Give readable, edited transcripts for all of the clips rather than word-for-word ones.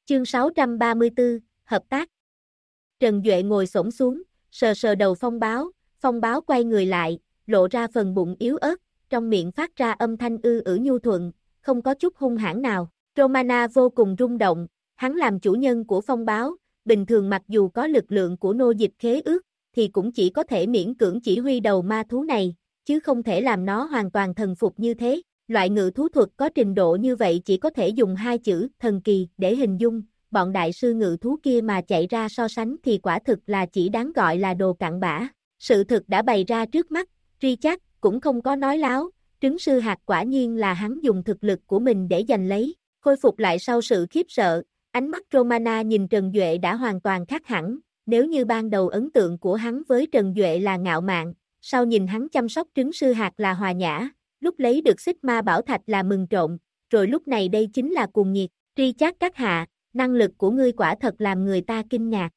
Chương 634, Hợp tác. Trần Duệ ngồi xổm xuống, sờ sờ đầu Phong Báo quay người lại, lộ ra phần bụng yếu ớt, trong miệng phát ra âm thanh nhu thuận, không có chút hung hãn nào. Romana vô cùng rung động, hắn làm chủ nhân của Phong Báo, bình thường mặc dù có lực lượng của nô dịch khế ước, thì cũng chỉ có thể miễn cưỡng chỉ huy đầu ma thú này, chứ không thể làm nó hoàn toàn thần phục như thế. Loại ngự thú thuật có trình độ như vậy chỉ có thể dùng hai chữ thần kỳ để hình dung, bọn đại sư ngự thú kia mà chạy ra so sánh thì quả thực là chỉ đáng gọi là đồ cặn bã. Sự thực đã bày ra trước mắt, Richard cũng không có nói láo, trứng sư hạt quả nhiên là hắn dùng thực lực của mình để giành lấy. Khôi phục lại sau sự khiếp sợ, ánh mắt Romana nhìn Trần Duệ đã hoàn toàn khác hẳn, nếu như ban đầu ấn tượng của hắn với Trần Duệ là ngạo mạn, sau nhìn hắn chăm sóc trứng sư hạt là hòa nhã, lúc lấy được xích ma bảo thạch là mừng trộn, rồi lúc này đây chính là cuồng nhiệt. Richard các hạ, năng lực của ngươi quả thật làm người ta kinh ngạc.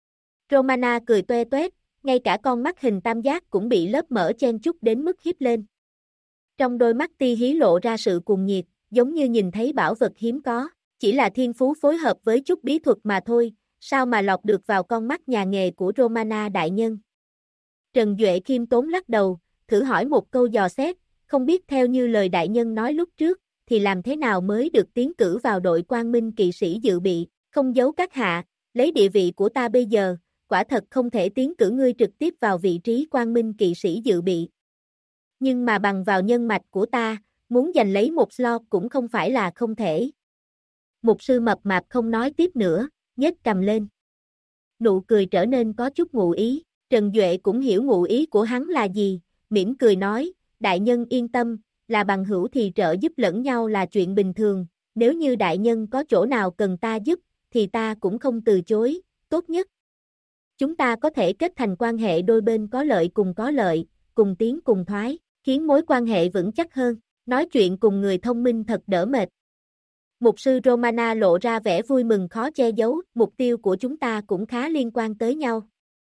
Romana cười toe toét, ngay cả con mắt hình tam giác cũng bị lớp mỡ chen chúc đến mức híp lên. Trong đôi mắt ti hí lộ ra sự cuồng nhiệt, giống như nhìn thấy bảo vật hiếm có, chỉ là thiên phú phối hợp với chút bí thuật mà thôi, sao mà lọt được vào con mắt nhà nghề của Romana đại nhân. Trần Duệ khiêm tốn lắc đầu, thử hỏi một câu dò xét, không biết theo như lời đại nhân nói lúc trước, thì làm thế nào mới được tiến cử vào đội Quang Minh kỵ sĩ dự bị, không giấu các hạ, lấy địa vị của ta bây giờ, quả thật không thể tiến cử ngươi trực tiếp vào vị trí Quang Minh kỵ sĩ dự bị. Nhưng mà bằng vào nhân mạch của ta, muốn giành lấy một slot cũng không phải là không thể. Mục sư mập mạp không nói tiếp nữa, nhếch cầm lên. Nụ cười trở nên có chút ngụ ý, Trần Duệ cũng hiểu ngụ ý của hắn là gì, mỉm cười nói, đại nhân yên tâm, là bằng hữu thì trợ giúp lẫn nhau là chuyện bình thường, nếu như đại nhân có chỗ nào cần ta giúp, thì ta cũng không từ chối, tốt nhất. Chúng ta có thể kết thành quan hệ đôi bên có lợi, cùng tiến cùng thoái, khiến mối quan hệ vững chắc hơn, nói chuyện cùng người thông minh thật đỡ mệt. Mục sư Romana lộ ra vẻ vui mừng khó che giấu, mục tiêu của chúng ta cũng khá liên quan tới nhau.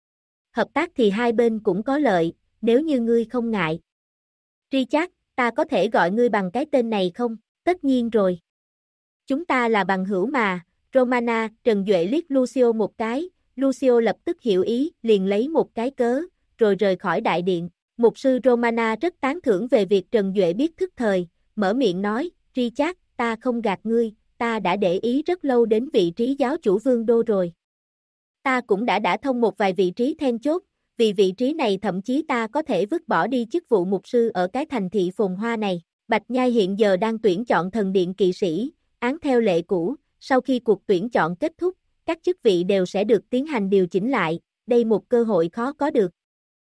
Hợp tác thì hai bên cũng có lợi, nếu như ngươi không ngại. Richard, ta có thể gọi ngươi bằng cái tên này không? Tất nhiên rồi. Chúng ta là bằng hữu mà, Romana. Trần Duệ liếc Lucio một cái, Lucio lập tức hiểu ý, liền lấy một cái cớ, rồi rời khỏi đại điện. Mục sư Romana rất tán thưởng về việc Trần Duệ biết thức thời, mở miệng nói, Richard, ta không gạt ngươi, ta đã để ý rất lâu đến vị trí giáo chủ Vương Đô rồi. Ta cũng đã thông một vài vị trí then chốt, vì vị trí này thậm chí ta có thể vứt bỏ đi chức vụ mục sư ở cái thành thị phồn hoa này. Bạch Nhai hiện giờ đang tuyển chọn thần điện kỵ sĩ, án theo lệ cũ, sau khi cuộc tuyển chọn kết thúc, các chức vị đều sẽ được tiến hành điều chỉnh lại, đây một cơ hội khó có được.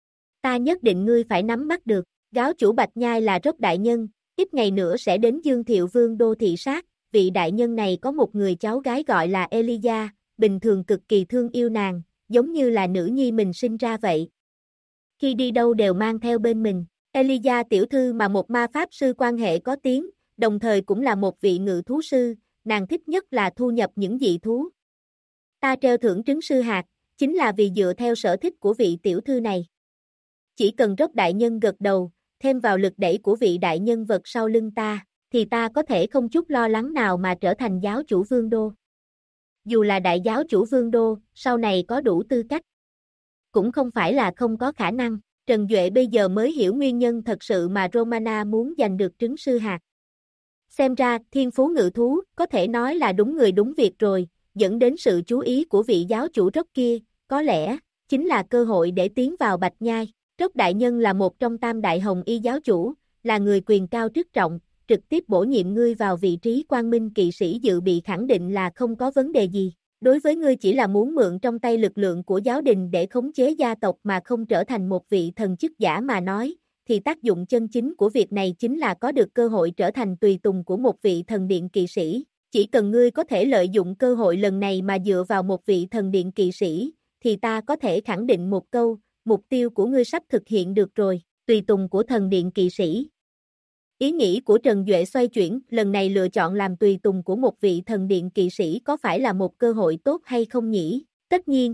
Ta nhất định ngươi phải nắm bắt được, giáo chủ Bạch Nhai là Rốc đại nhân, ít ngày nữa sẽ đến Dương Thiệu Vương Đô thị sát, vị đại nhân này có một người cháu gái gọi là Elijah, bình thường cực kỳ thương yêu nàng, giống như là nữ nhi mình sinh ra vậy. Khi đi đâu đều mang theo bên mình, Elijah tiểu thư mà một ma pháp sư quan hệ có tiếng, đồng thời cũng là một vị ngự thú sư, nàng thích nhất là thu nhập những dị thú. Ta treo thưởng trứng sư hạt, chính là vì dựa theo sở thích của vị tiểu thư này. Chỉ cần Rốc đại nhân gật đầu, thêm vào lực đẩy của vị đại nhân vật sau lưng ta, thì ta có thể không chút lo lắng nào mà trở thành giáo chủ Vương Đô. Dù là đại giáo chủ Vương Đô, sau này có đủ tư cách, cũng không phải là không có khả năng. Trần Duệ bây giờ mới hiểu nguyên nhân thật sự mà Romana muốn giành được trứng sư hạt. Xem ra, thiên phú ngự thú, có thể nói là đúng người đúng việc rồi, dẫn đến sự chú ý của vị giáo chủ Rốc kia, có lẽ, chính là cơ hội để tiến vào Bạch Nhai. Rốc đại nhân là một trong tam đại hồng y giáo chủ, là người quyền cao chức trọng, trực tiếp bổ nhiệm ngươi vào vị trí Quang Minh kỵ sĩ dự bị khẳng định là không có vấn đề gì. Đối với ngươi chỉ là muốn mượn trong tay lực lượng của giáo đình để khống chế gia tộc mà không trở thành một vị thần chức giả mà nói, thì tác dụng chân chính của việc này chính là có được cơ hội trở thành tùy tùng của một vị thần điện kỵ sĩ. Chỉ cần ngươi có thể lợi dụng cơ hội lần này mà dựa vào một vị thần điện kỵ sĩ, thì ta có thể khẳng định một câu, mục tiêu của ngươi sắp thực hiện được rồi, tùy tùng của thần điện kỵ sĩ. Ý nghĩ của Trần Duệ xoay chuyển, lần này lựa chọn làm tùy tùng của một vị thần điện kỵ sĩ có phải là một cơ hội tốt hay không nhỉ? Tất nhiên.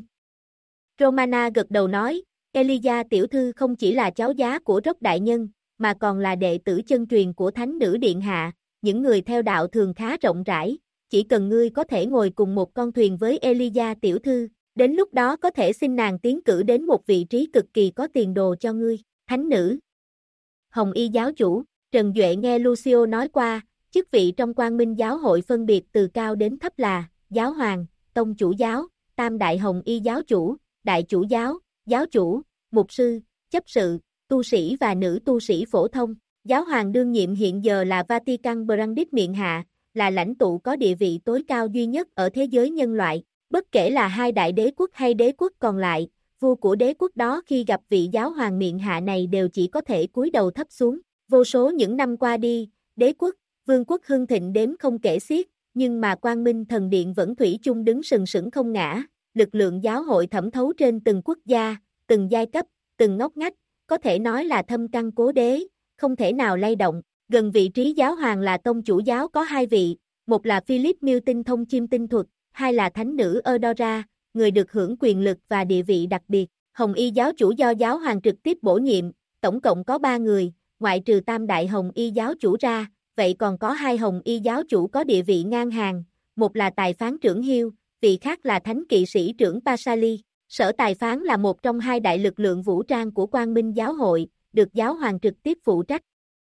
Romana gật đầu nói, Elijah tiểu thư không chỉ là cháu giá của Rốc đại nhân, mà còn là đệ tử chân truyền của Thánh nữ Điện Hạ, những người theo đạo thường khá rộng rãi, chỉ cần ngươi có thể ngồi cùng một con thuyền với Elijah tiểu thư, đến lúc đó có thể xin nàng tiến cử đến một vị trí cực kỳ có tiền đồ cho ngươi. Thánh nữ Hồng Y giáo chủ, Trần Duệ nghe Lucio nói qua, chức vị trong Quang Minh giáo hội phân biệt từ cao đến thấp là giáo hoàng, tông chủ giáo, tam đại Hồng Y giáo chủ, đại chủ giáo, giáo chủ, mục sư, chấp sự, tu sĩ và nữ tu sĩ phổ thông. Giáo hoàng đương nhiệm hiện giờ là Vatican Brandis Miện Hạ, là lãnh tụ có địa vị tối cao duy nhất ở thế giới nhân loại. Bất kể là hai đại đế quốc hay đế quốc còn lại, vua của đế quốc đó khi gặp vị giáo hoàng Miện Hạ này đều chỉ có thể cúi đầu thấp xuống. Vô số những năm qua đi, đế quốc, vương quốc hưng thịnh đếm không kể xiết, nhưng mà Quang Minh Thần Điện vẫn thủy chung đứng sừng sững không ngã. Lực lượng giáo hội thẩm thấu trên từng quốc gia, từng giai cấp, từng ngóc ngách, có thể nói là thâm căn cố đế, không thể nào lay động. Gần vị trí giáo hoàng là tông chủ giáo có hai vị, một là Philip Miêu tinh thông chiêm tinh thuật, hai là thánh nữ Eudora, người được hưởng quyền lực và địa vị đặc biệt. Hồng Y giáo chủ do giáo hoàng trực tiếp bổ nhiệm, tổng cộng có 3 người, ngoại trừ tam đại Hồng Y giáo chủ ra, vậy còn có 2 Hồng Y giáo chủ có địa vị ngang hàng, một là tài phán trưởng Hiêu, vị khác là thánh kỵ sĩ trưởng Pasali. Sở tài phán là một trong 2 đại lực lượng vũ trang của Quang Minh giáo hội, được giáo hoàng trực tiếp phụ trách.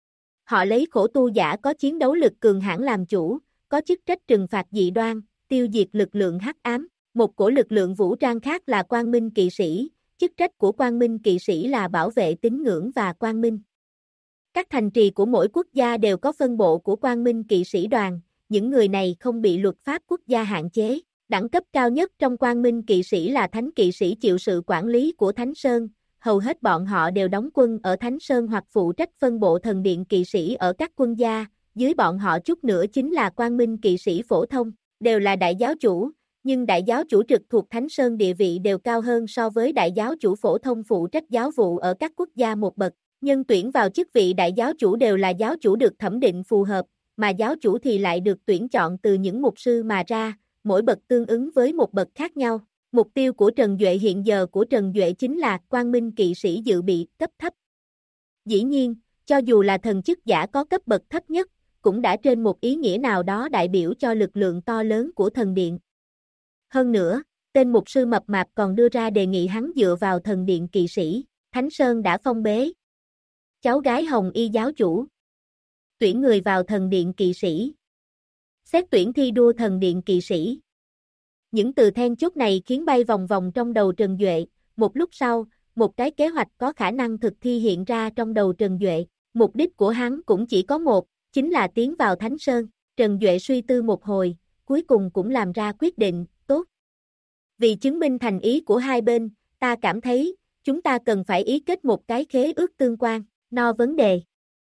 Họ lấy khổ tu giả có chiến đấu lực cường hãn làm chủ, có chức trách trừng phạt dị đoan, tiêu diệt lực lượng hắc ám. Một cổ lực lượng vũ trang khác là Quang Minh kỵ sĩ, chức trách của Quang Minh kỵ sĩ là bảo vệ tín ngưỡng và quang minh. Các thành trì của mỗi quốc gia đều có phân bộ của Quang Minh kỵ sĩ đoàn, những người này không bị luật pháp quốc gia hạn chế. Đẳng cấp cao nhất trong Quang Minh kỵ sĩ là thánh kỵ sĩ chịu sự quản lý của Thánh Sơn, hầu hết bọn họ đều đóng quân ở Thánh Sơn hoặc phụ trách phân bộ thần điện kỵ sĩ ở các quân gia, dưới bọn họ chút nữa chính là Quang Minh kỵ sĩ phổ thông, đều là đại giáo chủ, nhưng đại giáo chủ trực thuộc Thánh Sơn địa vị đều cao hơn so với đại giáo chủ phổ thông phụ trách giáo vụ ở các quốc gia một bậc. Nhân tuyển vào chức vị đại giáo chủ đều là giáo chủ được thẩm định phù hợp, mà giáo chủ thì lại được tuyển chọn từ những mục sư mà ra, mỗi bậc tương ứng với một bậc khác nhau. Mục tiêu của Trần Duệ hiện giờ của Trần Duệ chính là Quang Minh kỵ sĩ dự bị cấp thấp. Dĩ nhiên, cho dù là thần chức giả có cấp bậc thấp nhất, cũng đã trên một ý nghĩa nào đó đại biểu cho lực lượng to lớn của thần điện. Hơn nữa, tên mục sư mập mạp còn đưa ra đề nghị hắn dựa vào thần điện kỵ sĩ, Thánh Sơn đã phong bế. Cháu gái Hồng Y giáo chủ tuyển người vào thần điện kỵ sĩ. Xét tuyển thi đua thần điện kỵ sĩ. Những từ then chốt này khiến bay vòng vòng trong đầu Trần Duệ, một lúc sau, một cái kế hoạch có khả năng thực thi hiện ra trong đầu Trần Duệ. Mục đích của hắn cũng chỉ có một, chính là tiến vào Thánh Sơn. Trần Duệ suy tư một hồi, cuối cùng cũng làm ra quyết định, tốt. Vì chứng minh thành ý của hai bên, ta cảm thấy, chúng ta cần phải ý kết một cái khế ước tương quan, no vấn đề.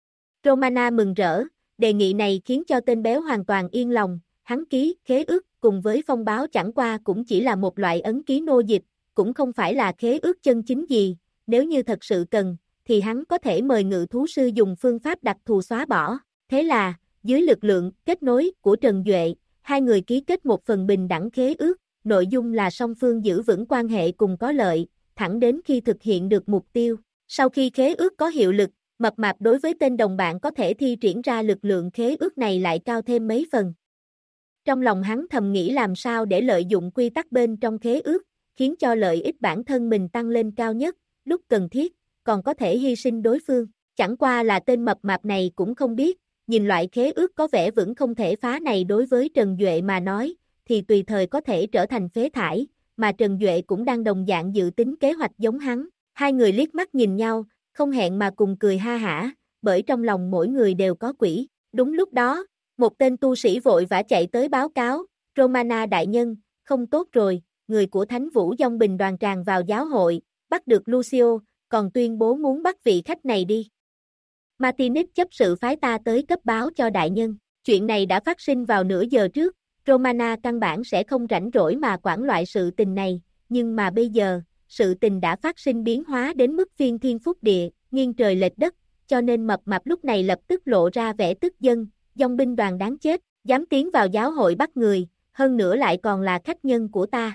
Romana mừng rỡ, đề nghị này khiến cho tên béo hoàn toàn yên lòng, hắn ký khế ước cùng với phong báo chẳng qua cũng chỉ là một loại ấn ký nô dịch, cũng không phải là khế ước chân chính gì, nếu như thật sự cần, thì hắn có thể mời ngự thú sư dùng phương pháp đặc thù xóa bỏ. Thế là, dưới lực lượng kết nối của Trần Duệ, hai người ký kết một phần bình đẳng khế ước, nội dung là song phương giữ vững quan hệ cùng có lợi, thẳng đến khi thực hiện được mục tiêu. Sau khi khế ước có hiệu lực, mập mạp đối với tên đồng bạn có thể thi triển ra lực lượng khế ước này lại cao thêm mấy phần. Trong lòng hắn thầm nghĩ làm sao để lợi dụng quy tắc bên trong khế ước, khiến cho lợi ích bản thân mình tăng lên cao nhất, lúc cần thiết, còn có thể hy sinh đối phương. Chẳng qua là tên mập mạp này cũng không biết, nhìn loại khế ước có vẻ vững không thể phá này đối với Trần Duệ mà nói, thì tùy thời có thể trở thành phế thải, mà Trần Duệ cũng đang đồng dạng dự tính kế hoạch giống hắn. Hai người liếc mắt nhìn nhau, không hẹn mà cùng cười ha hả, bởi trong lòng mỗi người đều có quỷ. Đúng lúc đó, một tên tu sĩ vội vã chạy tới báo cáo, Romana đại nhân, không tốt rồi, người của Thánh Vũ Dòng Bình đoàn tràn vào giáo hội, bắt được Lucio, còn tuyên bố muốn bắt vị khách này đi. Martinez chấp sự phái ta tới cấp báo cho đại nhân, chuyện này đã phát sinh vào nửa giờ trước, Romana căn bản sẽ không rảnh rỗi mà quản loại sự tình này, nhưng mà bây giờ, sự tình đã phát sinh biến hóa đến mức phiên thiên phúc địa, nghiêng trời lệch đất, cho nên mập mạp lúc này lập tức lộ ra vẻ tức giận, dòng binh đoàn đáng chết, dám tiến vào giáo hội bắt người, hơn nữa lại còn là khách nhân của ta.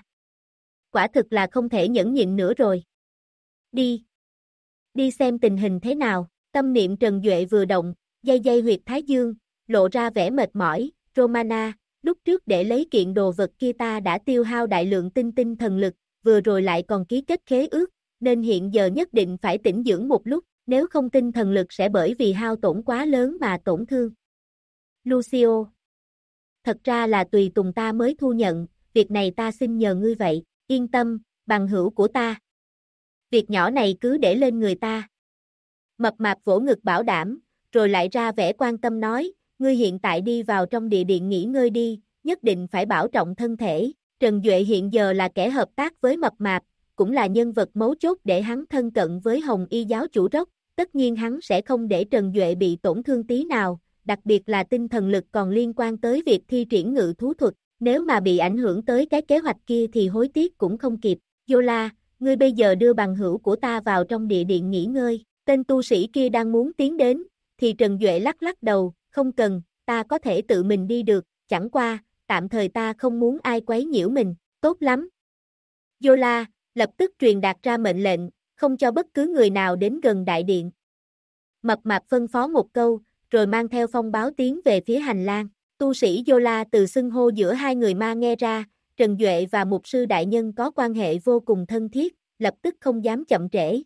Quả thực là không thể nhẫn nhịn nữa rồi. Đi xem tình hình thế nào, tâm niệm Trần Duệ vừa động, dây huyệt thái dương, lộ ra vẻ mệt mỏi, Romana, lúc trước để lấy kiện đồ vật kia ta đã tiêu hao đại lượng tinh thần lực, vừa rồi lại còn ký kết khế ước, nên hiện giờ nhất định phải tĩnh dưỡng một lúc, nếu không tinh thần lực sẽ bởi vì hao tổn quá lớn mà tổn thương. Lucio. Thật ra là tùy tùng ta mới thu nhận, việc này ta xin nhờ ngươi vậy, yên tâm, bằng hữu của ta. Việc nhỏ này cứ để lên người ta. Mập mạp vỗ ngực bảo đảm, rồi lại ra vẻ quan tâm nói, ngươi hiện tại đi vào trong địa điện nghỉ ngơi đi, nhất định phải bảo trọng thân thể. Trần Duệ hiện giờ là kẻ hợp tác với mập mạp, cũng là nhân vật mấu chốt để hắn thân cận với Hồng Y giáo chủ Rốc, tất nhiên hắn sẽ không để Trần Duệ bị tổn thương tí nào, đặc biệt là tinh thần lực còn liên quan tới việc thi triển ngự thú thuật, nếu mà bị ảnh hưởng tới cái kế hoạch kia thì hối tiếc cũng không kịp. Yola, ngươi bây giờ đưa bằng hữu của ta vào trong địa điện nghỉ ngơi, tên tu sĩ kia đang muốn tiến đến, thì Trần Duệ lắc lắc đầu, không cần, ta có thể tự mình đi được, chẳng qua, tạm thời ta không muốn ai quấy nhiễu mình, tốt lắm. Yola, lập tức truyền đạt ra mệnh lệnh, không cho bất cứ người nào đến gần đại điện. Mập mạp phân phó một câu, rồi mang theo phong báo tiến về phía hành lang. Tu sĩ Yola từ xưng hô giữa hai người ma nghe ra, Trần Duệ và mục sư đại nhân có quan hệ vô cùng thân thiết, lập tức không dám chậm trễ.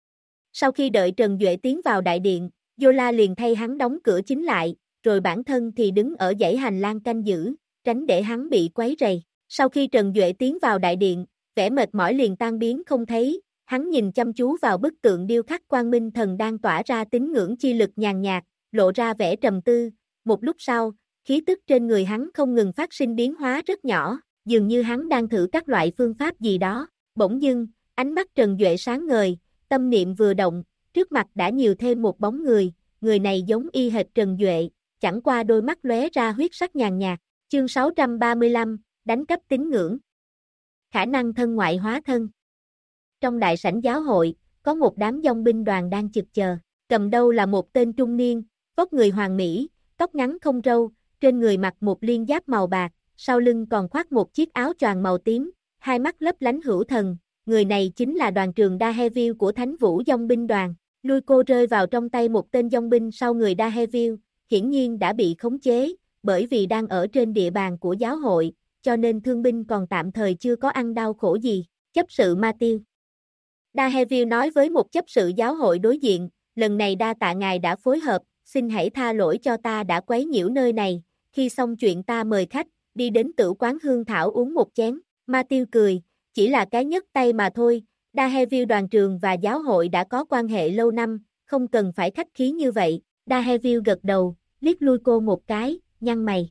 Sau khi đợi Trần Duệ tiến vào đại điện, Yola liền thay hắn đóng cửa chính lại, rồi bản thân thì đứng ở dãy hành lang canh giữ, tránh để hắn bị quấy rầy. Sau khi Trần Duệ tiến vào đại điện, vẻ mệt mỏi liền tan biến không thấy, hắn nhìn chăm chú vào bức tượng điêu khắc Quang Minh Thần đang tỏa ra tín ngưỡng chi lực nhàn nhạt, lộ ra vẻ trầm tư, một lúc sau, khí tức trên người hắn không ngừng phát sinh biến hóa rất nhỏ, dường như hắn đang thử các loại phương pháp gì đó. Bỗng dưng, ánh mắt Trần Duệ sáng ngời, tâm niệm vừa động, trước mặt đã nhiều thêm một bóng người này giống y hệt Trần Duệ, chẳng qua đôi mắt lóe ra huyết sắc nhàn nhạt. Chương 635, đánh cắp tín ngưỡng. Khả năng thân ngoại hóa thân. Trong đại sảnh giáo hội, có một đám dòng binh đoàn đang chực chờ, cầm đầu là một tên trung niên, vóc người hoàn mỹ, tóc ngắn không râu, trên người mặc một liên giáp màu bạc, sau lưng còn khoác một chiếc áo choàng màu tím, hai mắt lấp lánh hữu thần, người này chính là đoàn trường Daheville của Thánh Vũ Dòng binh đoàn. Lui cô rơi vào trong tay một tên dòng binh sau người Daheville, hiển nhiên đã bị khống chế, bởi vì đang ở trên địa bàn của giáo hội, cho nên thương binh còn tạm thời chưa có ăn đau khổ gì. Chấp sự Ma Tiêu. Daheville nói với một chấp sự giáo hội đối diện, lần này đa tạ ngài đã phối hợp, xin hãy tha lỗi cho ta đã quấy nhiễu nơi này, khi xong chuyện ta mời khách, đi đến tử quán hương thảo uống một chén. Ma Tiêu cười, chỉ là cái nhấc tay mà thôi, Daheville đoàn trường và giáo hội đã có quan hệ lâu năm, không cần phải khách khí như vậy. Daheville gật đầu, liếc lui cô một cái, nhăn mày.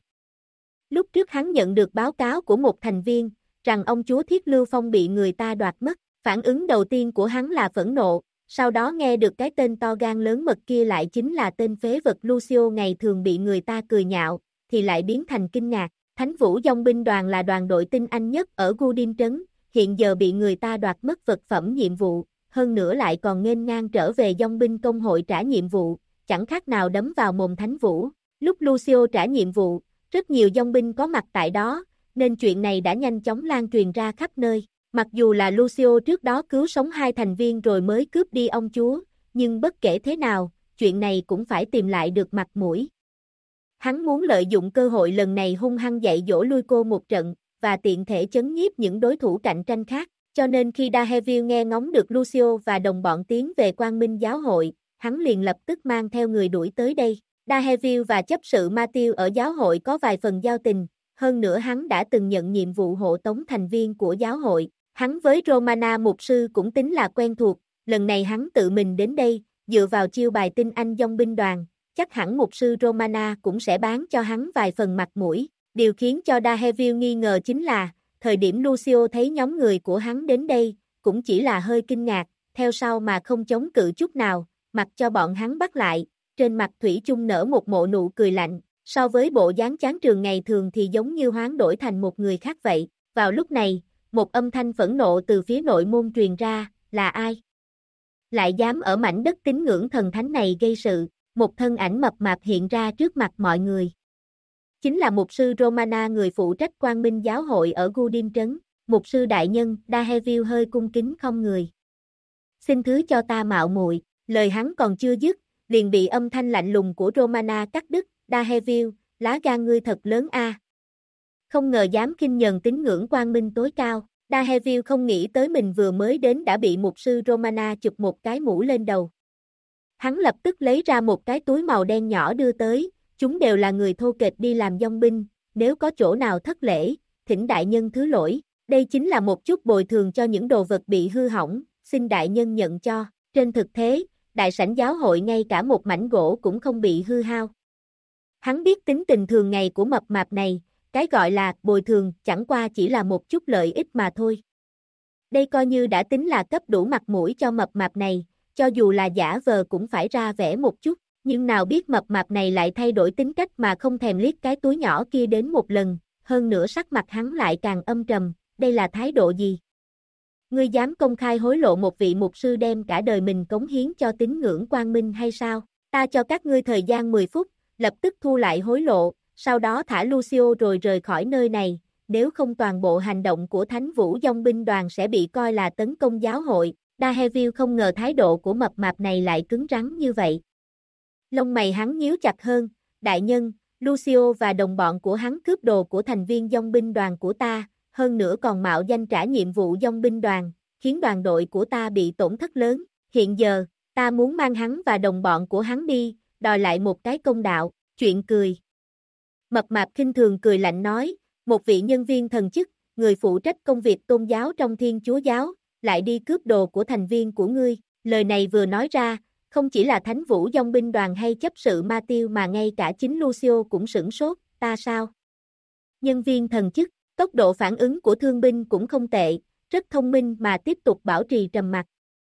Lúc trước hắn nhận được báo cáo của một thành viên, rằng ông chúa Thiết Lưu Phong bị người ta đoạt mất, phản ứng đầu tiên của hắn là phẫn nộ, sau đó nghe được cái tên to gan lớn mật kia lại chính là tên phế vật Lucio ngày thường bị người ta cười nhạo, thì lại biến thành kinh ngạc. Thánh Vũ Dòng binh đoàn là đoàn đội tinh anh nhất ở Gudin trấn, hiện giờ bị người ta đoạt mất vật phẩm nhiệm vụ, hơn nữa lại còn nghênh ngang trở về dòng binh công hội trả nhiệm vụ, chẳng khác nào đấm vào mồm Thánh Vũ. Lúc Lucio trả nhiệm vụ, rất nhiều dòng binh có mặt tại đó, nên chuyện này đã nhanh chóng lan truyền ra khắp nơi. Mặc dù là Lucio trước đó cứu sống hai thành viên rồi mới cướp đi ông chúa, nhưng bất kể thế nào, chuyện này cũng phải tìm lại được mặt mũi. Hắn muốn lợi dụng cơ hội lần này hung hăng dạy dỗ lui cô một trận, và tiện thể chấn nhiếp những đối thủ cạnh tranh khác, cho nên khi Daheville nghe ngóng được Lucio và đồng bọn tiến về Quang Minh giáo hội, hắn liền lập tức mang theo người đuổi tới đây. Daheville và chấp sự Matthew ở giáo hội có vài phần giao tình, hơn nữa hắn đã từng nhận nhiệm vụ hộ tống thành viên của giáo hội. Hắn với Romana mục sư cũng tính là quen thuộc, lần này hắn tự mình đến đây, dựa vào chiêu bài tinh anh dòng binh đoàn, chắc hẳn mục sư Romana cũng sẽ bán cho hắn vài phần mặt mũi. Điều khiến cho Daheville nghi ngờ chính là, thời điểm Lucio thấy nhóm người của hắn đến đây, cũng chỉ là hơi kinh ngạc, theo sau mà không chống cự chút nào, mặc cho bọn hắn bắt lại, trên mặt thủy chung nở một mộ nụ cười lạnh, so với bộ dáng chán trường ngày thường thì giống như hoán đổi thành một người khác vậy. Vào lúc này, một âm thanh phẫn nộ từ phía nội môn truyền ra, là ai? Lại dám ở mảnh đất tín ngưỡng thần thánh này gây sự, một thân ảnh mập mạp hiện ra trước mặt mọi người. Chính là mục sư Romana người phụ trách Quang Minh giáo hội ở Gudin trấn, mục sư đại nhân, Daheville hơi cung kính không người. Xin thứ cho ta mạo muội, lời hắn còn chưa dứt, liền bị âm thanh lạnh lùng của Romana cắt đứt. Daheville, lá gan ngươi thật lớn a. không ngờ dám khinh nhờn tín ngưỡng quang minh tối cao. Daredevil không nghĩ tới mình vừa mới đến đã bị mục sư Romana chụp một cái mũ lên đầu. Hắn lập tức lấy ra một cái túi màu đen nhỏ đưa tới, chúng đều là người thô kệch đi làm dong binh, nếu có chỗ nào thất lễ, thỉnh đại nhân thứ lỗi, đây chính là một chút bồi thường cho những đồ vật bị hư hỏng, xin đại nhân nhận cho. Trên thực tế, đại sảnh giáo hội ngay cả một mảnh gỗ cũng không bị hư hao. Hắn biết tính tình thường ngày của mập mạp này, cái gọi là bồi thường chẳng qua chỉ là một chút lợi ích mà thôi. Đây coi như đã tính là cấp đủ mặt mũi cho mập mạp này, cho dù là giả vờ cũng phải ra vẻ một chút, nhưng nào biết mập mạp này lại thay đổi tính cách mà không thèm liếc cái túi nhỏ kia đến một lần, hơn nữa sắc mặt hắn lại càng âm trầm, đây là thái độ gì? Ngươi dám công khai hối lộ một vị mục sư đem cả đời mình cống hiến cho tín ngưỡng quang minh hay sao? Ta cho các ngươi thời gian 10 phút, lập tức thu lại hối lộ, sau đó thả Lucio rồi rời khỏi nơi này, nếu không toàn bộ hành động của Thánh Vũ Dòng binh đoàn sẽ bị coi là tấn công giáo hội. Daredevil không ngờ thái độ của mập mạp này lại cứng rắn như vậy. Lông mày hắn nhíu chặt hơn, đại nhân, Lucio và đồng bọn của hắn cướp đồ của thành viên dòng binh đoàn của ta, hơn nữa còn mạo danh trả nhiệm vụ dòng binh đoàn, khiến đoàn đội của ta bị tổn thất lớn, hiện giờ, ta muốn mang hắn và đồng bọn của hắn đi, đòi lại một cái công đạo, chuyện cười. Mập mạp khinh thường cười lạnh nói, một vị nhân viên thần chức, người phụ trách công việc tôn giáo trong Thiên Chúa giáo, lại đi cướp đồ của thành viên của ngươi, lời này vừa nói ra, không chỉ là Thánh Vũ Dòng binh đoàn hay chấp sự Ma-tiêu mà ngay cả chính Lucio cũng sửng sốt, ta sao? Nhân viên thần chức, tốc độ phản ứng của thương binh cũng không tệ, rất thông minh mà tiếp tục bảo trì trầm mặc.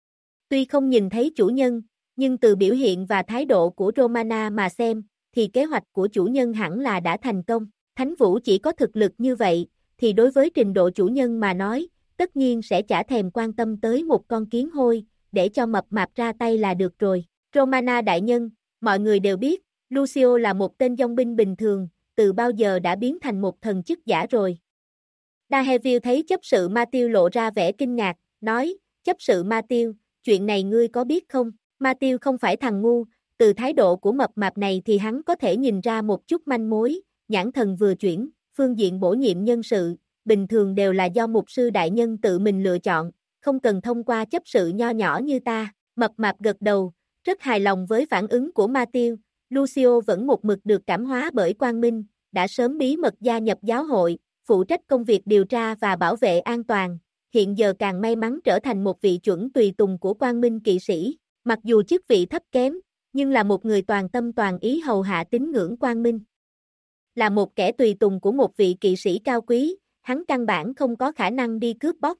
Tuy không nhìn thấy chủ nhân, nhưng từ biểu hiện và thái độ của Romana mà xem, thì kế hoạch của chủ nhân hẳn là đã thành công. Thánh Vũ chỉ có thực lực như vậy, thì đối với trình độ chủ nhân mà nói, tất nhiên sẽ chả thèm quan tâm tới một con kiến hôi, để cho mập mạp ra tay là được rồi. Romana đại nhân, mọi người đều biết, Lucio là một tên dòng binh bình thường, từ bao giờ đã biến thành một thần chức giả rồi. Daredevil thấy chấp sự Ma-tiêu lộ ra vẻ kinh ngạc, nói, chấp sự Ma-tiêu, chuyện này ngươi có biết không? Ma-tiêu không phải thằng ngu, từ thái độ của mập mạp này thì hắn có thể nhìn ra một chút manh mối, nhãn thần vừa chuyển, phương diện bổ nhiệm nhân sự, bình thường đều là do mục sư đại nhân tự mình lựa chọn, không cần thông qua chấp sự nho nhỏ như ta. Mập mạp gật đầu, rất hài lòng với phản ứng của Ma-tiêu, Lucio vẫn một mực được cảm hóa bởi Quang Minh, đã sớm bí mật gia nhập giáo hội, phụ trách công việc điều tra và bảo vệ an toàn, hiện giờ càng may mắn trở thành một vị chuẩn tùy tùng của Quang Minh kỵ sĩ, mặc dù chức vị thấp kém, nhưng là một người toàn tâm toàn ý hầu hạ tín ngưỡng Quang Minh. Là một kẻ tùy tùng của một vị kỵ sĩ cao quý, hắn căn bản không có khả năng đi cướp bóc.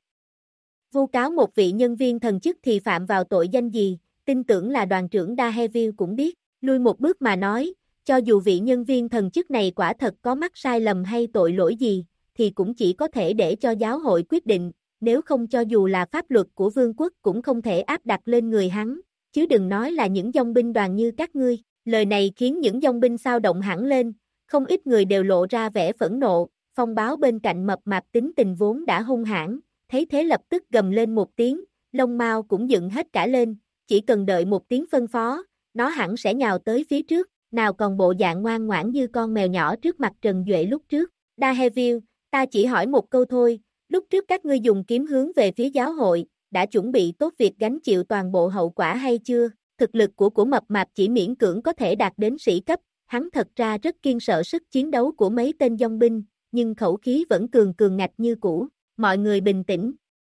Vu cáo một vị nhân viên thần chức thì phạm vào tội danh gì, tin tưởng là đoàn trưởng Daredevil cũng biết, lui một bước mà nói, cho dù vị nhân viên thần chức này quả thật có mắc sai lầm hay tội lỗi gì, thì cũng chỉ có thể để cho giáo hội quyết định, nếu không cho dù là pháp luật của vương quốc cũng không thể áp đặt lên người hắn, chứ đừng nói là những dòng binh đoàn như các ngươi. Lời này khiến những dòng binh xao động hẳn lên, không ít người đều lộ ra vẻ phẫn nộ, phong báo bên cạnh mập mạp tính tình vốn đã hung hãn, thấy thế lập tức gầm lên một tiếng, lông mao cũng dựng hết cả lên, chỉ cần đợi một tiếng phân phó, nó hẳn sẽ nhào tới phía trước, nào còn bộ dạng ngoan ngoãn như con mèo nhỏ trước mặt Trần Duệ lúc trước. Daredevil, ta chỉ hỏi một câu thôi, lúc trước các ngươi dùng kiếm hướng về phía giáo hội, đã chuẩn bị tốt việc gánh chịu toàn bộ hậu quả hay chưa? Thực lực của mập mạp chỉ miễn cưỡng có thể đạt đến sĩ cấp, hắn thật ra rất kiêng sợ sức chiến đấu của mấy tên dòng binh, nhưng khẩu khí vẫn cường ngạch như cũ. Mọi người bình tĩnh.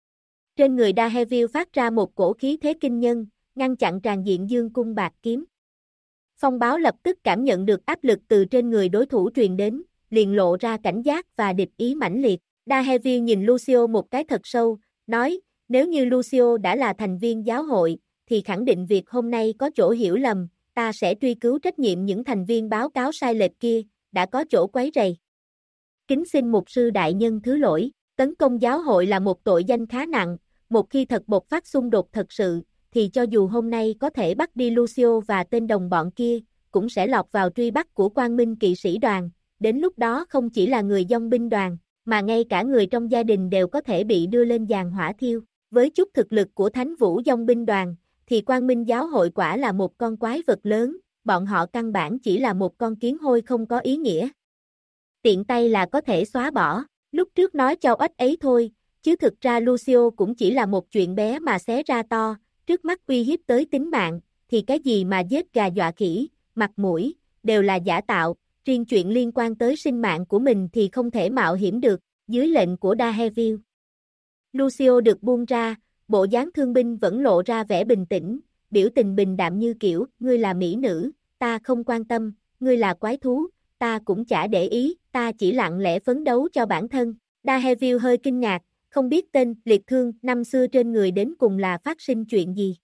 Trên người Daredevil phát ra một cổ khí thế kinh nhân, ngăn chặn tràn diện dương cung bạc kiếm. Phong báo lập tức cảm nhận được áp lực từ trên người đối thủ truyền đến, liền lộ ra cảnh giác và địch ý mãnh liệt. Daredevil nhìn Lucio một cái thật sâu, nói, nếu như Lucio đã là thành viên giáo hội, thì khẳng định việc hôm nay có chỗ hiểu lầm, ta sẽ truy cứu trách nhiệm những thành viên báo cáo sai lệch kia, đã có chỗ quấy rầy. Kính xin mục sư đại nhân thứ lỗi, tấn công giáo hội là một tội danh khá nặng, một khi thật bộc phát xung đột thật sự, thì cho dù hôm nay có thể bắt đi Lucio và tên đồng bọn kia, cũng sẽ lọt vào truy bắt của Quang Minh kỵ sĩ đoàn, đến lúc đó không chỉ là người dòng binh đoàn, mà ngay cả người trong gia đình đều có thể bị đưa lên giàn hỏa thiêu. Với chút thực lực của Thánh Vũ dòng binh đoàn, thì Quang Minh giáo hội quả là một con quái vật lớn, bọn họ căn bản chỉ là một con kiến hôi không có ý nghĩa. tiện tay là có thể xóa bỏ. Lúc trước nói cho ếch ấy thôi, chứ thực ra Lucio cũng chỉ là một chuyện bé mà xé ra to, trước mắt uy hiếp tới tính mạng, thì cái gì mà giết gà dọa khỉ, mặt mũi, đều là giả tạo, riêng chuyện liên quan tới sinh mạng của mình thì không thể mạo hiểm được, dưới lệnh của Daredevil. Lucio được buông ra, bộ dáng thương binh vẫn lộ ra vẻ bình tĩnh, biểu tình bình đạm như kiểu, ngươi là mỹ nữ, ta không quan tâm, ngươi là quái thú, ta cũng chả để ý, ta chỉ lặng lẽ phấn đấu cho bản thân. Daredevil hơi kinh ngạc, không biết tên liệt thương năm xưa trên người đến cùng là phát sinh chuyện gì.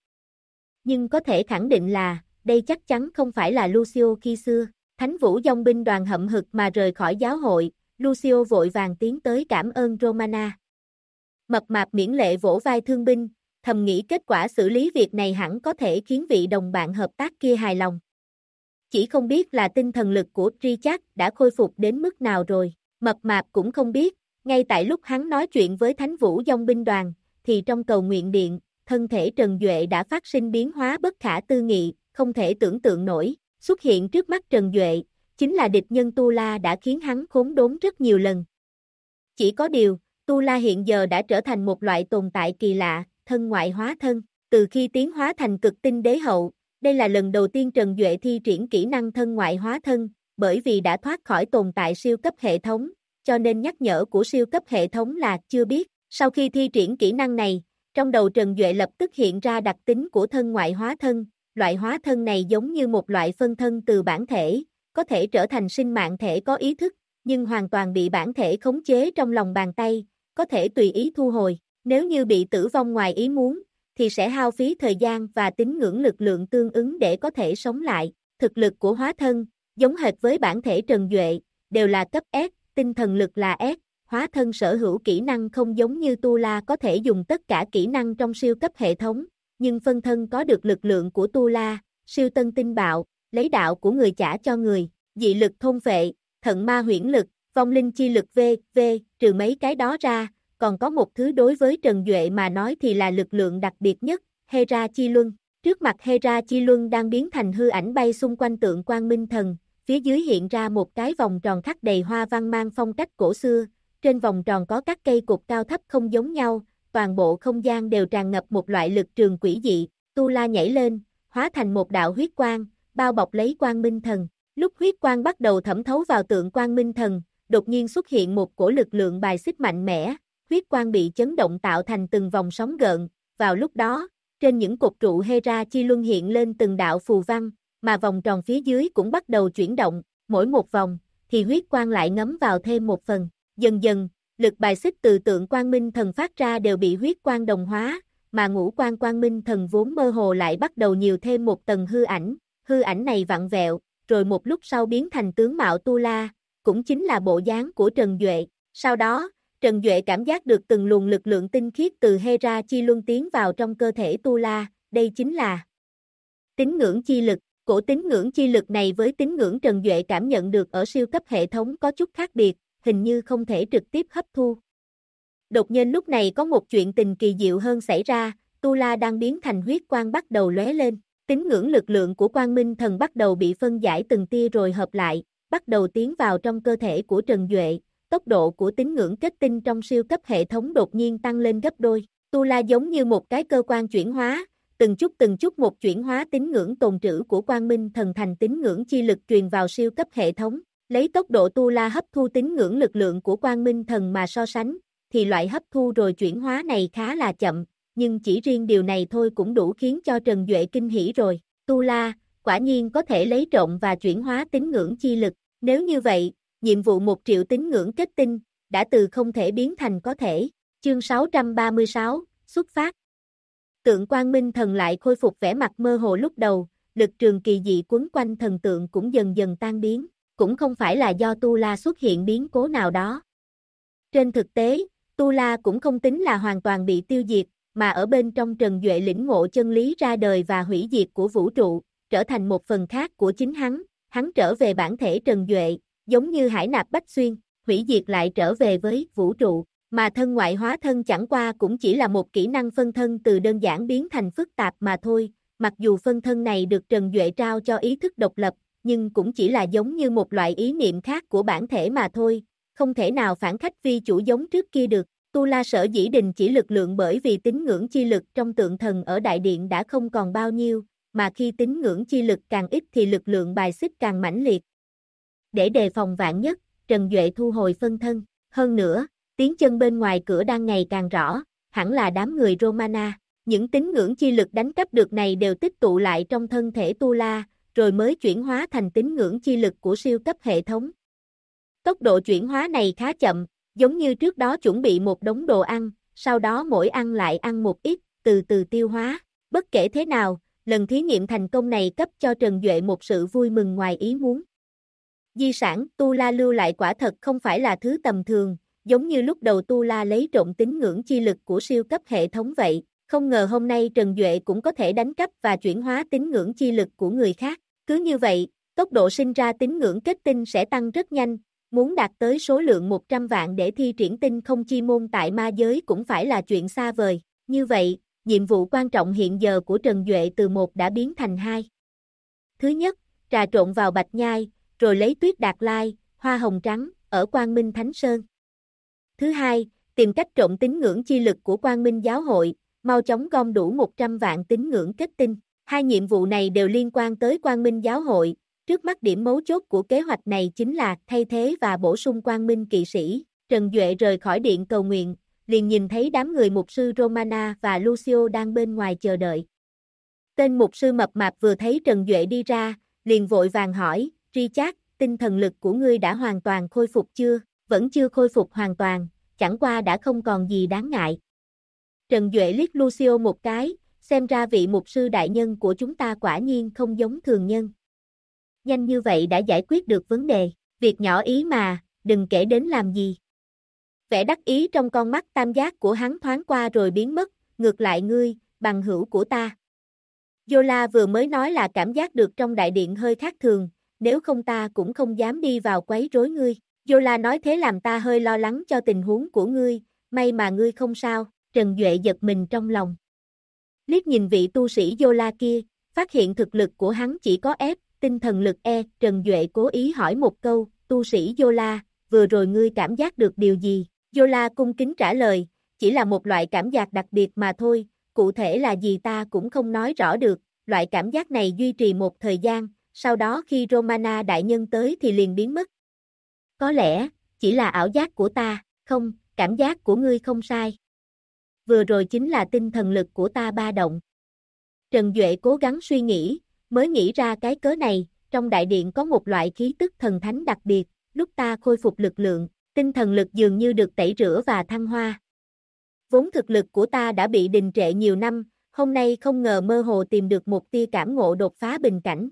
Nhưng có thể khẳng định là, đây chắc chắn không phải là Lucio khi xưa. Thánh vũ dòng binh đoàn hậm hực mà rời khỏi giáo hội, Lucio vội vàng tiến tới cảm ơn Romana. Mập mạp miễn lệ vỗ vai thương binh, thầm nghĩ kết quả xử lý việc này hẳn có thể khiến vị đồng bạn hợp tác kia hài lòng. Chỉ không biết là tinh thần lực của Richard đã khôi phục đến mức nào rồi, mập mạp cũng không biết, ngay tại lúc hắn nói chuyện với Thánh vũ dòng binh đoàn, thì trong cầu nguyện điện, thân thể Trần Duệ đã phát sinh biến hóa bất khả tư nghị, không thể tưởng tượng nổi, xuất hiện trước mắt Trần Duệ, chính là địch nhân Tu La đã khiến hắn khốn đốn rất nhiều lần. Chỉ có điều, Tu La hiện giờ đã trở thành một loại tồn tại kỳ lạ, thân ngoại hóa thân, từ khi tiến hóa thành cực tinh đế hậu, đây là lần đầu tiên Trần Duệ thi triển kỹ năng thân ngoại hóa thân, bởi vì đã thoát khỏi tồn tại siêu cấp hệ thống, cho nên nhắc nhở của siêu cấp hệ thống là chưa biết. Sau khi thi triển kỹ năng này, trong đầu Trần Duệ lập tức hiện ra đặc tính của thân ngoại hóa thân, loại hóa thân này giống như một loại phân thân từ bản thể, có thể trở thành sinh mạng thể có ý thức, nhưng hoàn toàn bị bản thể khống chế trong lòng bàn tay, có thể tùy ý thu hồi. Nếu như bị tử vong ngoài ý muốn, thì sẽ hao phí thời gian và tín ngưỡng lực lượng tương ứng để có thể sống lại. Thực lực của hóa thân, giống hệt với bản thể Trần Duệ, đều là cấp S, tinh thần lực là S, hóa thân sở hữu kỹ năng không giống như Tu La có thể dùng tất cả kỹ năng trong siêu cấp hệ thống, nhưng phân thân có được lực lượng của Tu La, siêu tân tinh bạo, lấy đạo của người trả cho người, dị lực thôn phệ, thận ma huyễn lực, vong linh chi lực v.v. Trừ mấy cái đó ra, còn có một thứ đối với Trần Duệ mà nói thì là lực lượng đặc biệt nhất, Hera Chi Luân. Trước mặt Hera Chi Luân đang biến thành hư ảnh bay xung quanh tượng Quang Minh Thần, phía dưới hiện ra một cái vòng tròn khắc đầy hoa văn mang phong cách cổ xưa, trên vòng tròn có các cây cột cao thấp không giống nhau, toàn bộ không gian đều tràn ngập một loại lực trường quỷ dị. Tu La nhảy lên, hóa thành một đạo huyết quang, bao bọc lấy Quang Minh Thần. Lúc huyết quang bắt đầu thẩm thấu vào tượng Quang Minh Thần, đột nhiên xuất hiện một cổ lực lượng bài xích mạnh mẽ, huyết quang bị chấn động tạo thành từng vòng sóng gợn. Vào lúc đó, trên những cột trụ Hera Chi Luân hiện lên từng đạo phù văn, mà vòng tròn phía dưới cũng bắt đầu chuyển động, mỗi một vòng, thì huyết quang lại ngấm vào thêm một phần. Dần dần, lực bài xích từ tượng Quang Minh Thần phát ra đều bị huyết quang đồng hóa, mà ngũ quan Quang Minh Thần vốn mơ hồ lại bắt đầu nhiều thêm một tầng hư ảnh này vặn vẹo, rồi một lúc sau biến thành tướng mạo Tu La, cũng chính là bộ dáng của Trần Duệ. Sau đó, Trần Duệ cảm giác được từng luồng lực lượng tinh khiết từ Hera Chi Luân tiến vào trong cơ thể Tu La, đây chính là tín ngưỡng chi lực. Cổ tín ngưỡng chi lực này với tín ngưỡng Trần Duệ cảm nhận được ở siêu cấp hệ thống có chút khác biệt, hình như không thể trực tiếp hấp thu. Đột nhiên lúc này có một chuyện tình kỳ diệu hơn xảy ra, Tu La đang biến thành huyết quang bắt đầu lóe lên, tín ngưỡng lực lượng của Quang Minh Thần bắt đầu bị phân giải từng tia rồi hợp lại, bắt đầu tiến vào trong cơ thể của Trần Duệ, tốc độ của tín ngưỡng kết tinh trong siêu cấp hệ thống đột nhiên tăng lên gấp đôi. Tu La giống như một cái cơ quan chuyển hóa, từng chút một chuyển hóa tín ngưỡng tồn trữ của Quang Minh Thần thành tín ngưỡng chi lực truyền vào siêu cấp hệ thống. Lấy tốc độ Tu La hấp thu tín ngưỡng lực lượng của Quang Minh Thần mà so sánh, thì loại hấp thu rồi chuyển hóa này khá là chậm, nhưng chỉ riêng điều này thôi cũng đủ khiến cho Trần Duệ kinh hỉ rồi. Tu La, quả nhiên có thể lấy trộn và chuyển hóa tín ngưỡng chi lực. Nếu như vậy, nhiệm vụ 1 triệu tín ngưỡng kết tinh, đã từ không thể biến thành có thể. Chương 636, xuất phát. Tượng Quang Minh Thần lại khôi phục vẻ mặt mơ hồ lúc đầu, lực trường kỳ dị quấn quanh thần tượng cũng dần dần tan biến, cũng không phải là do Tu La xuất hiện biến cố nào đó. Trên thực tế, Tu La cũng không tính là hoàn toàn bị tiêu diệt, mà ở bên trong Trần Duệ lĩnh ngộ chân lý ra đời và hủy diệt của vũ trụ, trở thành một phần khác của chính hắn trở về bản thể Trần Duệ, giống như hải nạp bách xuyên, hủy diệt lại trở về với vũ trụ. Mà thân ngoại hóa thân chẳng qua cũng chỉ là một kỹ năng phân thân từ đơn giản biến thành phức tạp mà thôi, mặc dù phân thân này được Trần Duệ trao cho ý thức độc lập, nhưng cũng chỉ là giống như một loại ý niệm khác của bản thể mà thôi, không thể nào phản khách vi chủ giống trước kia được. Tu La sở dĩ đình chỉ lực lượng bởi vì tín ngưỡng chi lực trong tượng thần ở đại điện đã không còn bao nhiêu, mà khi tín ngưỡng chi lực càng ít thì lực lượng bài xích càng mãnh liệt. Để đề phòng vạn nhất, Trần Duệ thu hồi phân thân. Hơn nữa, tiếng chân bên ngoài cửa đang ngày càng rõ, hẳn là đám người Romana. Những tín ngưỡng chi lực đánh cắp được này đều tích tụ lại trong thân thể Tu La, rồi mới chuyển hóa thành tín ngưỡng chi lực của siêu cấp hệ thống. Tốc độ chuyển hóa này khá chậm, giống như trước đó chuẩn bị một đống đồ ăn, sau đó mỗi ăn lại ăn một ít, từ từ tiêu hóa. Bất kể thế nào, lần thí nghiệm thành công này cấp cho Trần Duệ một sự vui mừng ngoài ý muốn. Di sản Tu La lưu lại quả thật không phải là thứ tầm thường, giống như lúc đầu Tu La lấy trộm tín ngưỡng chi lực của siêu cấp hệ thống vậy. Không ngờ hôm nay Trần Duệ cũng có thể đánh cắp và chuyển hóa tín ngưỡng chi lực của người khác. Cứ như vậy, tốc độ sinh ra tín ngưỡng kết tinh sẽ tăng rất nhanh, muốn đạt tới số lượng 100 vạn để thi triển tinh không chi môn tại ma giới cũng phải là chuyện xa vời. Như vậy, nhiệm vụ quan trọng hiện giờ của Trần Duệ từ 1 đã biến thành 2. Thứ nhất, trà trộn vào Bạch Nhai, rồi lấy Tuyết Đạt Lai, Hoa Hồng Trắng, ở Quang Minh Thánh Sơn. Thứ hai, tìm cách trộn tín ngưỡng chi lực của Quang Minh Giáo hội, mau chóng gom đủ 100 vạn tín ngưỡng kết tinh. Hai nhiệm vụ này đều liên quan tới Quang Minh Giáo hội, trước mắt điểm mấu chốt của kế hoạch này chính là thay thế và bổ sung Quang Minh kỵ sĩ. Trần Duệ rời khỏi điện cầu nguyện, liền nhìn thấy đám người mục sư Romana và Lucio đang bên ngoài chờ đợi. Tên mục sư mập mạp vừa thấy Trần Duệ đi ra, liền vội vàng hỏi, Richard, tinh thần lực của ngươi đã hoàn toàn khôi phục chưa? Vẫn chưa khôi phục hoàn toàn, chẳng qua đã không còn gì đáng ngại. Trần Duệ liếc Lucio một cái, xem ra vị mục sư đại nhân của chúng ta quả nhiên không giống thường nhân. Nhanh như vậy đã giải quyết được vấn đề, việc nhỏ ý mà, đừng kể đến làm gì. Vẻ đắc ý trong con mắt tam giác của hắn thoáng qua rồi biến mất, ngược lại ngươi, bằng hữu của ta. Yola vừa mới nói là cảm giác được trong đại điện hơi khác thường, nếu không ta cũng không dám đi vào quấy rối ngươi. Yola nói thế làm ta hơi lo lắng cho tình huống của ngươi, may mà ngươi không sao. Trần Duệ giật mình trong lòng. Liếc nhìn vị tu sĩ Yola kia, phát hiện thực lực của hắn chỉ có F, tinh thần lực E. Trần Duệ cố ý hỏi một câu, tu sĩ Yola, vừa rồi ngươi cảm giác được điều gì? Yola cung kính trả lời, chỉ là một loại cảm giác đặc biệt mà thôi, cụ thể là gì ta cũng không nói rõ được, loại cảm giác này duy trì một thời gian, sau đó khi Romana đại nhân tới thì liền biến mất. Có lẽ, chỉ là ảo giác của ta, không, cảm giác của ngươi không sai. Vừa rồi chính là tinh thần lực của ta ba động. Trần Duệ cố gắng suy nghĩ, mới nghĩ ra cái cớ này, trong đại điện có một loại khí tức thần thánh đặc biệt, lúc ta khôi phục lực lượng, tinh thần lực dường như được tẩy rửa và thăng hoa. Vốn thực lực của ta đã bị đình trệ nhiều năm, hôm nay không ngờ mơ hồ tìm được một tia cảm ngộ đột phá bình cảnh.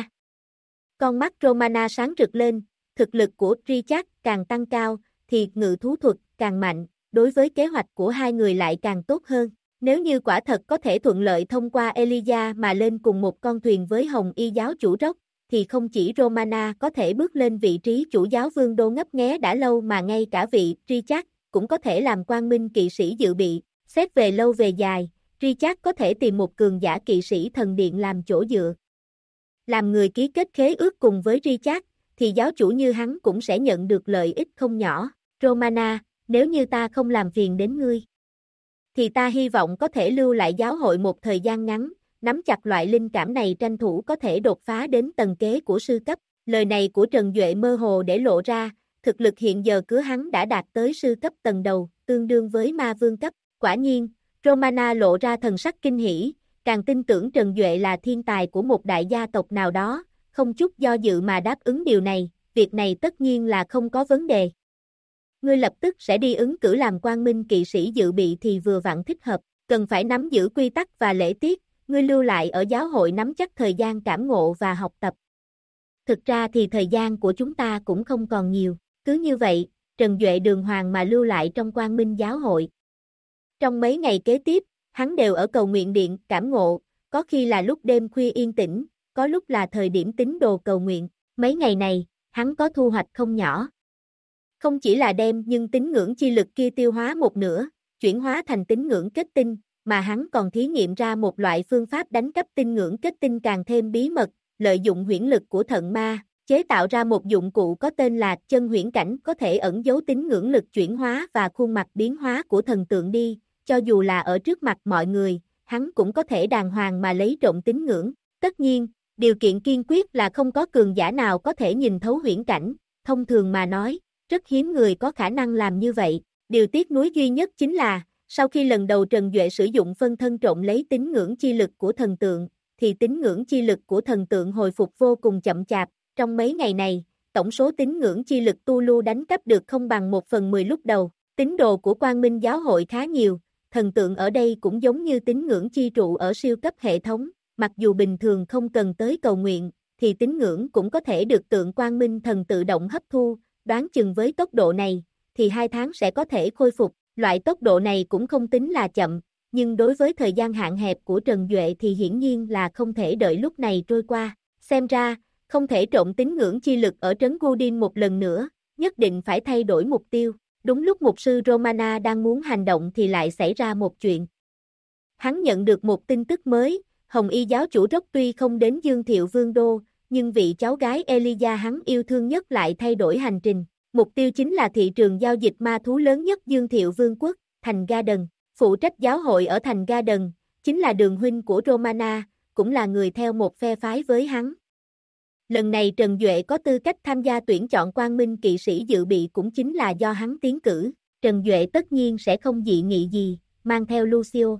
Con mắt Romana sáng rực lên, thực lực của Richard càng tăng cao, thì ngự thú thuật càng mạnh, đối với kế hoạch của hai người lại càng tốt hơn. Nếu như quả thật có thể thuận lợi thông qua Elijah mà lên cùng một con thuyền với Hồng Y giáo chủ Rock, thì không chỉ Romana có thể bước lên vị trí chủ giáo vương đô ngấp nghé đã lâu mà ngay cả vị Richard cũng có thể làm quang minh kỵ sĩ dự bị. Xét về lâu về dài, Richard có thể tìm một cường giả kỵ sĩ thần điện làm chỗ dựa. Làm người ký kết khế ước cùng với Richard, thì giáo chủ như hắn cũng sẽ nhận được lợi ích không nhỏ. Romana, nếu như ta không làm phiền đến ngươi, thì ta hy vọng có thể lưu lại giáo hội một thời gian ngắn, nắm chặt loại linh cảm này tranh thủ có thể đột phá đến tầng kế của sư cấp. Lời này của Trần Duệ mơ hồ để lộ ra, thực lực hiện giờ của hắn đã đạt tới sư cấp tầng đầu, tương đương với ma vương cấp. Quả nhiên, Romana lộ ra thần sắc kinh hỉ, càng tin tưởng Trần Duệ là thiên tài của một đại gia tộc nào đó, không chút do dự mà đáp ứng điều này, việc này tất nhiên là không có vấn đề. Ngươi lập tức sẽ đi ứng cử làm quang minh kỵ sĩ dự bị thì vừa vặn thích hợp, cần phải nắm giữ quy tắc và lễ tiết, ngươi lưu lại ở giáo hội nắm chắc thời gian cảm ngộ và học tập. Thực ra thì thời gian của chúng ta cũng không còn nhiều, cứ như vậy, Trần Duệ đường hoàng mà lưu lại trong quang minh giáo hội. Trong mấy ngày kế tiếp, hắn đều ở cầu nguyện điện cảm ngộ, có khi là lúc đêm khuya yên tĩnh, có lúc là thời điểm tín đồ cầu nguyện. Mấy ngày này, hắn có thu hoạch không nhỏ. Không chỉ là đem nhưng tín ngưỡng chi lực kia tiêu hóa một nửa, chuyển hóa thành tín ngưỡng kết tinh, mà hắn còn thí nghiệm ra một loại phương pháp đánh cắp tín ngưỡng kết tinh càng thêm bí mật, lợi dụng huyễn lực của thần ma, chế tạo ra một dụng cụ có tên là chân huyễn cảnh có thể ẩn giấu tín ngưỡng lực chuyển hóa và khuôn mặt biến hóa của thần tượng đi, cho dù là ở trước mặt mọi người, hắn cũng có thể đàng hoàng mà lấy trộm tín ngưỡng. Tất nhiên, điều kiện kiên quyết là không có cường giả nào có thể nhìn thấu huyễn cảnh, thông thường mà nói, rất hiếm người có khả năng làm như vậy. Điều tiếc nuối duy nhất chính là, sau khi lần đầu Trần Duệ sử dụng phân thân trộm lấy tín ngưỡng chi lực của thần tượng, thì tín ngưỡng chi lực của thần tượng hồi phục vô cùng chậm chạp. Trong mấy ngày này, tổng số tín ngưỡng chi lực tu lu đánh cắp được không bằng 1/10 lúc đầu. Tín đồ của Quang Minh giáo hội khá nhiều, thần tượng ở đây cũng giống như tín ngưỡng chi trụ ở siêu cấp hệ thống, mặc dù bình thường không cần tới cầu nguyện, thì tín ngưỡng cũng có thể được tượng Quang Minh thần tự động hấp thu, đoán chừng với tốc độ này, thì 2 tháng sẽ có thể khôi phục. Loại tốc độ này cũng không tính là chậm, nhưng đối với thời gian hạn hẹp của Trần Duệ thì hiển nhiên là không thể đợi lúc này trôi qua. Xem ra, không thể trộn tín ngưỡng chi lực ở trấn Gudin một lần nữa, nhất định phải thay đổi mục tiêu. Đúng lúc mục sư Romana đang muốn hành động thì lại xảy ra một chuyện. Hắn nhận được một tin tức mới, Hồng Y giáo chủ Rốc tuy không đến Dương Thiệu Vương Đô, nhưng vị cháu gái Elijah hắn yêu thương nhất lại thay đổi hành trình. Mục tiêu chính là thị trường giao dịch ma thú lớn nhất Dương Thiệu Vương quốc, thành Garden. Phụ trách giáo hội ở thành Garden, chính là đường huynh của Romana, cũng là người theo một phe phái với hắn. Lần này Trần Duệ có tư cách tham gia tuyển chọn Quang Minh kỵ sĩ dự bị cũng chính là do hắn tiến cử. Trần Duệ tất nhiên sẽ không dị nghị gì, mang theo Lucio.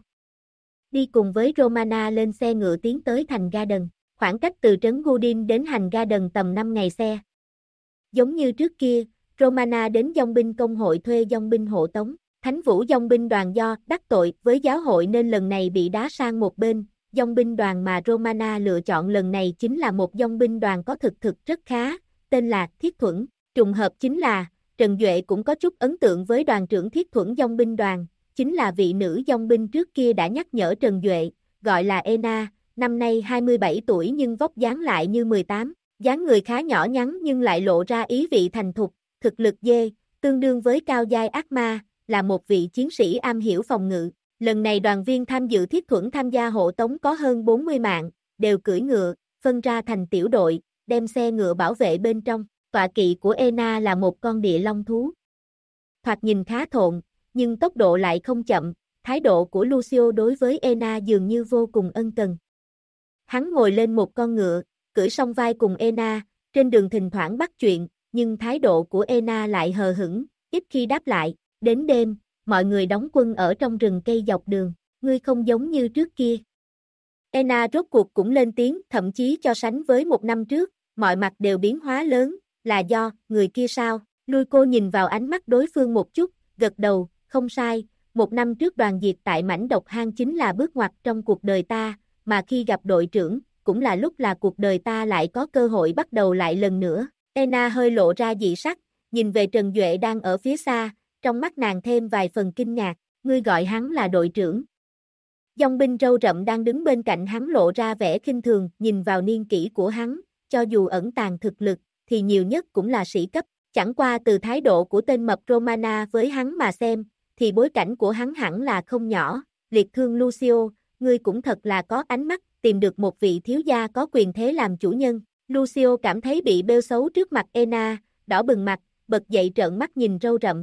Đi cùng với Romana lên xe ngựa tiến tới thành Garden. Khoảng cách từ trấn Gudin đến thành Garden tầm 5 ngày xe. Giống như trước kia, Romana đến dòng binh công hội thuê dòng binh hộ tống. Thánh vũ dòng binh đoàn do đắc tội với giáo hội nên lần này bị đá sang một bên. Dòng binh đoàn mà Romana lựa chọn lần này chính là một dòng binh đoàn có thực thực rất khá, tên là Thiết Thuẫn. Trùng hợp chính là, Trần Duệ cũng có chút ấn tượng với đoàn trưởng Thiết Thuẫn dòng binh đoàn, chính là vị nữ dòng binh trước kia đã nhắc nhở Trần Duệ, gọi là Ena, năm nay 27 tuổi nhưng vóc dáng lại như 18, dáng người khá nhỏ nhắn nhưng lại lộ ra ý vị thành thục, thực lực dê, tương đương với cao giai ác ma, là một vị chiến sĩ am hiểu phòng ngự. Lần này đoàn viên tham dự Thiết Thuẫn tham gia hộ tống có hơn 40 mạng, đều cưỡi ngựa, phân ra thành tiểu đội, đem xe ngựa bảo vệ bên trong. Tọa kỵ của Ena là một con địa long thú. Thoạt nhìn khá thộn, nhưng tốc độ lại không chậm, thái độ của Lucio đối với Ena dường như vô cùng ân cần. Hắn ngồi lên một con ngựa, cưỡi song vai cùng Ena, trên đường thỉnh thoảng bắt chuyện, nhưng thái độ của Ena lại hờ hững, ít khi đáp lại. Đến đêm, mọi người đóng quân ở trong rừng cây dọc đường, ngươi không giống như trước kia. Ena rốt cuộc cũng lên tiếng, thậm chí so sánh với một năm trước, mọi mặt đều biến hóa lớn, là do, người kia sao? Lui cô nhìn vào ánh mắt đối phương một chút, gật đầu, không sai, một năm trước đoàn diệt tại mảnh độc hang chính là bước ngoặt trong cuộc đời ta, mà khi gặp đội trưởng, cũng là lúc là cuộc đời ta lại có cơ hội bắt đầu lại lần nữa. Ena hơi lộ ra dị sắc, nhìn về Trần Duệ đang ở phía xa, trong mắt nàng thêm vài phần kinh ngạc, ngươi gọi hắn là đội trưởng. Dòng binh râu rậm đang đứng bên cạnh hắn lộ ra vẻ khinh thường, nhìn vào niên kỷ của hắn, cho dù ẩn tàng thực lực, thì nhiều nhất cũng là sĩ cấp, chẳng qua từ thái độ của tên mập Romana với hắn mà xem, thì bối cảnh của hắn hẳn là không nhỏ. Liệt thương Lucio, ngươi cũng thật là có ánh mắt, tìm được một vị thiếu gia có quyền thế làm chủ nhân. Lucio cảm thấy bị bêu xấu trước mặt Ena, đỏ bừng mặt, bật dậy trợn mắt nhìn râu rậm.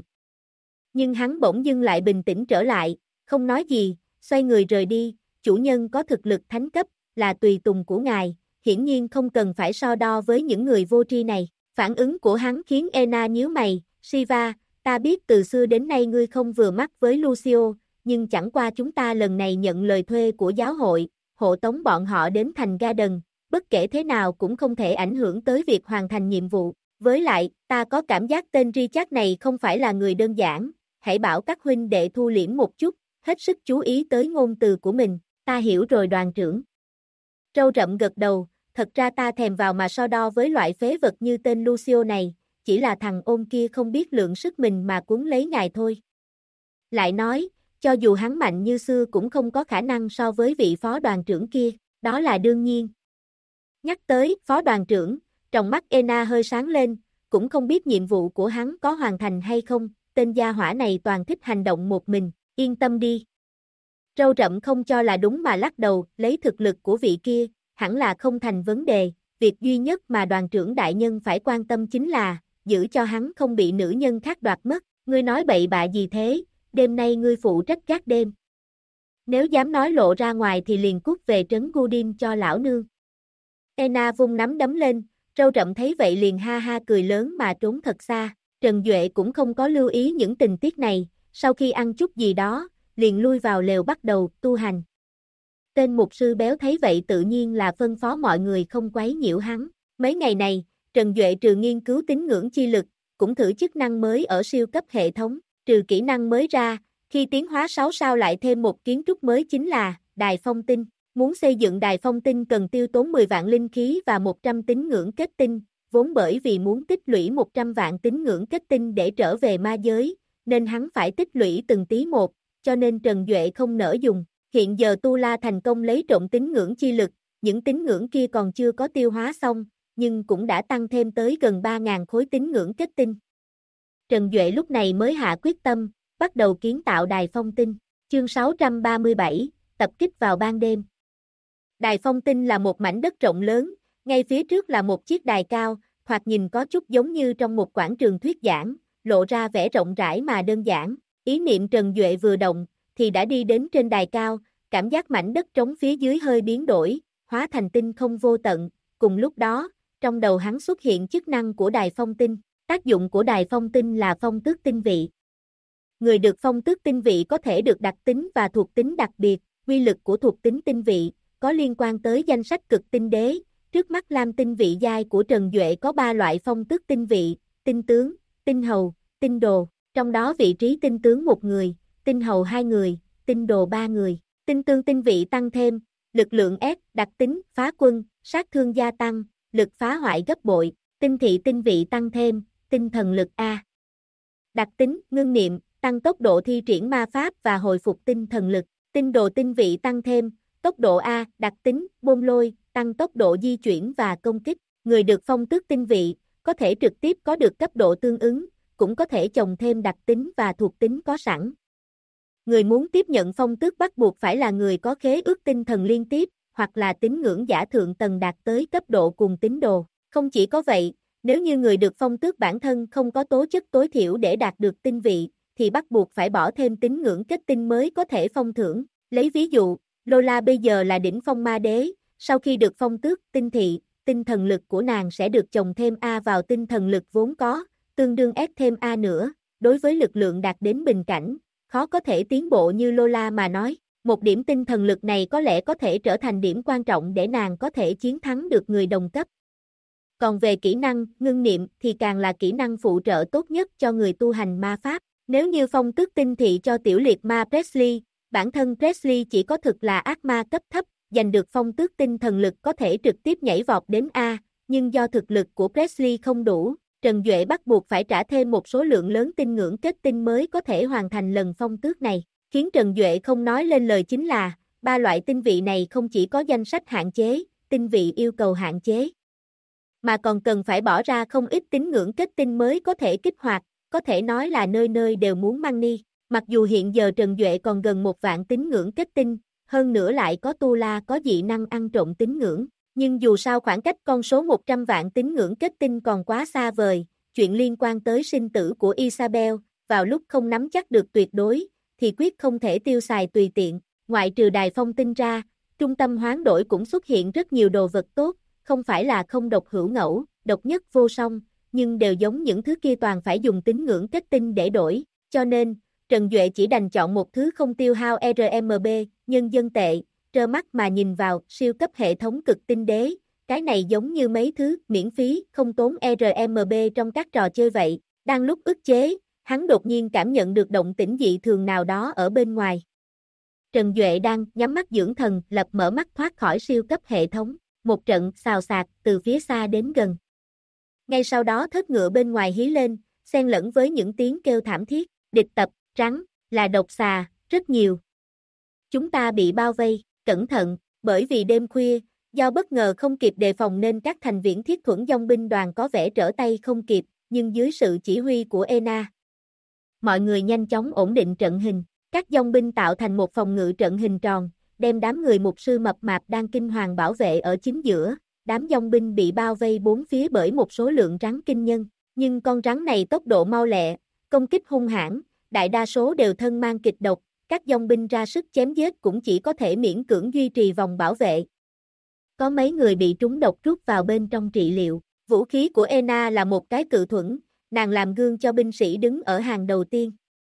Nhưng hắn bỗng dưng lại bình tĩnh trở lại, không nói gì, xoay người rời đi, chủ nhân có thực lực thánh cấp, là tùy tùng của ngài, hiển nhiên không cần phải so đo với những người vô tri này. Phản ứng của hắn khiến Ena nhíu mày, Shiva, ta biết từ xưa đến nay ngươi không vừa mắt với Lucio, nhưng chẳng qua chúng ta lần này nhận lời thuê của giáo hội, hộ tống bọn họ đến thành Garden, bất kể thế nào cũng không thể ảnh hưởng tới việc hoàn thành nhiệm vụ. Với lại, ta có cảm giác tên Richard này không phải là người đơn giản, hãy bảo các huynh đệ thu liễm một chút, hết sức chú ý tới ngôn từ của mình, ta hiểu rồi đoàn trưởng. Râu rậm gật đầu, thật ra ta thèm vào mà so đo với loại phế vật như tên Lucio này, chỉ là thằng ôn kia không biết lượng sức mình mà cuốn lấy ngài thôi. Lại nói, cho dù hắn mạnh như xưa cũng không có khả năng so với vị phó đoàn trưởng kia, đó là đương nhiên. Nhắc tới phó đoàn trưởng, trong mắt Ena hơi sáng lên, cũng không biết nhiệm vụ của hắn có hoàn thành hay không, tên gia hỏa này toàn thích hành động một mình, yên tâm đi. Râu rậm không cho là đúng mà lắc đầu, lấy thực lực của vị kia, hẳn là không thành vấn đề, việc duy nhất mà đoàn trưởng đại nhân phải quan tâm chính là, giữ cho hắn không bị nữ nhân khác đoạt mất. Ngươi nói bậy bạ gì thế, đêm nay ngươi phụ trách gác đêm. Nếu dám nói lộ ra ngoài thì liền cút về trấn Gudim cho lão nương. Ena vung nắm đấm lên, râu rậm thấy vậy liền ha ha cười lớn mà trốn thật xa. Trần Duệ cũng không có lưu ý những tình tiết này, sau khi ăn chút gì đó, liền lui vào lều bắt đầu tu hành. Tên mục sư béo thấy vậy tự nhiên là phân phó mọi người không quấy nhiễu hắn. Mấy ngày này, Trần Duệ trừ nghiên cứu tín ngưỡng chi lực, cũng thử chức năng mới ở siêu cấp hệ thống, trừ kỹ năng mới ra, khi tiến hóa 6 sao lại thêm một kiến trúc mới chính là Đài Phong Tinh. Muốn xây dựng Đài Phong Tinh cần tiêu tốn 10 vạn linh khí và 100 tín ngưỡng kết tinh, vốn bởi vì muốn tích lũy 100 vạn tín ngưỡng kết tinh để trở về ma giới, nên hắn phải tích lũy từng tí một, cho nên Trần Duệ không nỡ dùng. Hiện giờ Tu La thành công lấy trộm tín ngưỡng chi lực, những tín ngưỡng kia còn chưa có tiêu hóa xong, nhưng cũng đã tăng thêm tới gần 3.000 khối tín ngưỡng kết tinh. Trần Duệ lúc này mới hạ quyết tâm, bắt đầu kiến tạo Đài Phong Tinh. Chương 637, tập kích vào ban đêm. Đài Phong Tinh là một mảnh đất rộng lớn, ngay phía trước là một chiếc đài cao, thoạt nhìn có chút giống như trong một quảng trường thuyết giảng, lộ ra vẻ rộng rãi mà đơn giản. Ý niệm Trần Duệ vừa động, thì đã đi đến trên đài cao, cảm giác mảnh đất trống phía dưới hơi biến đổi, hóa thành tinh không vô tận. Cùng lúc đó, trong đầu hắn xuất hiện chức năng của Đài Phong Tinh. Tác dụng của Đài Phong Tinh là phong tước tinh vị. Người được phong tước tinh vị có thể được đặc tính và thuộc tính đặc biệt, quy lực của thuộc tính tinh vị, có liên quan tới danh sách cực tinh đế. Trước mắt Lam tinh vị giai của Trần Duệ có 3 loại phong tước tinh vị, tinh tướng, tinh hầu, tinh đồ, trong đó vị trí tinh tướng 1 người, tinh hầu 2 người, tinh đồ 3 người. Tinh tương tinh vị tăng thêm, lực lượng S, đặc tính, phá quân, sát thương gia tăng, lực phá hoại gấp bội. Tinh thị tinh vị tăng thêm, tinh thần lực A. Đặc tính, ngưng niệm, tăng tốc độ thi triển ma pháp và hồi phục tinh thần lực. Tinh đồ tinh vị tăng thêm, tốc độ A, đặc tính, bôn lôi, tăng tốc độ di chuyển và công kích. Người được phong tước tinh vị, có thể trực tiếp có được cấp độ tương ứng, cũng có thể chồng thêm đặc tính và thuộc tính có sẵn. Người muốn tiếp nhận phong tước bắt buộc phải là người có khế ước tinh thần liên tiếp, hoặc là tín ngưỡng giả thượng tầng đạt tới cấp độ cùng tín đồ. Không chỉ có vậy, nếu như người được phong tước bản thân không có tố chất tối thiểu để đạt được tinh vị, thì bắt buộc phải bỏ thêm tín ngưỡng kết tinh mới có thể phong thưởng. Lấy ví dụ, Lola bây giờ là đỉnh phong ma đế, sau khi được phong tước tinh thị, tinh thần lực của nàng sẽ được chồng thêm A vào tinh thần lực vốn có, tương đương S thêm A nữa. Đối với lực lượng đạt đến bình cảnh, khó có thể tiến bộ như Lola mà nói, một điểm tinh thần lực này có lẽ có thể trở thành điểm quan trọng để nàng có thể chiến thắng được người đồng cấp. Còn về kỹ năng, ngưng niệm thì càng là kỹ năng phụ trợ tốt nhất cho người tu hành ma pháp. Nếu như phong tước tinh thị cho tiểu liệt ma Presley, bản thân Presley chỉ có thực là ác ma cấp thấp, giành được phong tước tinh thần lực có thể trực tiếp nhảy vọt đến A, nhưng do thực lực của Presley không đủ, Trần Duệ bắt buộc phải trả thêm một số lượng lớn tinh ngưỡng kết tinh mới có thể hoàn thành lần phong tước này. Khiến Trần Duệ không nói lên lời chính là, 3 loại tinh vị này không chỉ có danh sách hạn chế, tinh vị yêu cầu hạn chế, mà còn cần phải bỏ ra không ít tín ngưỡng kết tinh mới có thể kích hoạt, có thể nói là nơi nơi đều muốn money. Mặc dù hiện giờ Trần Duệ còn gần 1 vạn tín ngưỡng kết tinh, hơn nữa lại có Tu La có dị năng ăn trộm tín ngưỡng, nhưng dù sao khoảng cách con số 100 vạn tín ngưỡng kết tinh còn quá xa vời, chuyện liên quan tới sinh tử của Isabel, vào lúc không nắm chắc được tuyệt đối, thì quyết không thể tiêu xài tùy tiện. Ngoại trừ Đài Phong Tinh ra, trung tâm hoán đổi cũng xuất hiện rất nhiều đồ vật tốt, không phải là không độc hữu ngẫu, độc nhất vô song, nhưng đều giống những thứ kia toàn phải dùng tín ngưỡng kết tinh để đổi, cho nên, Trần Duệ chỉ đành chọn một thứ không tiêu hao RMB, nhân dân tệ, trơ mắt mà nhìn vào siêu cấp hệ thống cực tinh đế, cái này giống như mấy thứ miễn phí, không tốn RMB trong các trò chơi vậy. Đang lúc ức chế, hắn đột nhiên cảm nhận được động tĩnh dị thường nào đó ở bên ngoài. Trần Duệ đang nhắm mắt dưỡng thần, lập mở mắt thoát khỏi siêu cấp hệ thống, một trận xào xạc từ phía xa đến gần. Ngay sau đó thớt ngựa bên ngoài hí lên, xen lẫn với những tiếng kêu thảm thiết, địch tập, rắn, là độc xà, rất nhiều. Chúng ta bị bao vây, cẩn thận, bởi vì đêm khuya, do bất ngờ không kịp đề phòng nên các thành viên thiết thuẫn dòng binh đoàn có vẻ trở tay không kịp, nhưng dưới sự chỉ huy của Ena, mọi người nhanh chóng ổn định trận hình. Các dòng binh tạo thành một phòng ngự trận hình tròn, đem đám người mục sư mập mạp đang kinh hoàng bảo vệ ở chính giữa, đám dòng binh bị bao vây bốn phía bởi một số lượng rắn kinh nhân, nhưng con rắn này tốc độ mau lẹ, công kích hung hãn, đại đa số đều thân mang kịch độc, các dòng binh ra sức chém giết cũng chỉ có thể miễn cưỡng duy trì vòng bảo vệ. Có mấy người bị trúng độc rút vào bên trong trị liệu, vũ khí của Ena là một cái cự thuẫn, nàng làm gương cho binh sĩ đứng ở hàng đầu tiên.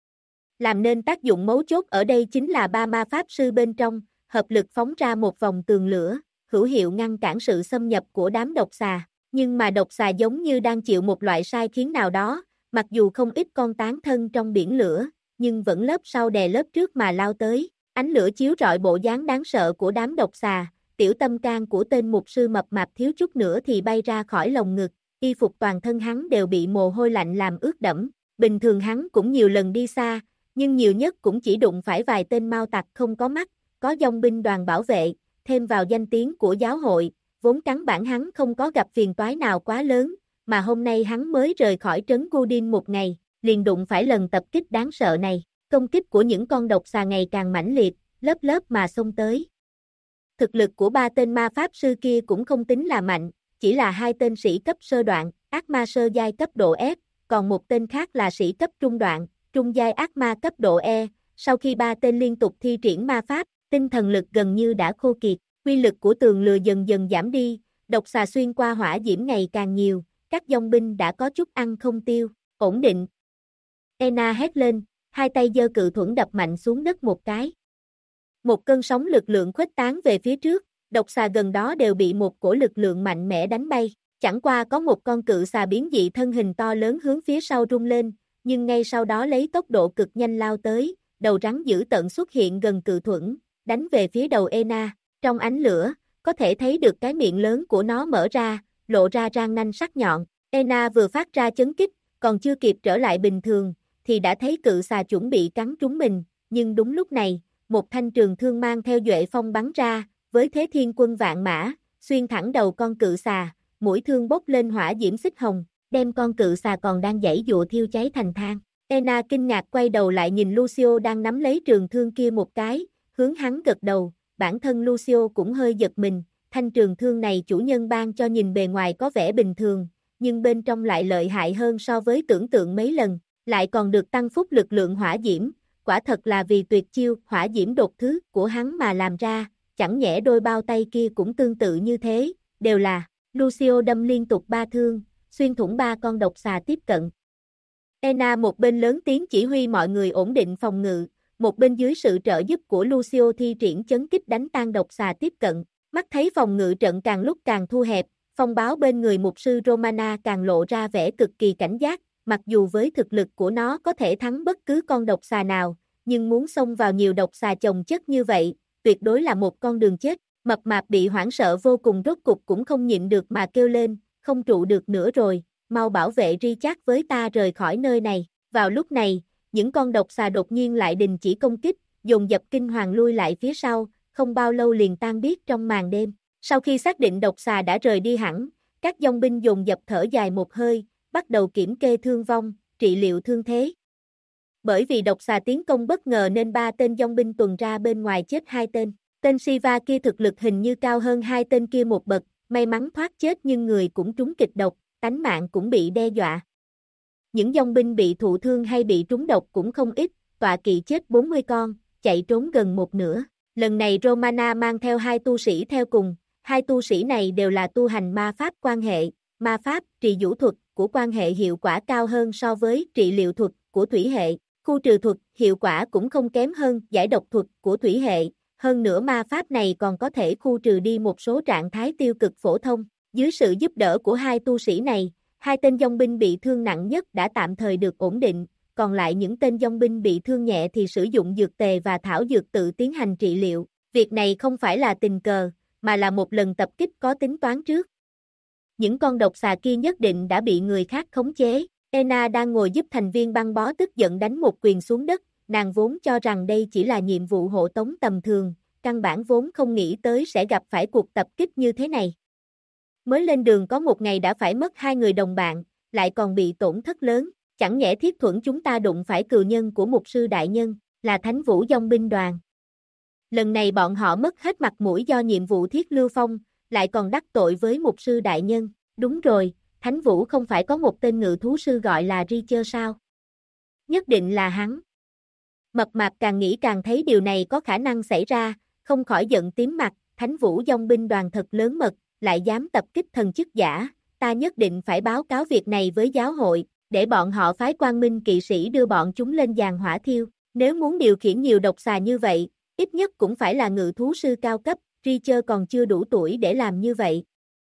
Làm nên tác dụng mấu chốt ở đây chính là ba ma pháp sư bên trong, hợp lực phóng ra một vòng tường lửa, hữu hiệu ngăn cản sự xâm nhập của đám độc xà, nhưng mà độc xà giống như đang chịu một loại sai khiến nào đó, mặc dù không ít con tán thân trong biển lửa, nhưng vẫn lớp sau đè lớp trước mà lao tới, ánh lửa chiếu rọi bộ dáng đáng sợ của đám độc xà, tiểu tâm can của tên mục sư mập mạp thiếu chút nữa thì bay ra khỏi lồng ngực, y phục toàn thân hắn đều bị mồ hôi lạnh làm ướt đẫm, bình thường hắn cũng nhiều lần đi xa, nhưng nhiều nhất cũng chỉ đụng phải vài tên mao tặc không có mắt, có dòng binh đoàn bảo vệ, thêm vào danh tiếng của giáo hội, vốn căn bản hắn không có gặp phiền toái nào quá lớn, mà hôm nay hắn mới rời khỏi trấn Godin một ngày, liền đụng phải lần tập kích đáng sợ này, công kích của những con độc xà ngày càng mãnh liệt, lớp lớp mà xông tới. Thực lực của ba tên ma pháp sư kia cũng không tính là mạnh, chỉ là hai tên sĩ cấp sơ đoạn, ác ma sơ giai cấp độ F, còn một tên khác là sĩ cấp trung đoạn, trung giai ác ma cấp độ E, sau khi ba tên liên tục thi triển ma pháp, tinh thần lực gần như đã khô kiệt, quy lực của tường lửa dần dần giảm đi, độc xà xuyên qua hỏa diễm ngày càng nhiều, các dòng binh đã có chút ăn không tiêu, ổn định. Ena hét lên, hai tay giơ cự thuẫn đập mạnh xuống đất một cái. Một cơn sóng lực lượng khuếch tán về phía trước, độc xà gần đó đều bị một cổ lực lượng mạnh mẽ đánh bay, chẳng qua có một con cự xà biến dị thân hình to lớn hướng phía sau rung lên, nhưng ngay sau đó lấy tốc độ cực nhanh lao tới, đầu rắn dữ tợn xuất hiện gần cự thuẫn, đánh về phía đầu Ena, trong ánh lửa, có thể thấy được cái miệng lớn của nó mở ra, lộ ra răng nanh sắc nhọn, Ena vừa phát ra chấn kích, còn chưa kịp trở lại bình thường, thì đã thấy cự xà chuẩn bị cắn trúng mình, nhưng đúng lúc này, một thanh trường thương mang theo duệ phong bắn ra, với thế thiên quân vạn mã, xuyên thẳng đầu con cự xà, mũi thương bốc lên hỏa diễm xích hồng, đem con cự xà còn đang giãy giụa thiêu cháy thành than. Ena kinh ngạc quay đầu lại nhìn Lucio đang nắm lấy trường thương kia một cái, hướng hắn gật đầu, bản thân Lucio cũng hơi giật mình, thanh trường thương này chủ nhân ban cho nhìn bề ngoài có vẻ bình thường, nhưng bên trong lại lợi hại hơn so với tưởng tượng mấy lần, lại còn được tăng phúc lực lượng hỏa diễm, quả thật là vì tuyệt chiêu hỏa diễm đột thứ của hắn mà làm ra, chẳng nhẽ đôi bao tay kia cũng tương tự như thế, đều là, Lucio đâm liên tục ba thương, xuyên thủng ba con độc xà tiếp cận. Ena một bên lớn tiếng chỉ huy mọi người ổn định phòng ngự, một bên dưới sự trợ giúp của Lucio thi triển chấn kích đánh tan độc xà tiếp cận, mắt thấy phòng ngự trận càng lúc càng thu hẹp, phong báo bên người mục sư Romana càng lộ ra vẻ cực kỳ cảnh giác, mặc dù với thực lực của nó có thể thắng bất cứ con độc xà nào, nhưng muốn xông vào nhiều độc xà chồng chất như vậy, tuyệt đối là một con đường chết, mập mạp bị hoảng sợ vô cùng rốt cục cũng không nhịn được mà kêu lên, không trụ được nữa rồi, mau bảo vệ Richard với ta rời khỏi nơi này, vào lúc này, những con độc xà đột nhiên lại đình chỉ công kích, dồn dập kinh hoàng lui lại phía sau, không bao lâu liền tan biến trong màn đêm, sau khi xác định độc xà đã rời đi hẳn, các dòng binh dồn dập thở dài một hơi, bắt đầu kiểm kê thương vong, trị liệu thương thế. Bởi vì độc xà tiến công bất ngờ nên ba tên dòng binh tuần ra bên ngoài chết hai tên. Tên Shiva kia thực lực hình như cao hơn hai tên kia một bậc, may mắn thoát chết nhưng người cũng trúng kịch độc, tánh mạng cũng bị đe dọa. Những dòng binh bị thụ thương hay bị trúng độc cũng không ít, tọa kỵ chết 40 con, chạy trốn gần một nửa. Lần này Romana mang theo hai tu sĩ theo cùng, hai tu sĩ này đều là tu hành ma pháp quan hệ, ma pháp, trì vũ thuật của quan hệ hiệu quả cao hơn so với trị liệu thuật của thủy hệ, khu trừ thuật hiệu quả cũng không kém hơn giải độc thuật của thủy hệ, hơn nữa ma pháp này còn có thể khu trừ đi một số trạng thái tiêu cực phổ thông. Dưới sự giúp đỡ của hai tu sĩ này, hai tên dòng binh bị thương nặng nhất đã tạm thời được ổn định, còn lại những tên dòng binh bị thương nhẹ thì sử dụng dược tề và thảo dược tự tiến hành trị liệu. Việc này không phải là tình cờ, mà là một lần tập kích có tính toán trước. Những con độc xà kia nhất định đã bị người khác khống chế. Ena đang ngồi giúp thành viên băng bó tức giận đánh một quyền xuống đất, nàng vốn cho rằng đây chỉ là nhiệm vụ hộ tống tầm thường, căn bản vốn không nghĩ tới sẽ gặp phải cuộc tập kích như thế này. Mới lên đường có một ngày đã phải mất hai người đồng bạn, lại còn bị tổn thất lớn, chẳng nhẽ thiết thuẫn chúng ta đụng phải cừu nhân của mục sư đại nhân, là Thánh Vũ Dòng binh đoàn. Lần này bọn họ mất hết mặt mũi do nhiệm vụ thiết lưu phong, lại còn đắc tội với mục sư đại nhân. Đúng rồi, Thánh Vũ không phải có một tên ngự thú sư gọi là Richer sao? Nhất định là hắn. Mập mạp càng nghĩ càng thấy điều này có khả năng xảy ra, không khỏi giận tím mặt, Thánh Vũ dòng binh đoàn thật lớn mật, lại dám tập kích thần chức giả, ta nhất định phải báo cáo việc này với giáo hội, để bọn họ phái Quang Minh kỵ sĩ đưa bọn chúng lên giàn hỏa thiêu. Nếu muốn điều khiển nhiều độc xà như vậy, ít nhất cũng phải là ngự thú sư cao cấp, Richer còn chưa đủ tuổi để làm như vậy.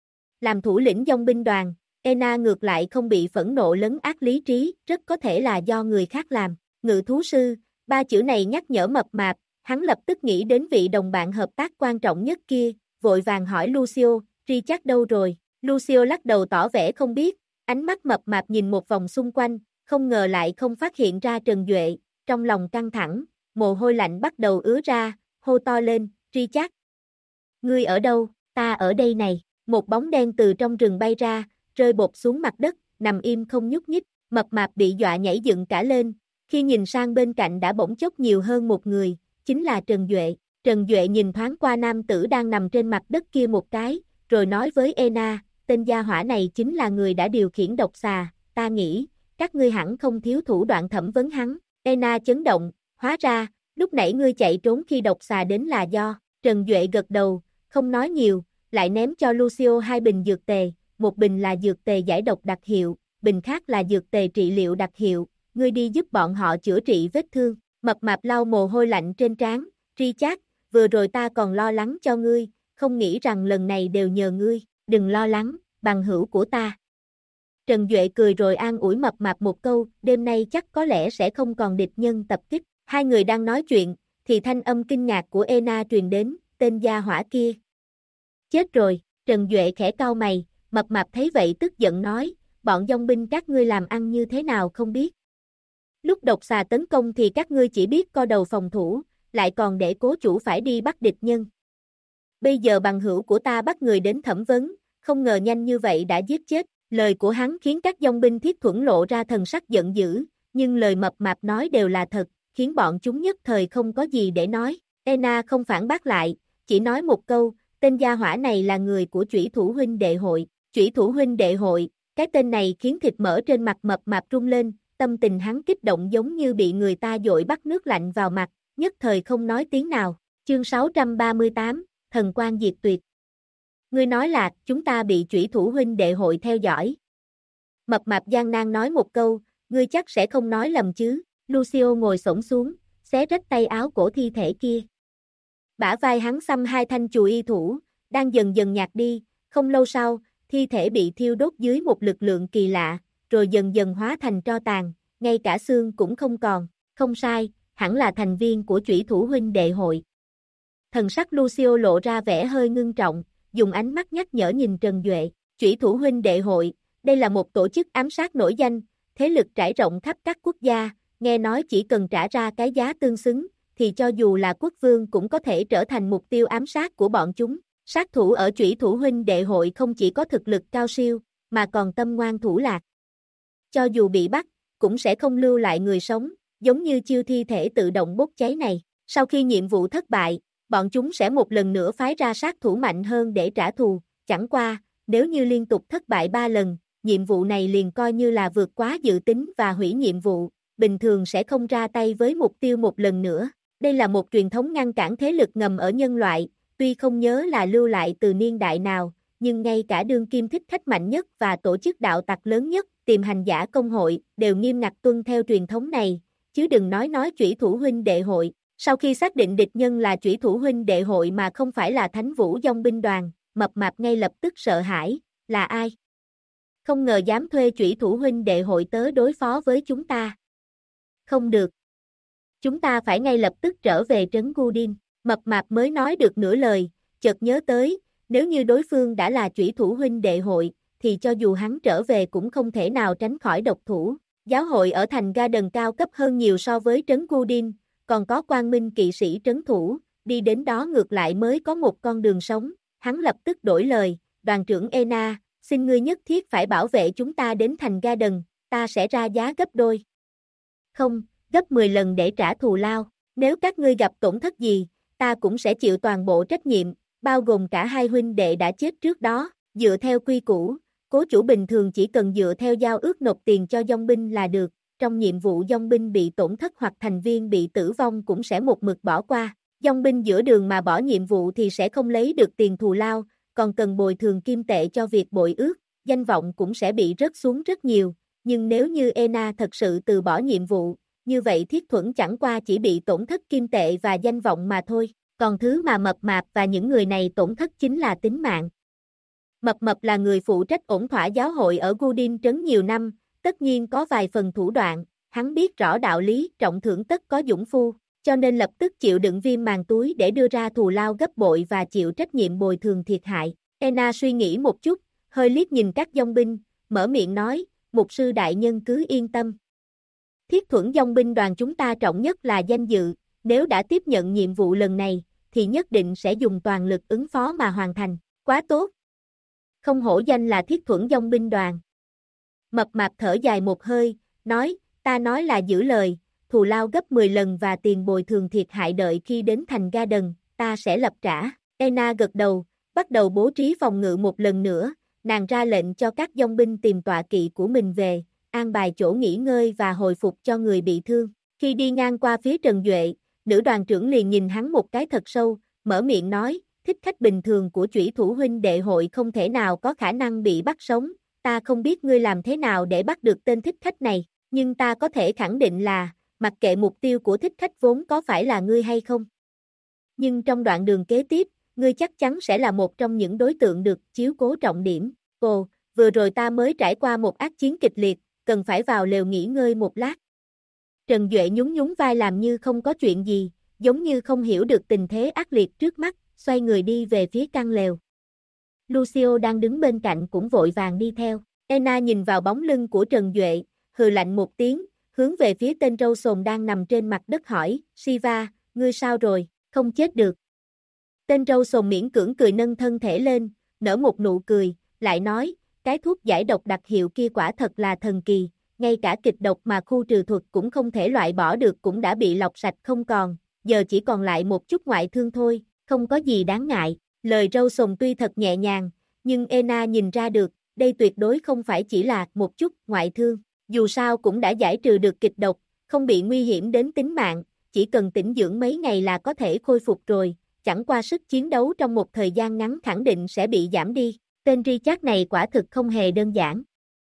Làm thủ lĩnh dòng binh đoàn, Ena ngược lại không bị phẫn nộ lấn át lý trí, rất có thể là do người khác làm. Ngự thú sư, ba chữ này nhắc nhở mập mạp, hắn lập tức nghĩ đến vị đồng bạn hợp tác quan trọng nhất kia, vội vàng hỏi Lucio, Richard đâu rồi? Lucio lắc đầu tỏ vẻ không biết, ánh mắt mập mạp nhìn một vòng xung quanh, không ngờ lại không phát hiện ra Trần Duệ, trong lòng căng thẳng, mồ hôi lạnh bắt đầu ứa ra, hô to lên, Richard. Ngươi ở đâu? Ta ở đây này. Một bóng đen từ trong rừng bay ra, rơi bột xuống mặt đất, nằm im không nhúc nhích, mập mạp bị dọa nhảy dựng cả lên, khi nhìn sang bên cạnh đã bỗng chốc nhiều hơn một người, chính là Trần Duệ. Trần Duệ nhìn thoáng qua nam tử đang nằm trên mặt đất kia một cái, rồi nói với Ena, tên gia hỏa này chính là người đã điều khiển độc xà, ta nghĩ, các ngươi hẳn không thiếu thủ đoạn thẩm vấn hắn. Ena chấn động, hóa ra, lúc nãy ngươi chạy trốn khi độc xà đến là do, Trần Duệ gật đầu, không nói nhiều, lại ném cho Lucio 2 bình dược tề, một bình là dược tề giải độc đặc hiệu, bình khác là dược tề trị liệu đặc hiệu, ngươi đi giúp bọn họ chữa trị vết thương. Mập mạp lau mồ hôi lạnh trên trán, Richard, vừa rồi ta còn lo lắng cho ngươi, không nghĩ rằng lần này đều nhờ ngươi, đừng lo lắng, bằng hữu của ta. Trần Duệ cười rồi an ủi mập mạp một câu, đêm nay chắc có lẽ sẽ không còn địch nhân tập kích. Hai người đang nói chuyện, thì thanh âm kinh ngạc của Ena truyền đến, tên gia hỏa kia. Chết rồi, Trần Duệ khẽ cau mày, mập mạp thấy vậy tức giận nói, bọn dòng binh các ngươi làm ăn như thế nào không biết. Lúc độc xà tấn công thì các ngươi chỉ biết co đầu phòng thủ, lại còn để cố chủ phải đi bắt địch nhân. Bây giờ bằng hữu của ta bắt người đến thẩm vấn, không ngờ nhanh như vậy đã giết chết. Lời của hắn khiến các dòng binh thiết thuẫn lộ ra thần sắc giận dữ, nhưng lời mập mạp nói đều là thật, khiến bọn chúng nhất thời không có gì để nói. Ena không phản bác lại, chỉ nói một câu, tên gia hỏa này là người của Chủy Thủ huynh đệ hội. Chủy Thủ huynh đệ hội, cái tên này khiến thịt mỡ trên mặt mập mạp rung lên, tâm tình hắn kích động giống như bị người ta dội bắt nước lạnh vào mặt, nhất thời không nói tiếng nào. Chương 638, Thần Quang Diệt Tuyệt. Ngươi nói là, chúng ta bị Chủy Thủ huynh đệ hội theo dõi. Mập mạp gian nan nói một câu, ngươi chắc sẽ không nói lầm chứ. Lucio ngồi xổm xuống, xé rách tay áo cổ thi thể kia. Bả vai hắn xăm 2 thanh chùy y thủ, đang dần dần nhạt đi, không lâu sau, thi thể bị thiêu đốt dưới một lực lượng kỳ lạ, rồi dần dần hóa thành tro tàn, ngay cả xương cũng không còn, không sai, hẳn là thành viên của Chủy Thủ huynh đệ hội. Thần sắc Lucio lộ ra vẻ hơi ngưng trọng, dùng ánh mắt nhắc nhở nhìn Trần Duệ, Chủy Thủ huynh đệ hội, đây là một tổ chức ám sát nổi danh, thế lực trải rộng khắp các quốc gia, nghe nói chỉ cần trả ra cái giá tương xứng, thì cho dù là quốc vương cũng có thể trở thành mục tiêu ám sát của bọn chúng. Sát thủ ở Chủy Thủ huynh đệ hội không chỉ có thực lực cao siêu, mà còn tâm ngoan thủ lạc. Cho dù bị bắt, cũng sẽ không lưu lại người sống, giống như chiêu thi thể tự động bốc cháy này. Sau khi nhiệm vụ thất bại, bọn chúng sẽ một lần nữa phái ra sát thủ mạnh hơn để trả thù. Chẳng qua, nếu như liên tục thất bại 3 lần, nhiệm vụ này liền coi như là vượt quá dự tính và hủy nhiệm vụ, bình thường sẽ không ra tay với mục tiêu một lần nữa. Đây là một truyền thống ngăn cản thế lực ngầm ở nhân loại, tuy không nhớ là lưu lại từ niên đại nào, nhưng ngay cả đương kim thích khách mạnh nhất và tổ chức đạo tặc lớn nhất, tìm hành giả công hội, đều nghiêm ngặt tuân theo truyền thống này, chứ đừng nói Chủy Thủ huynh đệ hội. Sau khi xác định địch nhân là Chủy Thủ huynh đệ hội mà không phải là Thánh Vũ dòng binh đoàn, mập mạp ngay lập tức sợ hãi, là ai? Không ngờ dám thuê Chủy Thủ huynh đệ hội tới đối phó với chúng ta. Không được. Chúng ta phải ngay lập tức trở về trấn Gudin. Mập mạp mới nói được nửa lời, chợt nhớ tới, nếu như đối phương đã là Chủy Thủ huynh đệ hội, thì cho dù hắn trở về cũng không thể nào tránh khỏi độc thủ. Giáo hội ở thành Garden cao cấp hơn nhiều so với trấn Gudin, còn có Quang Minh kỵ sĩ trấn thủ, đi đến đó ngược lại mới có một con đường sống. Hắn lập tức đổi lời, đoàn trưởng Ena, xin ngươi nhất thiết phải bảo vệ chúng ta đến thành Garden, ta sẽ ra giá gấp đôi. Không, gấp 10 lần để trả thù lao, nếu các ngươi gặp tổn thất gì, ta cũng sẽ chịu toàn bộ trách nhiệm, bao gồm cả hai huynh đệ đã chết trước đó. Dựa theo quy củ, cố chủ bình thường chỉ cần dựa theo giao ước nộp tiền cho dòng binh là được. Trong nhiệm vụ dòng binh bị tổn thất hoặc thành viên bị tử vong cũng sẽ một mực bỏ qua. Dòng binh giữa đường mà bỏ nhiệm vụ thì sẽ không lấy được tiền thù lao, còn cần bồi thường kim tệ cho việc bội ước, danh vọng cũng sẽ bị rớt xuống rất nhiều. Nhưng nếu như Ena thật sự từ bỏ nhiệm vụ, như vậy Thiết Thuẫn chẳng qua chỉ bị tổn thất kim tệ và danh vọng mà thôi. Còn thứ mà Mập Mạp và những người này tổn thất chính là tính mạng. Mập Mập là người phụ trách ổn thỏa giáo hội ở Goodin trấn nhiều năm, tất nhiên có vài phần thủ đoạn, hắn biết rõ đạo lý trọng thưởng tất có dũng phu, cho nên lập tức chịu đựng viêm màng túi để đưa ra thù lao gấp bội và chịu trách nhiệm bồi thường thiệt hại. Ena suy nghĩ một chút, hơi liếc nhìn các dòng binh, mở miệng nói, mục sư đại nhân cứ yên tâm. Thiết Thuẫn dòng binh đoàn chúng ta trọng nhất là danh dự, nếu đã tiếp nhận nhiệm vụ lần này, thì nhất định sẽ dùng toàn lực ứng phó mà hoàn thành, quá tốt. Không hổ danh là Thiết Thuẫn dòng binh đoàn. Mập Mạp thở dài một hơi, nói, ta nói là giữ lời, thù lao gấp 10 lần và tiền bồi thường thiệt hại đợi khi đến thành Garden, ta sẽ lập trả. Ena gật đầu, bắt đầu bố trí phòng ngự một lần nữa, nàng ra lệnh cho các dòng binh tìm tọa kỵ của mình về, an bài chỗ nghỉ ngơi và hồi phục cho người bị thương. Khi đi ngang qua phía Trần Duệ, nữ đoàn trưởng liền nhìn hắn một cái thật sâu, mở miệng nói, thích khách bình thường của chủy thủ huynh đệ hội không thể nào có khả năng bị bắt sống, ta không biết ngươi làm thế nào để bắt được tên thích khách này, nhưng ta có thể khẳng định là, mặc kệ mục tiêu của thích khách vốn có phải là ngươi hay không. Nhưng trong đoạn đường kế tiếp, ngươi chắc chắn sẽ là một trong những đối tượng được chiếu cố trọng điểm. Ồ, vừa rồi ta mới trải qua một ác chiến kịch liệt, cần phải vào lều nghỉ ngơi một lát. Trần Duệ nhún nhún vai làm như không có chuyện gì, giống như không hiểu được tình thế ác liệt trước mắt, xoay người đi về phía căn lều. Lucio đang đứng bên cạnh cũng vội vàng đi theo. Ena nhìn vào bóng lưng của Trần Duệ, hừ lạnh một tiếng, hướng về phía tên râu sồn đang nằm trên mặt đất hỏi, Siva, ngươi sao rồi, không chết được. Tên râu sồn miễn cưỡng cười nâng thân thể lên, nở một nụ cười, lại nói, cái thuốc giải độc đặc hiệu kia quả thật là thần kỳ, ngay cả kịch độc mà khu trừ thuật cũng không thể loại bỏ được cũng đã bị lọc sạch không còn, giờ chỉ còn lại một chút ngoại thương thôi, không có gì đáng ngại. Lời râu sồn tuy thật nhẹ nhàng, nhưng Ena nhìn ra được, đây tuyệt đối không phải chỉ là một chút ngoại thương, dù sao cũng đã giải trừ được kịch độc, không bị nguy hiểm đến tính mạng, chỉ cần tĩnh dưỡng mấy ngày là có thể khôi phục rồi, chẳng qua sức chiến đấu trong một thời gian ngắn khẳng định sẽ bị giảm đi, tên Richard này quả thực không hề đơn giản.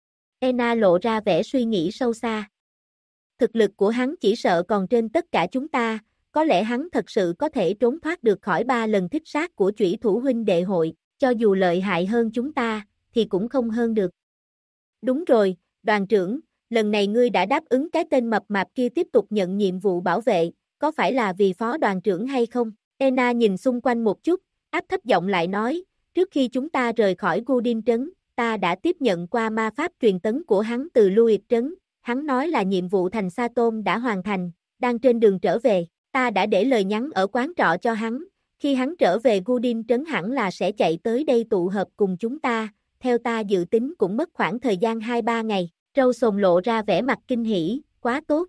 Ena lộ ra vẻ suy nghĩ sâu xa. Thực lực của hắn chỉ sợ còn trên tất cả chúng ta, có lẽ hắn thật sự có thể trốn thoát được khỏi 3 lần thích sát của chủy thủ huynh đệ hội, cho dù lợi hại hơn chúng ta, thì cũng không hơn được. Đúng rồi, đoàn trưởng, lần này ngươi đã đáp ứng cái tên mập mạp kia tiếp tục nhận nhiệm vụ bảo vệ, có phải là vì phó đoàn trưởng hay không? Ena nhìn xung quanh một chút, áp thấp giọng lại nói, trước khi chúng ta rời khỏi Goodin trấn, ta đã tiếp nhận qua ma pháp truyền tấn của hắn từ Louis trấn, hắn nói là nhiệm vụ thành Sa Tôn đã hoàn thành, đang trên đường trở về. Ta đã để lời nhắn ở quán trọ cho hắn, khi hắn trở về Goodin trấn hẳn là sẽ chạy tới đây tụ hợp cùng chúng ta, theo ta dự tính cũng mất khoảng thời gian 2-3 ngày, râu sồn lộ ra vẻ mặt kinh hỉ, quá tốt.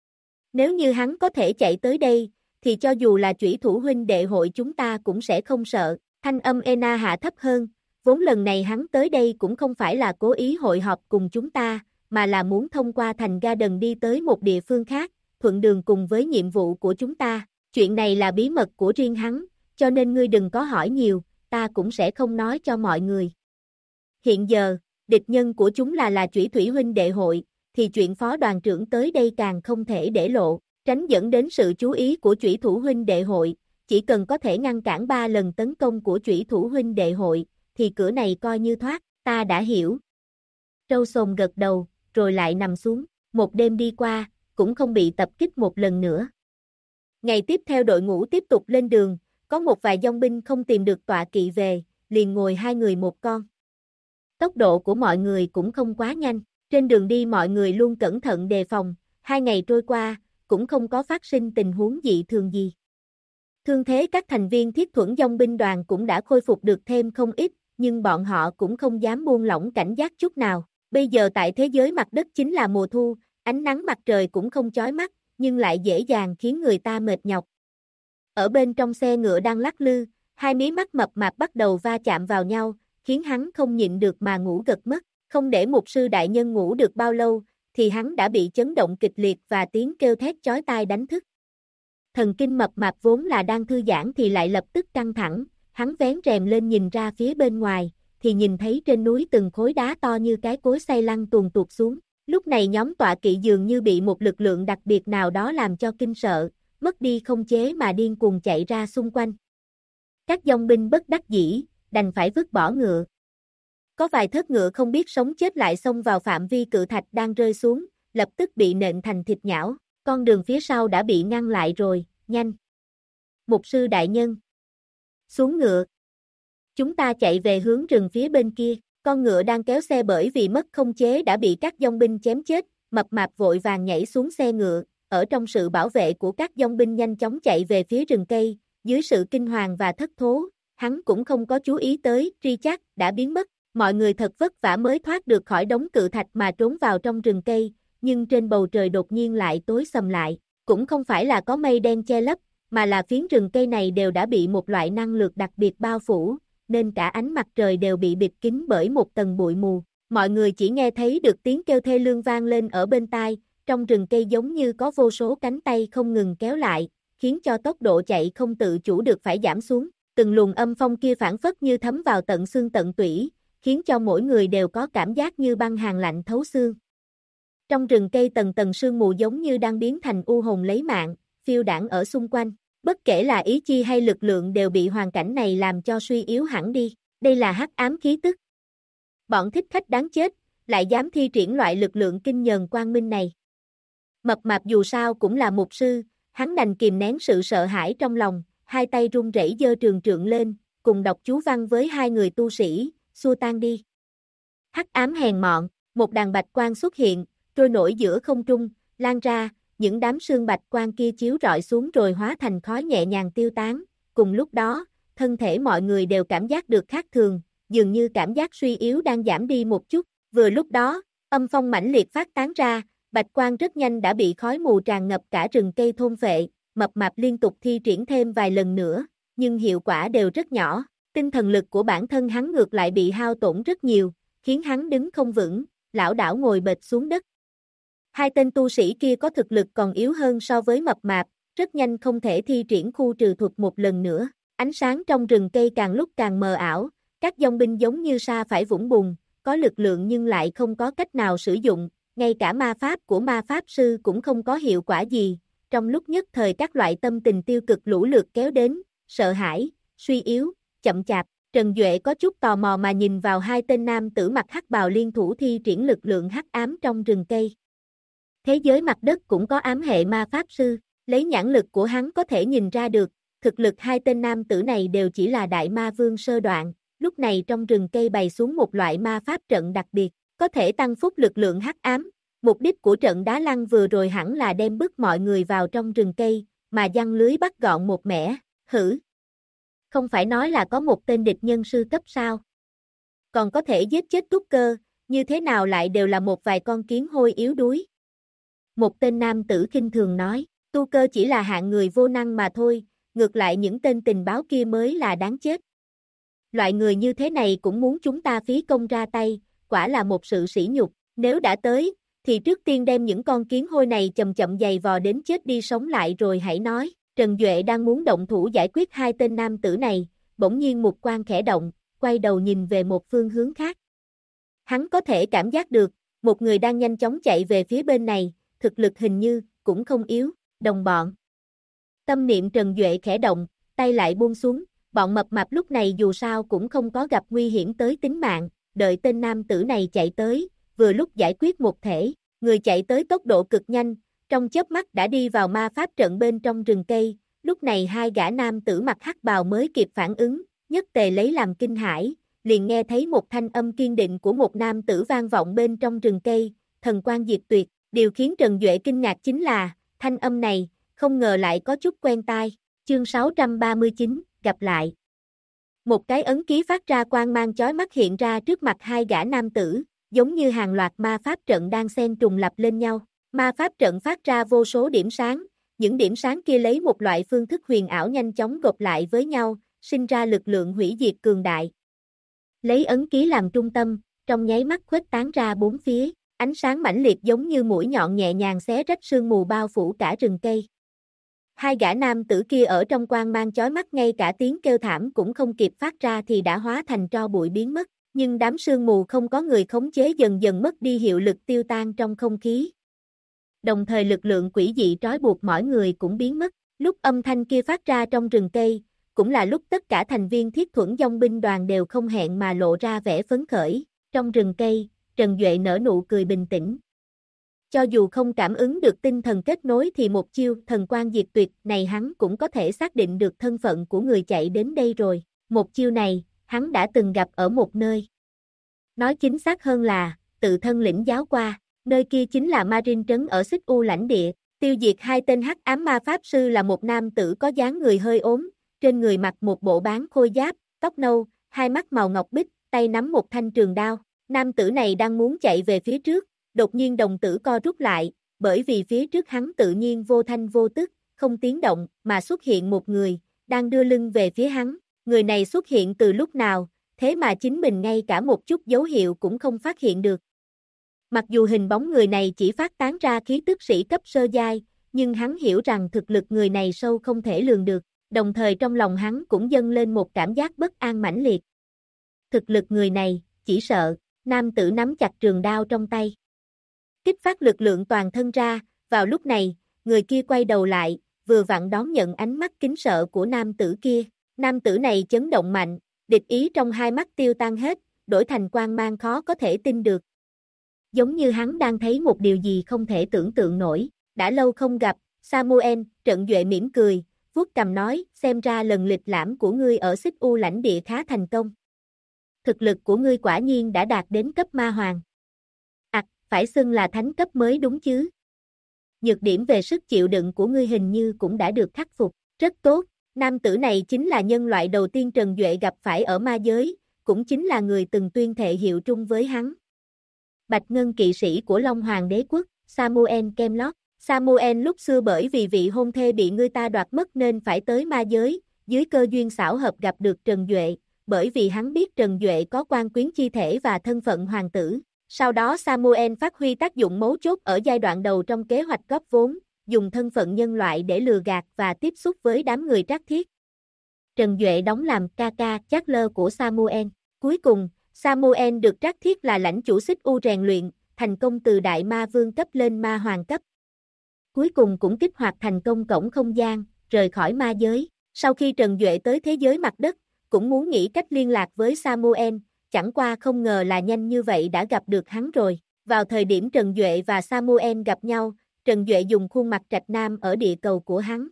Nếu như hắn có thể chạy tới đây, thì cho dù là chủy thủ huynh đệ hội chúng ta cũng sẽ không sợ, thanh âm Ena hạ thấp hơn, vốn lần này hắn tới đây cũng không phải là cố ý hội họp cùng chúng ta, mà là muốn thông qua thành Garden đi tới một địa phương khác, thuận đường cùng với nhiệm vụ của chúng ta, chuyện này là bí mật của riêng hắn, cho nên ngươi đừng có hỏi nhiều, ta cũng sẽ không nói cho mọi người. Hiện giờ, địch nhân của chúng là chủy thủy huynh đệ hội, thì chuyện phó đoàn trưởng tới đây càng không thể để lộ, tránh dẫn đến sự chú ý của chủy thủ huynh đệ hội, chỉ cần có thể ngăn cản 3 lần tấn công của chủy thủ huynh đệ hội, thì cửa này coi như thoát, ta đã hiểu. Râu sồn gật đầu, rồi lại nằm xuống, một đêm đi qua, cũng không bị tập kích một lần nữa. Ngày tiếp theo đội ngũ tiếp tục lên đường, có một vài dòng binh không tìm được tọa kỵ về, liền ngồi 2 người một con. Tốc độ của mọi người cũng không quá nhanh, trên đường đi mọi người luôn cẩn thận đề phòng, 2 ngày trôi qua, cũng không có phát sinh tình huống dị thường gì. Thương thế các thành viên Thiết Thuẫn dòng binh đoàn cũng đã khôi phục được thêm không ít, nhưng bọn họ cũng không dám buông lỏng cảnh giác chút nào. Bây giờ tại thế giới mặt đất chính là mùa thu, ánh nắng mặt trời cũng không chói mắt, nhưng lại dễ dàng khiến người ta mệt nhọc. Ở bên trong xe ngựa đang lắc lư, Hai mí mắt mập mạp bắt đầu va chạm vào nhau, khiến hắn không nhịn được mà ngủ gật mất. Không để mục sư đại nhân ngủ được bao lâu, thì hắn đã bị chấn động kịch liệt và tiếng kêu thét chói tai đánh thức. Thần kinh mập mạp vốn là đang thư giãn thì lại lập tức căng thẳng, hắn vén rèm lên nhìn ra phía bên ngoài, thì nhìn thấy trên núi từng khối đá to như cái cối xay lăn tuồn tuột xuống. Lúc này nhóm tọa kỵ dường như bị một lực lượng đặc biệt nào đó làm cho kinh sợ, mất đi không chế mà điên cuồng chạy ra xung quanh. Các dòng binh bất đắc dĩ, đành phải vứt bỏ ngựa. Có vài thớt ngựa không biết sống chết lại xông vào phạm vi cự thạch đang rơi xuống, lập tức bị nện thành thịt nhão. Con đường phía sau đã bị ngăn lại rồi, nhanh. Mục sư đại nhân. Xuống ngựa. Chúng ta chạy về hướng rừng phía bên kia. Con ngựa đang kéo xe bởi vì mất không chế đã bị các dòng binh chém chết, mập mạp vội vàng nhảy xuống xe ngựa, ở trong sự bảo vệ của các dòng binh nhanh chóng chạy về phía rừng cây, dưới sự kinh hoàng và thất thố, hắn cũng không có chú ý tới Richard đã biến mất. Mọi người thật vất vả mới thoát được khỏi đống cự thạch mà trốn vào trong rừng cây, nhưng trên bầu trời đột nhiên lại tối sầm lại, cũng không phải là có mây đen che lấp, mà là phiến rừng cây này đều đã bị một loại năng lượng đặc biệt bao phủ, nên cả ánh mặt trời đều bị bịt kín bởi một tầng bụi mù. Mọi người chỉ nghe thấy được tiếng kêu thê lương vang lên ở bên tai, trong rừng cây giống như có vô số cánh tay không ngừng kéo lại, khiến cho tốc độ chạy không tự chủ được phải giảm xuống. Từng luồng âm phong kia phảng phất như thấm vào tận xương tận tủy, khiến cho mỗi người đều có cảm giác như băng hàn lạnh thấu xương. Trong rừng cây tầng tầng sương mù giống như đang biến thành u hồn lấy mạng, phiêu đãng ở xung quanh. Bất kể là ý chi hay lực lượng đều bị hoàn cảnh này làm cho suy yếu hẳn đi. Đây là hắc ám khí tức. Bọn thích khách đáng chết, lại dám thi triển loại lực lượng kinh nhờn quang minh này. Mập mạp dù sao cũng là mục sư, hắn đành kìm nén sự sợ hãi trong lòng, hai tay run rẩy giơ trường trượng lên, cùng đọc chú văn với hai người tu sĩ, xua tan đi. Hắc ám hèn mọn, một đàn bạch quang xuất hiện, trôi nổi giữa không trung, lan ra, những đám sương bạch quang kia chiếu rọi xuống rồi hóa thành khói nhẹ nhàng tiêu tán. Cùng lúc đó, thân thể mọi người đều cảm giác được khác thường, dường như cảm giác suy yếu đang giảm đi một chút. Vừa lúc đó, âm phong mãnh liệt phát tán ra, bạch quang rất nhanh đã bị khói mù tràn ngập cả rừng cây thôn phệ, mập mạp liên tục thi triển thêm vài lần nữa, nhưng hiệu quả đều rất nhỏ. Tinh thần lực của bản thân hắn ngược lại bị hao tổn rất nhiều, khiến hắn đứng không vững, lảo đảo ngồi bệt xuống đất. Hai tên tu sĩ kia có thực lực còn yếu hơn so với mập mạp, rất nhanh không thể thi triển khu trừ thuật một lần nữa. Ánh sáng trong rừng cây càng lúc càng mờ ảo, các dòng binh giống như sa phải vũng bùn, có lực lượng nhưng lại không có cách nào sử dụng, ngay cả ma pháp của ma pháp sư cũng không có hiệu quả gì. Trong lúc nhất thời các loại tâm tình tiêu cực lũ lượt kéo đến, sợ hãi, suy yếu, chậm chạp. Trần Duệ có chút tò mò mà nhìn vào hai tên nam tử mặc hắc bào liên thủ thi triển lực lượng hắc ám trong rừng cây. Thế giới mặt đất cũng có ám hệ ma pháp sư, lấy nhãn lực của hắn có thể nhìn ra được, thực lực hai tên nam tử này đều chỉ là đại ma vương sơ đoạn, lúc này trong rừng cây bày xuống một loại ma pháp trận đặc biệt, có thể tăng phúc lực lượng hắc ám. Mục đích của trận đá lăn vừa rồi hẳn là đem bức mọi người vào trong rừng cây, mà giăng lưới bắt gọn một mẻ. Hử? Không phải nói là có một tên địch nhân sư cấp sao? Còn có thể giết chết trúc cơ, như thế nào lại đều là một vài con kiến hôi yếu đuối? Một tên nam tử khinh thường nói, tu cơ chỉ là hạng người vô năng mà thôi, ngược lại những tên tình báo kia mới là đáng chết. Loại người như thế này cũng muốn chúng ta phí công ra tay, quả là một sự sỉ nhục. Nếu đã tới, thì trước tiên đem những con kiến hôi này chậm chậm giày vò đến chết đi sống lại rồi hãy nói. Trần Duệ đang muốn động thủ giải quyết hai tên nam tử này, bỗng nhiên mục quang khẽ động, quay đầu nhìn về một phương hướng khác. Hắn có thể cảm giác được, một người đang nhanh chóng chạy về phía bên này, thực lực hình như cũng không yếu. Đồng bọn. Tâm niệm Trần Duệ khẽ động, tay lại buông xuống, bọn mập mạp lúc này dù sao cũng không có gặp nguy hiểm tới tính mạng, đợi tên nam tử này chạy tới, vừa lúc giải quyết một thể, người chạy tới tốc độ cực nhanh, trong chớp mắt đã đi vào ma pháp trận bên trong rừng cây. Lúc này hai gã nam tử mặc hắc bào mới kịp phản ứng, nhất tề lấy làm kinh hãi, liền nghe thấy một thanh âm kiên định của một nam tử vang vọng bên trong rừng cây, thần quang diệt tuyệt. Điều khiến Trần Duệ kinh ngạc chính là, thanh âm này, không ngờ lại có chút quen tai. Chương 639, gặp lại. Một cái ấn ký phát ra quang mang chói mắt hiện ra trước mặt hai gã nam tử, giống như hàng loạt ma pháp trận đang xen trùng lập lên nhau. Ma pháp trận phát ra vô số điểm sáng, những điểm sáng kia lấy một loại phương thức huyền ảo nhanh chóng gộp lại với nhau, sinh ra lực lượng hủy diệt cường đại. Lấy ấn ký làm trung tâm, trong nháy mắt khuếch tán ra bốn phía, ánh sáng mãnh liệt giống như mũi nhọn nhẹ nhàng xé rách sương mù bao phủ cả rừng cây. Hai gã nam tử kia ở trong quang mang chói mắt, ngay cả tiếng kêu thảm cũng không kịp phát ra thì đã hóa thành tro bụi biến mất, nhưng đám sương mù không có người khống chế dần dần mất đi hiệu lực, tiêu tan trong không khí. Đồng thời lực lượng quỷ dị trói buộc mọi người cũng biến mất. Lúc âm thanh kia phát ra trong rừng cây, cũng là lúc tất cả thành viên Thiết Thuẫn Dòng binh đoàn đều không hẹn mà lộ ra vẻ phấn khởi. Trong rừng cây, Trần Duệ nở nụ cười bình tĩnh. Cho dù không cảm ứng được tinh thần kết nối thì một chiêu thần quang diệt tuyệt này hắn cũng có thể xác định được thân phận của người chạy đến đây rồi. Một chiêu này, hắn đã từng gặp ở một nơi. Nói chính xác hơn là, tự thân lĩnh giáo qua, nơi kia chính là Marine trấn ở Xích U lãnh địa. Tiêu diệt hai tên hắc ám ma pháp sư là một nam tử có dáng người hơi ốm, trên người mặc một bộ bán khôi giáp, tóc nâu, hai mắt màu ngọc bích, tay nắm một thanh trường đao. Nam tử này đang muốn chạy về phía trước, đột nhiên đồng tử co rút lại, bởi vì phía trước hắn tự nhiên vô thanh vô tức, không tiếng động, mà xuất hiện một người, đang đưa lưng về phía hắn. Người này xuất hiện từ lúc nào, thế mà chính mình ngay cả một chút dấu hiệu cũng không phát hiện được. Mặc dù hình bóng người này chỉ phát tán ra khí tức sĩ cấp sơ giai, nhưng hắn hiểu rằng thực lực người này sâu không thể lường được, đồng thời trong lòng hắn cũng dâng lên một cảm giác bất an mãnh liệt. Thực lực người này, chỉ sợ, nam tử nắm chặt trường đao trong tay. Kích phát lực lượng toàn thân ra, vào lúc này, người kia quay đầu lại, vừa vặn đón nhận ánh mắt kính sợ của nam tử kia. Nam tử này chấn động mạnh, địch ý trong hai mắt tiêu tan hết, đổi thành quang mang khó có thể tin được. Giống như hắn đang thấy một điều gì không thể tưởng tượng nổi. Đã lâu không gặp, Samuel, Trận Duệ mỉm cười, vuốt cằm nói, xem ra lần lịch lãm của ngươi ở Xích U lãnh địa khá thành công. Thực lực của ngươi quả nhiên đã đạt đến cấp ma hoàng. Phải xưng là thánh cấp mới đúng chứ. Nhược điểm về sức chịu đựng của ngươi hình như cũng đã được khắc phục, rất tốt. Nam tử này chính là nhân loại đầu tiên Trần Duệ gặp phải ở ma giới, cũng chính là người từng tuyên thệ hiệu trung với hắn. Bạch Ngân kỵ sĩ của Long Hoàng đế quốc, Samuel Kemlott. Samuel lúc xưa bởi vì vị hôn thê bị người ta đoạt mất nên phải tới ma giới, dưới cơ duyên xảo hợp gặp được Trần Duệ, bởi vì hắn biết Trần Duệ có quan quyến chi thể và thân phận hoàng tử. Sau đó Samuel phát huy tác dụng mấu chốt ở giai đoạn đầu trong kế hoạch góp vốn, dùng thân phận nhân loại để lừa gạt và tiếp xúc với đám người Trác Thiết. Trần Duệ đóng làm ca ca Chatler của Samuel. Cuối cùng, Samuel được Trác Thiết là lãnh chủ Xích U rèn luyện, thành công từ đại ma vương cấp lên ma hoàng cấp. Cuối cùng cũng kích hoạt thành công cổng không gian, rời khỏi ma giới. Sau khi Trần Duệ tới thế giới mặt đất, cũng muốn nghĩ cách liên lạc với Samuel, chẳng qua không ngờ là nhanh như vậy đã gặp được hắn rồi. Vào thời điểm Trần Duệ và Samuel gặp nhau, Trần Duệ dùng khuôn mặt trạch nam ở địa cầu của hắn.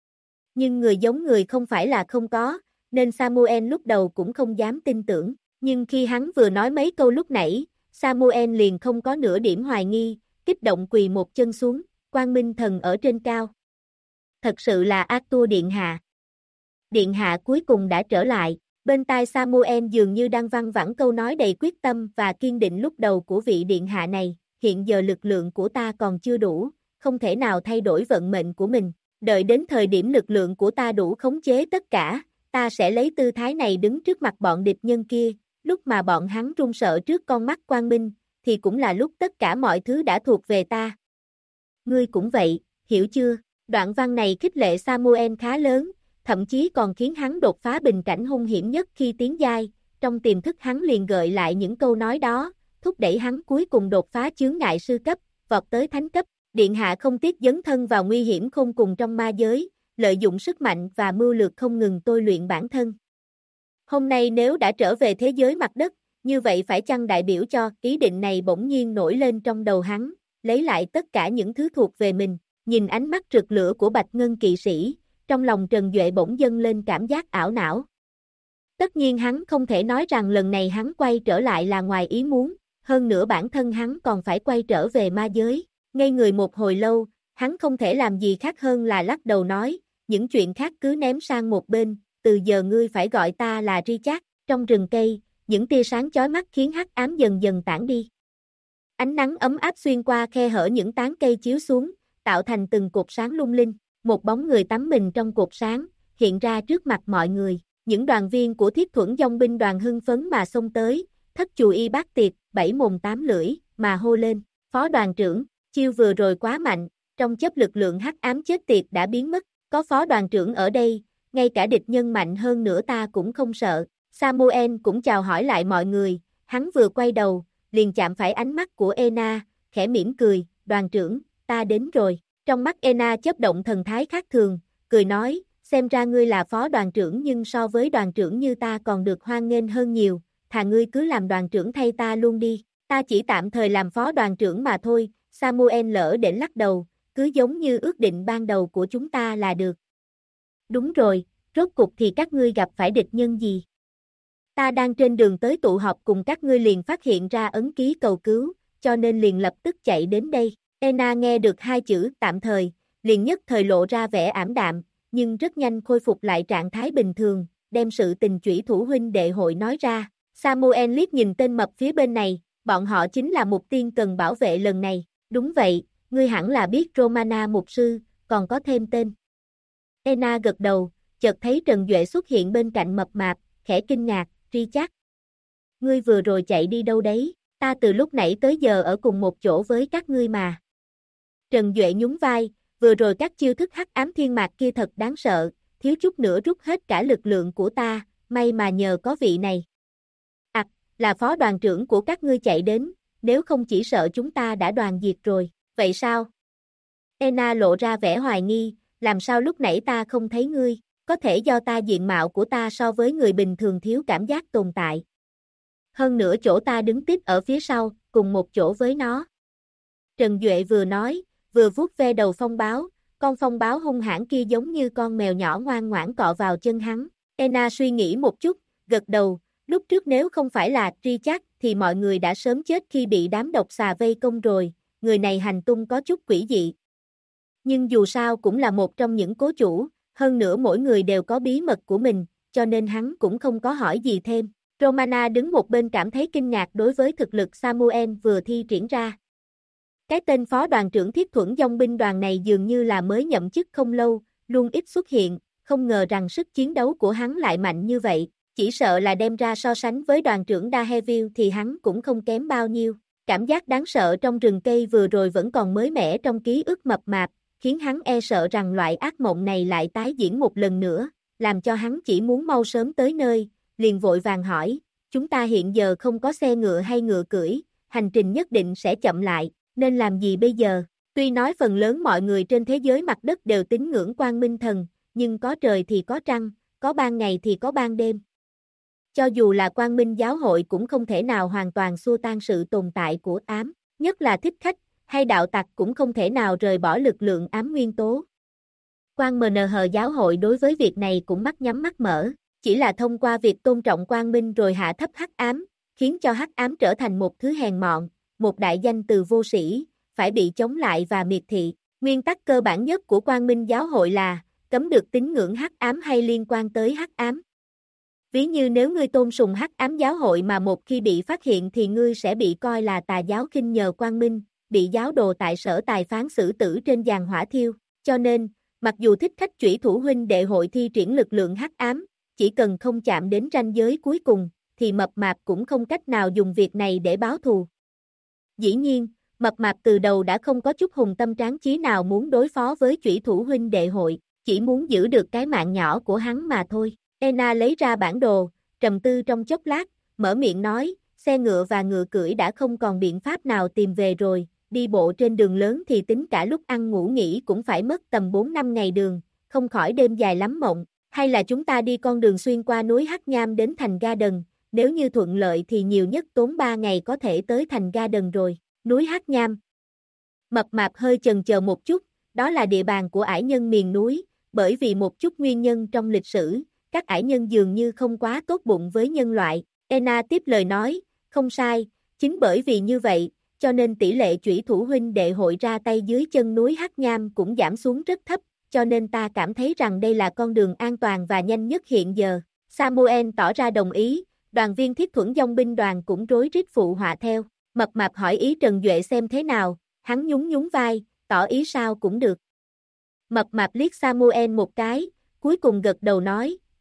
Nhưng người giống người không phải là không có, nên Samuel lúc đầu cũng không dám tin tưởng. Nhưng khi hắn vừa nói mấy câu lúc nãy, Samuel liền không có nửa điểm hoài nghi, kích động quỳ một chân xuống, Quang Minh Thần ở trên cao. Thật sự là Arthur Điện Hạ. Điện Hạ cuối cùng đã trở lại. Bên tai Samuel dường như đang văng vẳng câu nói đầy quyết tâm và kiên định lúc đầu của vị điện hạ này, hiện giờ lực lượng của ta còn chưa đủ, không thể nào thay đổi vận mệnh của mình, đợi đến thời điểm lực lượng của ta đủ khống chế tất cả, ta sẽ lấy tư thái này đứng trước mặt bọn địch nhân kia, lúc mà bọn hắn run sợ trước con mắt quang minh, thì cũng là lúc tất cả mọi thứ đã thuộc về ta. Ngươi cũng vậy, hiểu chưa? Đoạn văn này khích lệ Samuel khá lớn, thậm chí còn khiến hắn đột phá bình cảnh hung hiểm nhất khi tiến giai, trong tiềm thức hắn liền gợi lại những câu nói đó, thúc đẩy hắn cuối cùng đột phá chướng ngại sư cấp, vọt tới thánh cấp. Điện hạ không tiếc dấn thân vào nguy hiểm khôn cùng trong ma giới, lợi dụng sức mạnh và mưu lược không ngừng tôi luyện bản thân. Hôm nay nếu đã trở về thế giới mặt đất, như vậy phải chăng đại biểu cho ý định này bỗng nhiên nổi lên trong đầu hắn, lấy lại tất cả những thứ thuộc về mình, nhìn ánh mắt rực lửa của Bạch Ngân kỵ sĩ, trong lòng Trần Duệ bỗng dâng lên cảm giác ảo não. Tất nhiên hắn không thể nói rằng lần này hắn quay trở lại là ngoài ý muốn, hơn nữa bản thân hắn còn phải quay trở về ma giới. Ngây người một hồi lâu, hắn không thể làm gì khác hơn là lắc đầu nói, những chuyện khác cứ ném sang một bên, từ giờ ngươi phải gọi ta là Richard. Trong rừng cây, những tia sáng chói mắt khiến hắc ám dần dần tản đi. Ánh nắng ấm áp xuyên qua khe hở những tán cây chiếu xuống, tạo thành từng cột sáng lung linh. Một bóng người tắm mình trong cột sáng, hiện ra trước mặt mọi người. những đoàn viên của Thiết Thuẫn dòng binh đoàn hưng phấn mà xông tới, thất chù y bát tiệt, bảy mồm tám lưỡi, mà hô lên, phó đoàn trưởng, chiêu vừa rồi quá mạnh, trong chớp lực lượng hắc ám chết tiệt đã biến mất, có phó đoàn trưởng ở đây, ngay cả địch nhân mạnh hơn nữa ta cũng không sợ. Samuel cũng chào hỏi lại mọi người, hắn vừa quay đầu, liền chạm phải ánh mắt của Ena, khẽ mỉm cười, đoàn trưởng, ta đến rồi. Trong mắt Ena chớp động thần thái khác thường, cười nói, xem ra ngươi là phó đoàn trưởng nhưng so với đoàn trưởng như ta còn được hoan nghênh hơn nhiều, thà ngươi cứ làm đoàn trưởng thay ta luôn đi, ta chỉ tạm thời làm phó đoàn trưởng mà thôi. Samuel lỡ để lắc đầu, cứ giống như ước định ban đầu của chúng ta là được. Đúng rồi, rốt cục thì các ngươi gặp phải địch nhân gì? Ta đang trên đường tới tụ họp cùng các ngươi liền phát hiện ra ấn ký cầu cứu, cho nên liền lập tức chạy đến đây. Ena nghe được hai chữ tạm thời, liền nhất thời lộ ra vẻ ảm đạm, nhưng rất nhanh khôi phục lại trạng thái bình thường, đem sự tình chủy thủ huynh đệ hội nói ra. Samuel liếc nhìn tên mập phía bên này, bọn họ chính là mục tiên cần bảo vệ lần này. Đúng vậy, ngươi hẳn là biết Romana mục sư, còn có thêm tên. Ena gật đầu, chợt thấy Trần Duệ xuất hiện bên cạnh mập mạp, khẽ kinh ngạc, Richard. Ngươi vừa rồi chạy đi đâu đấy, ta từ lúc nãy tới giờ ở cùng một chỗ với các ngươi mà. Trần Duệ nhún vai, vừa rồi các chiêu thức hắc ám thiên mạc kia thật đáng sợ, thiếu chút nữa rút hết cả lực lượng của ta, may mà nhờ có vị này. Là phó đoàn trưởng của các ngươi chạy đến, nếu không chỉ sợ chúng ta đã đoàn diệt rồi, vậy sao? Ena lộ ra vẻ hoài nghi, làm sao lúc nãy ta không thấy ngươi, có thể do ta diện mạo của ta so với người bình thường thiếu cảm giác tồn tại. Hơn nữa chỗ ta đứng tiếp ở phía sau, cùng một chỗ với nó. Trần Duệ vừa nói, vừa vuốt ve đầu phong báo, con phong báo hung hãn kia giống như con mèo nhỏ ngoan ngoãn cọ vào chân hắn. Ena suy nghĩ một chút, gật đầu, lúc trước nếu không phải là Richard thì mọi người đã sớm chết khi bị đám độc xà vây công rồi, người này hành tung có chút quỷ dị. Nhưng dù sao cũng là một trong những cố chủ, hơn nữa mỗi người đều có bí mật của mình, cho nên hắn cũng không có hỏi gì thêm. Romana đứng một bên cảm thấy kinh ngạc đối với thực lực Samuel vừa thi triển ra. Cái tên phó đoàn trưởng Thiết Thuẫn dòng binh đoàn này dường như là mới nhậm chức không lâu, luôn ít xuất hiện, không ngờ rằng sức chiến đấu của hắn lại mạnh như vậy, chỉ sợ là đem ra so sánh với đoàn trưởng Daheville thì hắn cũng không kém bao nhiêu. Cảm giác đáng sợ trong rừng cây vừa rồi vẫn còn mới mẻ trong ký ức mập mạp, khiến hắn e sợ rằng loại ác mộng này lại tái diễn một lần nữa, làm cho hắn chỉ muốn mau sớm tới nơi, liền vội vàng hỏi, chúng ta hiện giờ không có xe ngựa hay ngựa cưỡi, hành trình nhất định sẽ chậm lại, nên làm gì bây giờ? Tuy nói phần lớn mọi người trên thế giới mặt đất đều tín ngưỡng Quang Minh Thần, nhưng có trời thì có trăng, có ban ngày thì có ban đêm. Cho dù là Quang Minh giáo hội cũng không thể nào hoàn toàn xua tan sự tồn tại của ám, nhất là thích khách, hay đạo tặc cũng không thể nào rời bỏ lực lượng ám nguyên tố. Quang MNH giáo hội đối với việc này cũng mắt nhắm mắt mở, chỉ là thông qua việc tôn trọng quang minh rồi hạ thấp hắc ám, khiến cho hắc ám trở thành một thứ hèn mọn, một đại danh từ vô sĩ, phải bị chống lại và miệt thị. Nguyên tắc cơ bản nhất của Quang Minh giáo hội là cấm được tín ngưỡng hắc ám hay liên quan tới hắc ám. Ví như nếu ngươi tôn sùng hắc ám giáo hội mà một khi bị phát hiện thì ngươi sẽ bị coi là tà giáo khinh nhờ quang minh, bị giáo đồ tại sở tài phán xử tử trên giàn hỏa thiêu. Cho nên, mặc dù thích khách chủy thủ huynh đệ hội thi triển lực lượng hắc ám, chỉ cần không chạm đến ranh giới cuối cùng, thì mập mạp cũng không cách nào dùng việc này để báo thù. Dĩ nhiên, mập mạp từ đầu đã không có chút hùng tâm tráng chí nào muốn đối phó với chủy thủ huynh đệ hội, chỉ muốn giữ được cái mạng nhỏ của hắn mà thôi. Ena lấy ra bản đồ, trầm tư trong chốc lát, mở miệng nói, xe ngựa và ngựa cưỡi đã không còn biện pháp nào tìm về rồi, đi bộ trên đường lớn thì tính cả lúc ăn ngủ nghỉ cũng phải mất tầm 4-5 ngày đường, không khỏi đêm dài lắm mộng, hay là chúng ta đi con đường xuyên qua núi Hắc Nham đến thành Garden, nếu như thuận lợi thì nhiều nhất tốn 3 ngày có thể tới thành Garden rồi. Núi Hắc Nham. Mập mạp hơi chần chờ một chút, đó là địa bàn của ải nhân miền núi, bởi vì một chút nguyên nhân trong lịch sử, các ải nhân dường như không quá tốt bụng với nhân loại. Ena tiếp lời nói, không sai, chính bởi vì như vậy, cho nên tỷ lệ chủy thủ huynh đệ hội ra tay dưới chân núi Hắc Nham cũng giảm xuống rất thấp, cho nên ta cảm thấy rằng đây là con đường an toàn và nhanh nhất hiện giờ. Samuel tỏ ra đồng ý, đoàn viên Thiết Thuẫn dòng binh đoàn cũng rối rít phụ họa theo. Mập mạp hỏi ý Trần Duệ xem thế nào, hắn nhún nhún vai, tỏ ý sao cũng được. Mập mạp liếc Samuel một cái, cuối cùng gật đầu nói, tốt,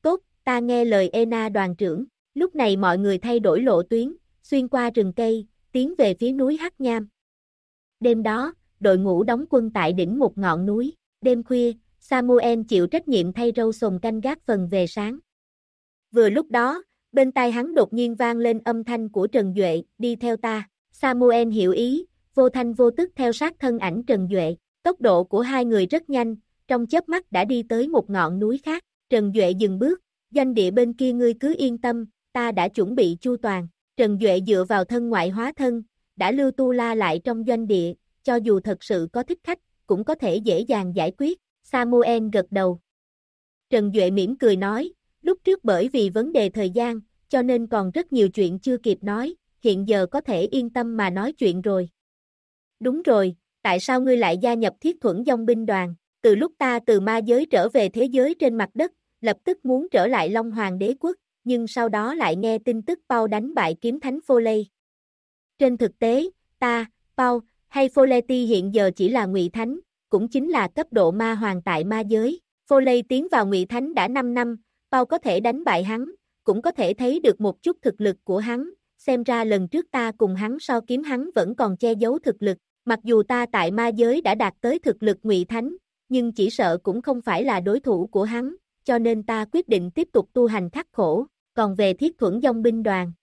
ta nghe lời Ena đoàn trưởng. Lúc này mọi người thay đổi lộ tuyến, xuyên qua rừng cây, tiến về phía núi Hắc Nham. Đêm đó, đội ngũ đóng quân tại đỉnh một ngọn núi. Đêm khuya, Samuel chịu trách nhiệm thay râu sồn canh gác phần về sáng. Vừa lúc đó, bên tai hắn đột nhiên vang lên âm thanh của Trần Duệ, đi theo ta. Samuel hiểu ý, vô thanh vô tức theo sát thân ảnh Trần Duệ. Tốc độ của hai người rất nhanh, trong chớp mắt đã đi tới một ngọn núi khác. Trần Duệ dừng bước, doanh địa bên kia ngươi cứ yên tâm, ta đã chuẩn bị chu toàn. Trần Duệ dựa vào thân ngoại hóa thân, đã lưu Tu La lại trong doanh địa, cho dù thật sự có thích khách, cũng có thể dễ dàng giải quyết. Samuel gật đầu. Trần Duệ mỉm cười nói, lúc trước bởi vì vấn đề thời gian, cho nên còn rất nhiều chuyện chưa kịp nói, hiện giờ có thể yên tâm mà nói chuyện rồi. Đúng rồi, tại sao ngươi lại gia nhập Thiết Thuẫn Dòng binh đoàn? Từ lúc ta từ ma giới trở về thế giới trên mặt đất, lập tức muốn trở lại Long Hoàng đế quốc, nhưng sau đó lại nghe tin tức Paul đánh bại kiếm thánh Foley. Trên thực tế, Paul, hay Foleti hiện giờ chỉ là ngụy thánh, cũng chính là cấp độ ma hoàng tại ma giới. Foley tiến vào ngụy thánh đã 5 năm, Paul có thể đánh bại hắn, cũng có thể thấy được một chút thực lực của hắn, xem ra lần trước ta cùng hắn so kiếm hắn vẫn còn che giấu thực lực, mặc dù ta tại ma giới đã đạt tới thực lực ngụy thánh, nhưng chỉ sợ cũng không phải là đối thủ của hắn, cho nên ta quyết định tiếp tục tu hành khắc khổ, còn về Thiết Thuẫn Dòng binh đoàn.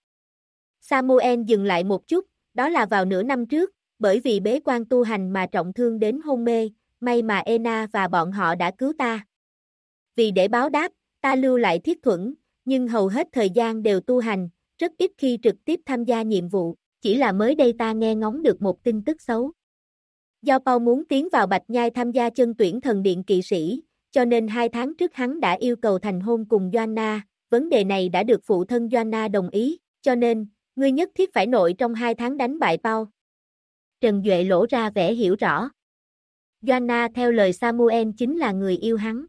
Samuel dừng lại một chút, đó là vào nửa năm trước, bởi vì bế quan tu hành mà trọng thương đến hôn mê, may mà Ena và bọn họ đã cứu ta. Vì để báo đáp, ta lưu lại Thiết Thuẫn, nhưng hầu hết thời gian đều tu hành, rất ít khi trực tiếp tham gia nhiệm vụ, chỉ là mới đây ta nghe ngóng được một tin tức xấu. Do Paul muốn tiến vào Bạch Nhai tham gia chân tuyển thần điện kỵ sĩ, cho nên 2 tháng trước hắn đã yêu cầu thành hôn cùng Joanna, vấn đề này đã được phụ thân Joanna đồng ý, cho nên, ngươi nhất thiết phải nội trong 2 tháng đánh bại Paul. Trần Duệ lộ ra vẻ hiểu rõ. Joanna theo lời Samuel chính là người yêu hắn.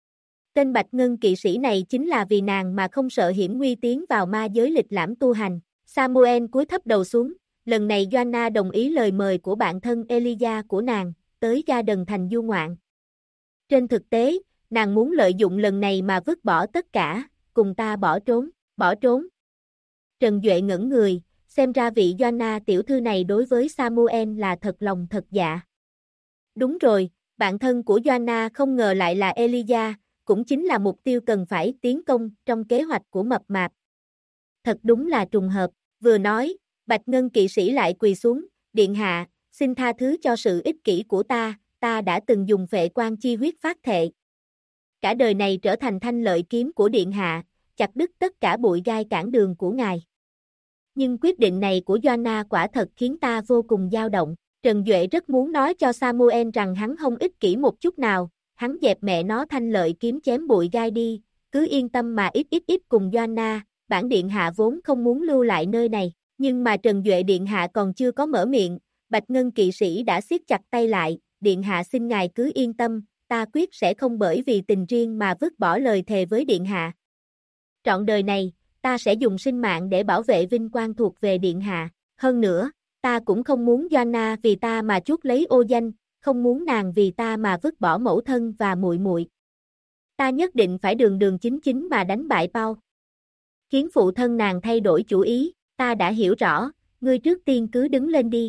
Tên Bạch Ngân kỵ sĩ này chính là vì nàng mà không sợ hiểm nguy tiến vào ma giới lịch lãm tu hành. Samuel cúi thấp đầu xuống, lần này Joanna đồng ý lời mời của bạn thân Elijah của nàng, tới Garden thành du ngoạn. Trên thực tế, nàng muốn lợi dụng lần này mà vứt bỏ tất cả, cùng ta bỏ trốn. Trần Duệ ngẩn người, xem ra vị Joanna tiểu thư này đối với Samuel là thật lòng thật dạ. Đúng rồi, bạn thân của Joanna không ngờ lại là Elijah, cũng chính là mục tiêu cần phải tiến công trong kế hoạch của mập mạp. Thật đúng là trùng hợp, vừa nói, Bạch Ngân kỵ sĩ lại quỳ xuống, điện hạ, xin tha thứ cho sự ích kỷ của ta đã từng dùng phệ quan chi huyết phát thệ. Cả đời này trở thành thanh lợi kiếm của điện hạ, chặt đứt tất cả bụi gai cản đường của ngài. Nhưng quyết định này của Joanna quả thật khiến ta vô cùng dao động. Trần Duệ rất muốn nói cho Samuel rằng hắn không ích kỷ một chút nào, hắn dẹp mẹ nó thanh lợi kiếm chém bụi gai đi, cứ yên tâm mà ít cùng Joanna, bản điện hạ vốn không muốn lưu lại nơi này, nhưng mà Trần Duệ điện hạ còn chưa có mở miệng, Bạch Ngân kỵ sĩ đã siết chặt tay lại, điện hạ xin ngài cứ yên tâm, ta quyết sẽ không bởi vì tình riêng mà vứt bỏ lời thề với điện hạ. Trọn đời này, ta sẽ dùng sinh mạng để bảo vệ vinh quang thuộc về điện hạ, hơn nữa, ta cũng không muốn Joanna vì ta mà chuốc lấy ô danh, không muốn nàng vì ta mà vứt bỏ mẫu thân và muội muội. Ta nhất định phải đường chính mà đánh bại Paul. Khiến phụ thân nàng thay đổi chủ ý, ta đã hiểu rõ, ngươi trước tiên cứ đứng lên đi.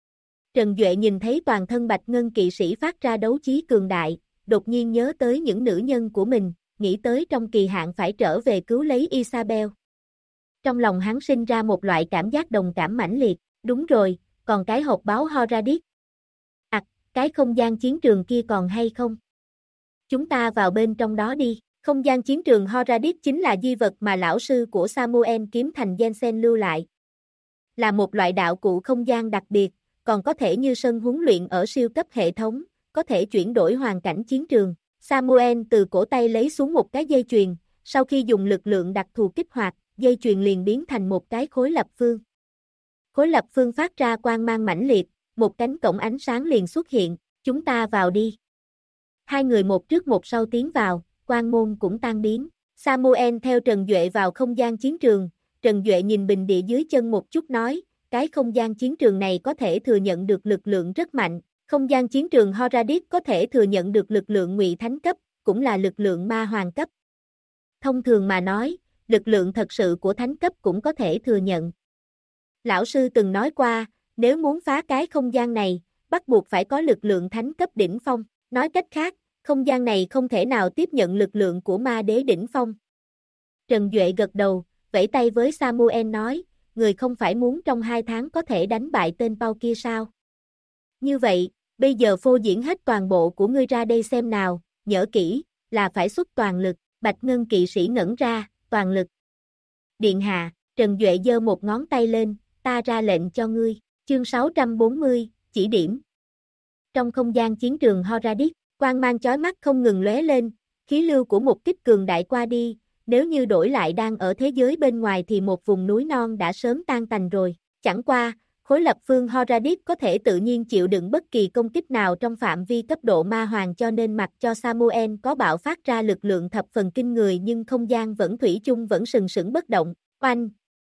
Trần Duệ nhìn thấy toàn thân Bạch Ngân kỵ sĩ phát ra đấu chí cường đại, đột nhiên nhớ tới những nữ nhân của mình, nghĩ tới trong kỳ hạn phải trở về cứu lấy Isabel. Trong lòng hắn sinh ra một loại cảm giác đồng cảm mãnh liệt, đúng rồi, còn cái hộp báo Horadis. Cái không gian chiến trường kia còn hay không? Chúng ta vào bên trong đó đi. Không gian chiến trường Horadis chính là di vật mà lão sư của Samuel kiếm thành Jensen lưu lại. Là một loại đạo cụ không gian đặc biệt, còn có thể như sân huấn luyện ở siêu cấp hệ thống, có thể chuyển đổi hoàn cảnh chiến trường. Samuel từ cổ tay lấy xuống một cái dây chuyền, sau khi dùng lực lượng đặc thù kích hoạt, dây chuyền liền biến thành một cái khối lập phương. Khối lập phương phát ra quang mang mãnh liệt, một cánh cổng ánh sáng liền xuất hiện, chúng ta vào đi. Hai người một trước một sau tiến vào, quang môn cũng tan biến. Samuel theo Trần Duệ vào không gian chiến trường, Trần Duệ nhìn bình địa dưới chân một chút nói, cái không gian chiến trường này có thể thừa nhận được lực lượng rất mạnh, không gian chiến trường Horadis có thể thừa nhận được lực lượng ngụy thánh cấp, cũng là lực lượng ma hoàng cấp. Thông thường mà nói, lực lượng thật sự của thánh cấp cũng có thể thừa nhận. Lão sư từng nói qua, nếu muốn phá cái không gian này, bắt buộc phải có lực lượng thánh cấp đỉnh phong. Nói cách khác, không gian này không thể nào tiếp nhận lực lượng của ma đế đỉnh phong. Trần Duệ gật đầu, vẫy tay với Samuel nói, người không phải muốn trong 2 tháng có thể đánh bại tên Pau kia sao? Như vậy, bây giờ phô diễn hết toàn bộ của ngươi ra đây xem nào, nhớ kỹ, là phải xuất toàn lực. Bạch Ngân kỵ sĩ ngẩn ra, toàn lực. Điện hạ, Trần Duệ giơ một ngón tay lên, ta ra lệnh cho ngươi. Chương 640, chỉ điểm. Trong không gian chiến trường Horadis, quang mang chói mắt không ngừng lóe lên, khí lưu của một kích cường đại qua đi, nếu như đổi lại đang ở thế giới bên ngoài thì một vùng núi non đã sớm tan tành rồi. Chẳng qua, khối lập phương Horadis có thể tự nhiên chịu đựng bất kỳ công kích nào trong phạm vi cấp độ ma hoàng, cho nên mặc cho Samuel có bạo phát ra lực lượng thập phần kinh người nhưng không gian vẫn thủy chung vẫn sừng sững bất động. Oanh!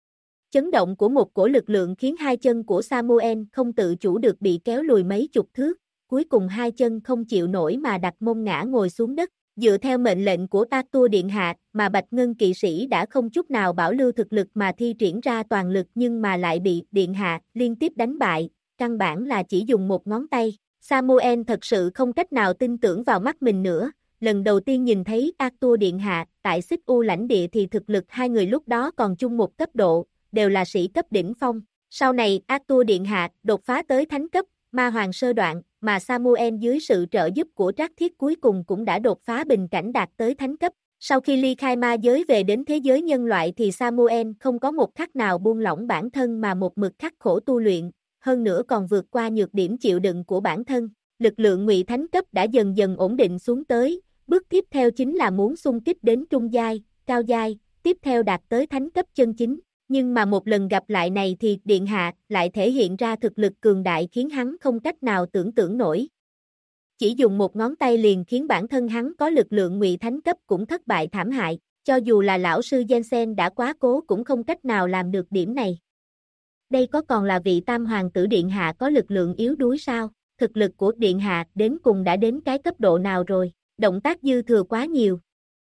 Chấn động của một cổ lực lượng khiến hai chân của Samuel không tự chủ được bị kéo lùi mấy chục thước, cuối cùng hai chân không chịu nổi mà đặt mông ngã ngồi xuống đất. Dựa theo mệnh lệnh của Arthur Điện Hạ mà Bạch Ngân kỵ sĩ đã không chút nào bảo lưu thực lực mà thi triển ra toàn lực nhưng mà lại bị Điện Hạ liên tiếp đánh bại, căn bản là chỉ dùng một ngón tay. Samuel thật sự không cách nào tin tưởng vào mắt mình nữa, lần đầu tiên nhìn thấy Arthur Điện Hạ tại Xích U lãnh địa thì thực lực hai người lúc đó còn chung một cấp độ, đều là sĩ cấp đỉnh phong. Sau này Arthur Điện Hạ đột phá tới thánh cấp, ma hoàng sơ đoạn, mà Samuel dưới sự trợ giúp của Trác Thiết cuối cùng cũng đã đột phá bình cảnh đạt tới thánh cấp. Sau khi ly khai ma giới về đến thế giới nhân loại thì Samuel không có một khắc nào buông lỏng bản thân mà một mực khắc khổ tu luyện, hơn nữa còn vượt qua nhược điểm chịu đựng của bản thân. Lực lượng ngụy thánh cấp đã dần dần ổn định xuống tới, bước tiếp theo chính là muốn xung kích đến trung giai, cao giai, tiếp theo đạt tới thánh cấp chân chính. Nhưng mà một lần gặp lại này thì Điện Hạ lại thể hiện ra thực lực cường đại khiến hắn không cách nào tưởng tượng nổi. Chỉ dùng một ngón tay liền khiến bản thân hắn có lực lượng ngụy thánh cấp cũng thất bại thảm hại, cho dù là lão sư Jensen đã quá cố cũng không cách nào làm được điểm này. Đây có còn là vị tam hoàng tử Điện Hạ có lực lượng yếu đuối sao? Thực lực của Điện Hạ đến cùng đã đến cái cấp độ nào rồi? Động tác dư thừa quá nhiều.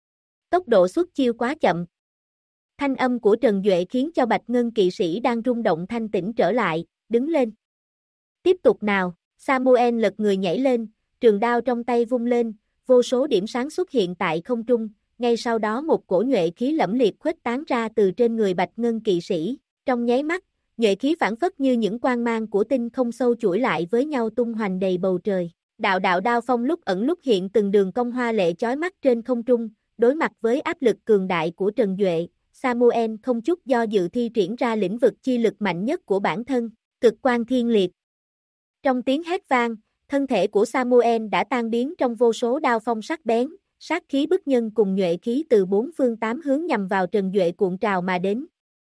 Tốc độ xuất chiêu quá chậm. Thanh âm của Trần Duệ khiến cho Bạch Ngân kỵ sĩ đang rung động thanh tĩnh trở lại, đứng lên. Tiếp tục nào, Samuel lật người nhảy lên, trường đao trong tay vung lên, vô số điểm sáng xuất hiện tại không trung, ngay sau đó một cổ nhuệ khí lẫm liệt khuếch tán ra từ trên người Bạch Ngân kỵ sĩ, trong nháy mắt, nhuệ khí phản phất như những quang mang của tinh không sâu chuỗi lại với nhau tung hoành đầy bầu trời. Đạo đạo đao phong lúc ẩn lúc hiện từng đường cong hoa lệ chói mắt trên không trung, đối mặt với áp lực cường đại của Trần Duệ. Samuel không chút do dự thi triển ra lĩnh vực chi lực mạnh nhất của bản thân, cực quang thiên liệt. Trong tiếng hét vang, thân thể của Samuel đã tan biến trong vô số đao phong sắc bén, sát khí bức nhân cùng nhuệ khí từ bốn phương tám hướng nhằm vào Trần Duệ cuộn trào mà đến.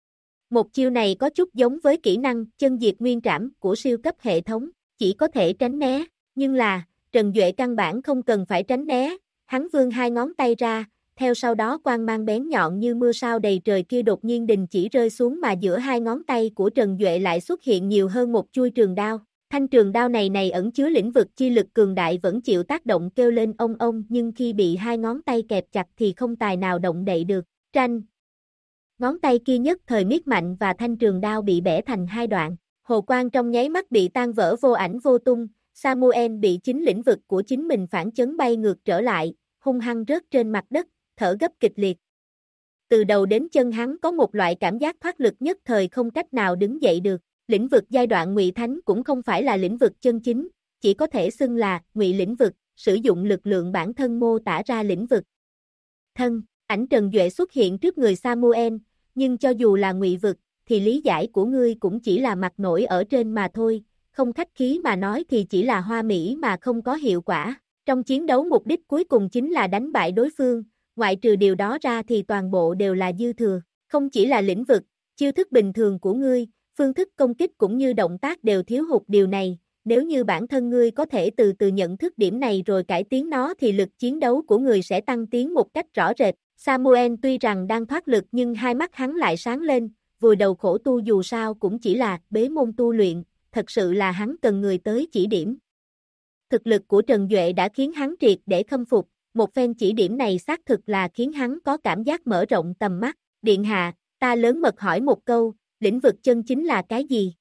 Một chiêu này có chút giống với kỹ năng chân diệt nguyên trảm của siêu cấp hệ thống, chỉ có thể tránh né, nhưng là, Trần Duệ căn bản không cần phải tránh né, hắn vươn hai ngón tay ra. Theo sau đó quang mang bén nhọn như mưa sao đầy trời kia đột nhiên đình chỉ rơi xuống mà giữa hai ngón tay của Trần Duệ lại xuất hiện nhiều hơn một chuôi trường đao. Thanh trường đao này ẩn chứa lĩnh vực chi lực cường đại vẫn chịu tác động kêu lên ông nhưng khi bị hai ngón tay kẹp chặt thì không tài nào động đậy được. Tranh. Ngón tay kia nhất thời miết mạnh và thanh trường đao bị bẻ thành hai đoạn. Hồ quang trong nháy mắt bị tan vỡ vô ảnh vô tung. Samuel bị chính lĩnh vực của chính mình phản chấn bay ngược trở lại, hung hăng rớt trên mặt đất, thở gấp kịch liệt. Từ đầu đến chân hắn có một loại cảm giác thoát lực nhất thời không cách nào đứng dậy được. Lĩnh vực giai đoạn ngụy thánh cũng không phải là lĩnh vực chân chính, chỉ có thể xưng là ngụy lĩnh vực, sử dụng lực lượng bản thân mô tả ra lĩnh vực. Thân, ảnh Trần Duệ xuất hiện trước người Samuel, nhưng cho dù là ngụy vực, thì lý giải của ngươi cũng chỉ là mặt nổi ở trên mà thôi, không khách khí mà nói thì chỉ là hoa mỹ mà không có hiệu quả. Trong chiến đấu mục đích cuối cùng chính là đánh bại đối phương, ngoại trừ điều đó ra thì toàn bộ đều là dư thừa, không chỉ là lĩnh vực, chiêu thức bình thường của ngươi, phương thức công kích cũng như động tác đều thiếu hụt điều này, nếu như bản thân ngươi có thể từ từ nhận thức điểm này rồi cải tiến nó thì lực chiến đấu của người sẽ tăng tiến một cách rõ rệt. Samuel tuy rằng đang thoát lực nhưng hai mắt hắn lại sáng lên, vùi đầu khổ tu dù sao cũng chỉ là bế môn tu luyện, thật sự là hắn cần người tới chỉ điểm. Thực lực của Trần Duệ đã khiến hắn triệt để khâm phục, một phen chỉ điểm này xác thực là khiến hắn có cảm giác mở rộng tầm mắt. Điện hạ, ta lớn mật hỏi một câu, lĩnh vực chân chính là cái gì?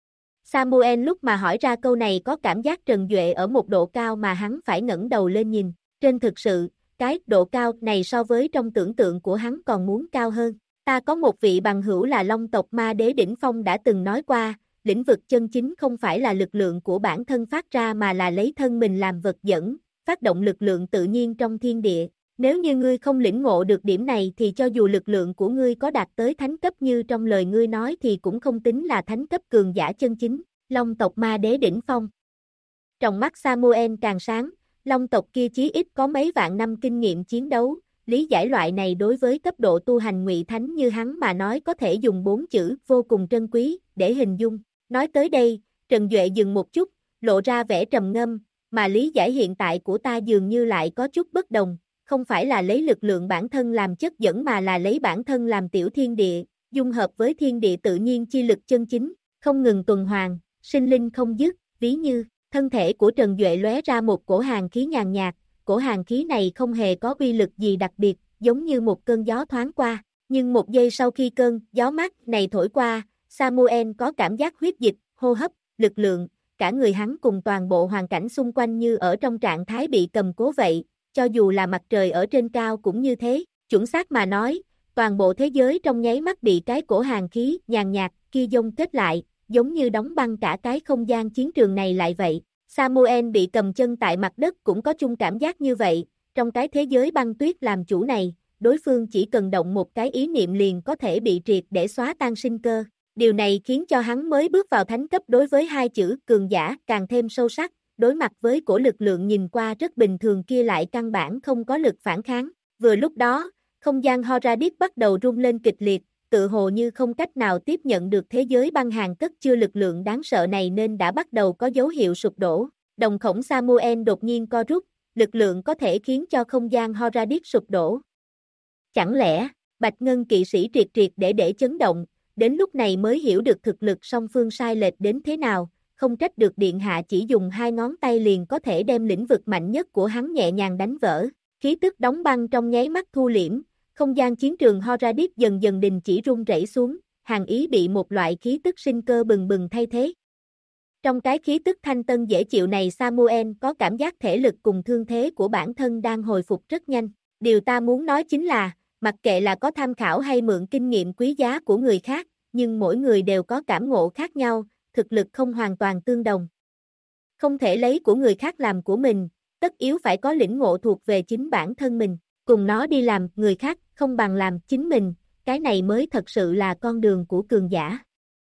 Samuel lúc mà hỏi ra câu này có cảm giác Trần Duệ ở một độ cao mà hắn phải ngẩng đầu lên nhìn. Trên thực sự, cái độ cao này so với trong tưởng tượng của hắn còn muốn cao hơn. Ta có một vị bằng hữu là Long tộc ma đế đỉnh phong đã từng nói qua, lĩnh vực chân chính không phải là lực lượng của bản thân phát ra mà là lấy thân mình làm vật dẫn, phát động lực lượng tự nhiên trong thiên địa. Nếu như ngươi không lĩnh ngộ được điểm này thì cho dù lực lượng của ngươi có đạt tới thánh cấp như trong lời ngươi nói thì cũng không tính là thánh cấp cường giả chân chính. Long tộc ma đế đỉnh phong. Trong mắt Samuel càng sáng, Long tộc kia chí ít có mấy vạn năm kinh nghiệm chiến đấu, lý giải loại này đối với cấp độ tu hành ngụy thánh như hắn mà nói có thể dùng 4 chữ vô cùng trân quý để hình dung. Nói tới đây, Trần Duệ dừng một chút, lộ ra vẻ trầm ngâm, mà lý giải hiện tại của ta dường như lại có chút bất đồng, không phải là lấy lực lượng bản thân làm chất dẫn mà là lấy bản thân làm tiểu thiên địa, dung hợp với thiên địa tự nhiên chi lực chân chính, không ngừng tuần hoàn, sinh linh không dứt, ví như, thân thể của Trần Duệ lóe ra một cổ hàn khí nhàn nhạt, cổ hàn khí này không hề có uy lực gì đặc biệt, giống như một cơn gió thoáng qua, nhưng một giây sau khi cơn gió mát này thổi qua, Samuel có cảm giác huyết dịch, hô hấp, lực lượng, cả người hắn cùng toàn bộ hoàn cảnh xung quanh như ở trong trạng thái bị cầm cố vậy, cho dù là mặt trời ở trên cao cũng như thế, chuẩn xác mà nói, toàn bộ thế giới trong nháy mắt bị cái cổ hàn khí nhàn nhạt kia dông kết lại, giống như đóng băng cả cái không gian chiến trường này lại vậy. Samuel bị cầm chân tại mặt đất cũng có chung cảm giác như vậy, trong cái thế giới băng tuyết làm chủ này, đối phương chỉ cần động một cái ý niệm liền có thể bị triệt để xóa tan sinh cơ. Điều này khiến cho hắn mới bước vào thánh cấp đối với hai chữ cường giả càng thêm sâu sắc, đối mặt với cổ lực lượng nhìn qua rất bình thường kia lại căn bản không có lực phản kháng. Vừa lúc đó, không gian Horadis bắt đầu rung lên kịch liệt, tự hồ như không cách nào tiếp nhận được thế giới băng hàn cất chứa lực lượng đáng sợ này nên đã bắt đầu có dấu hiệu sụp đổ. Đồng khổng Samuel đột nhiên co rút, lực lượng có thể khiến cho không gian Horadis sụp đổ. Chẳng lẽ, Bạch Ngân kỵ sĩ triệt để chấn động, đến lúc này mới hiểu được thực lực song phương sai lệch đến thế nào, không trách được điện hạ chỉ dùng 2 ngón tay liền có thể đem lĩnh vực mạnh nhất của hắn nhẹ nhàng đánh vỡ. Khí tức đóng băng trong nháy mắt thu liễm, không gian chiến trường Horadis dần dần đình chỉ rung rẩy xuống, hàn ý bị một loại khí tức sinh cơ bừng bừng thay thế. Trong cái khí tức thanh tân dễ chịu này Samuel có cảm giác thể lực cùng thương thế của bản thân đang hồi phục rất nhanh. Điều ta muốn nói chính là, mặc kệ là có tham khảo hay mượn kinh nghiệm quý giá của người khác, nhưng mỗi người đều có cảm ngộ khác nhau, thực lực không hoàn toàn tương đồng. Không thể lấy của người khác làm của mình, tất yếu phải có lĩnh ngộ thuộc về chính bản thân mình, cùng nó đi làm người khác không bằng làm chính mình, cái này mới thật sự là con đường của cường giả.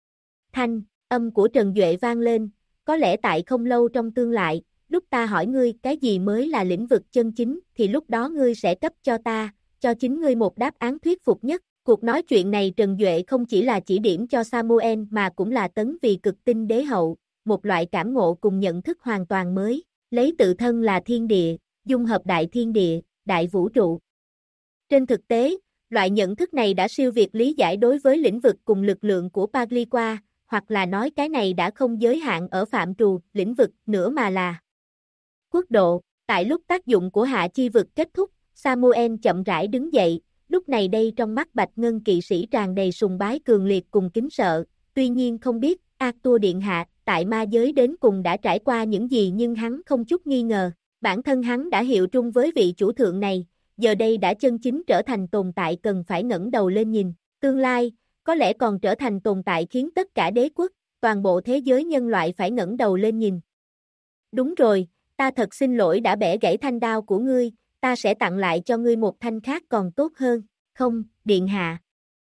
Thanh, âm của Trần Duệ vang lên, có lẽ tại không lâu trong tương lai, lúc ta hỏi ngươi cái gì mới là lĩnh vực chân chính thì lúc đó ngươi sẽ cấp cho ta, cho chính ngươi một đáp án thuyết phục nhất. Cuộc nói chuyện này Trần Duệ không chỉ là chỉ điểm cho Samuel mà cũng là tấn vì cực tinh đế hậu, một loại cảm ngộ cùng nhận thức hoàn toàn mới, lấy tự thân là thiên địa, dung hợp đại thiên địa, đại vũ trụ. Trên thực tế, loại nhận thức này đã siêu việt lý giải đối với lĩnh vực cùng lực lượng của Pagliqua, hoặc là nói cái này đã không giới hạn ở phạm trù lĩnh vực nữa mà là quốc độ. Tại lúc tác dụng của hạ chi vực kết thúc, Samuel chậm rãi đứng dậy, lúc này đây trong mắt Bạch Ngân kỵ sĩ tràn đầy sùng bái cường liệt cùng kính sợ, tuy nhiên không biết Arthur điện hạ tại ma giới đến cùng đã trải qua những gì nhưng hắn không chút nghi ngờ, bản thân hắn đã hiệu trung với vị chủ thượng này, giờ đây đã chân chính trở thành tồn tại cần phải ngẩng đầu lên nhìn, tương lai, có lẽ còn trở thành tồn tại khiến tất cả đế quốc, toàn bộ thế giới nhân loại phải ngẩng đầu lên nhìn. Đúng rồi, ta thật xin lỗi đã bẻ gãy thanh đao của ngươi, ta sẽ tặng lại cho ngươi một thanh khác còn tốt hơn, không, điện hạ.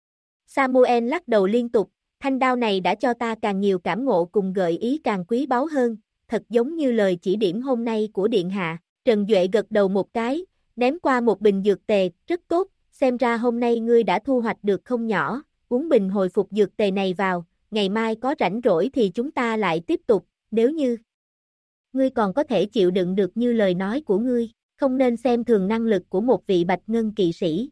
Samuel lắc đầu liên tục, thanh đao này đã cho ta càng nhiều cảm ngộ cùng gợi ý càng quý báu hơn, thật giống như lời chỉ điểm hôm nay của điện hạ. Trần Duệ gật đầu một cái, ném qua một bình dược tề, rất tốt, xem ra hôm nay ngươi đã thu hoạch được không nhỏ, uống bình hồi phục dược tề này vào, ngày mai có rảnh rỗi thì chúng ta lại tiếp tục, nếu như ngươi còn có thể chịu đựng được như lời nói của ngươi, không nên xem thường năng lực của một vị Bạch Ngân kỵ sĩ.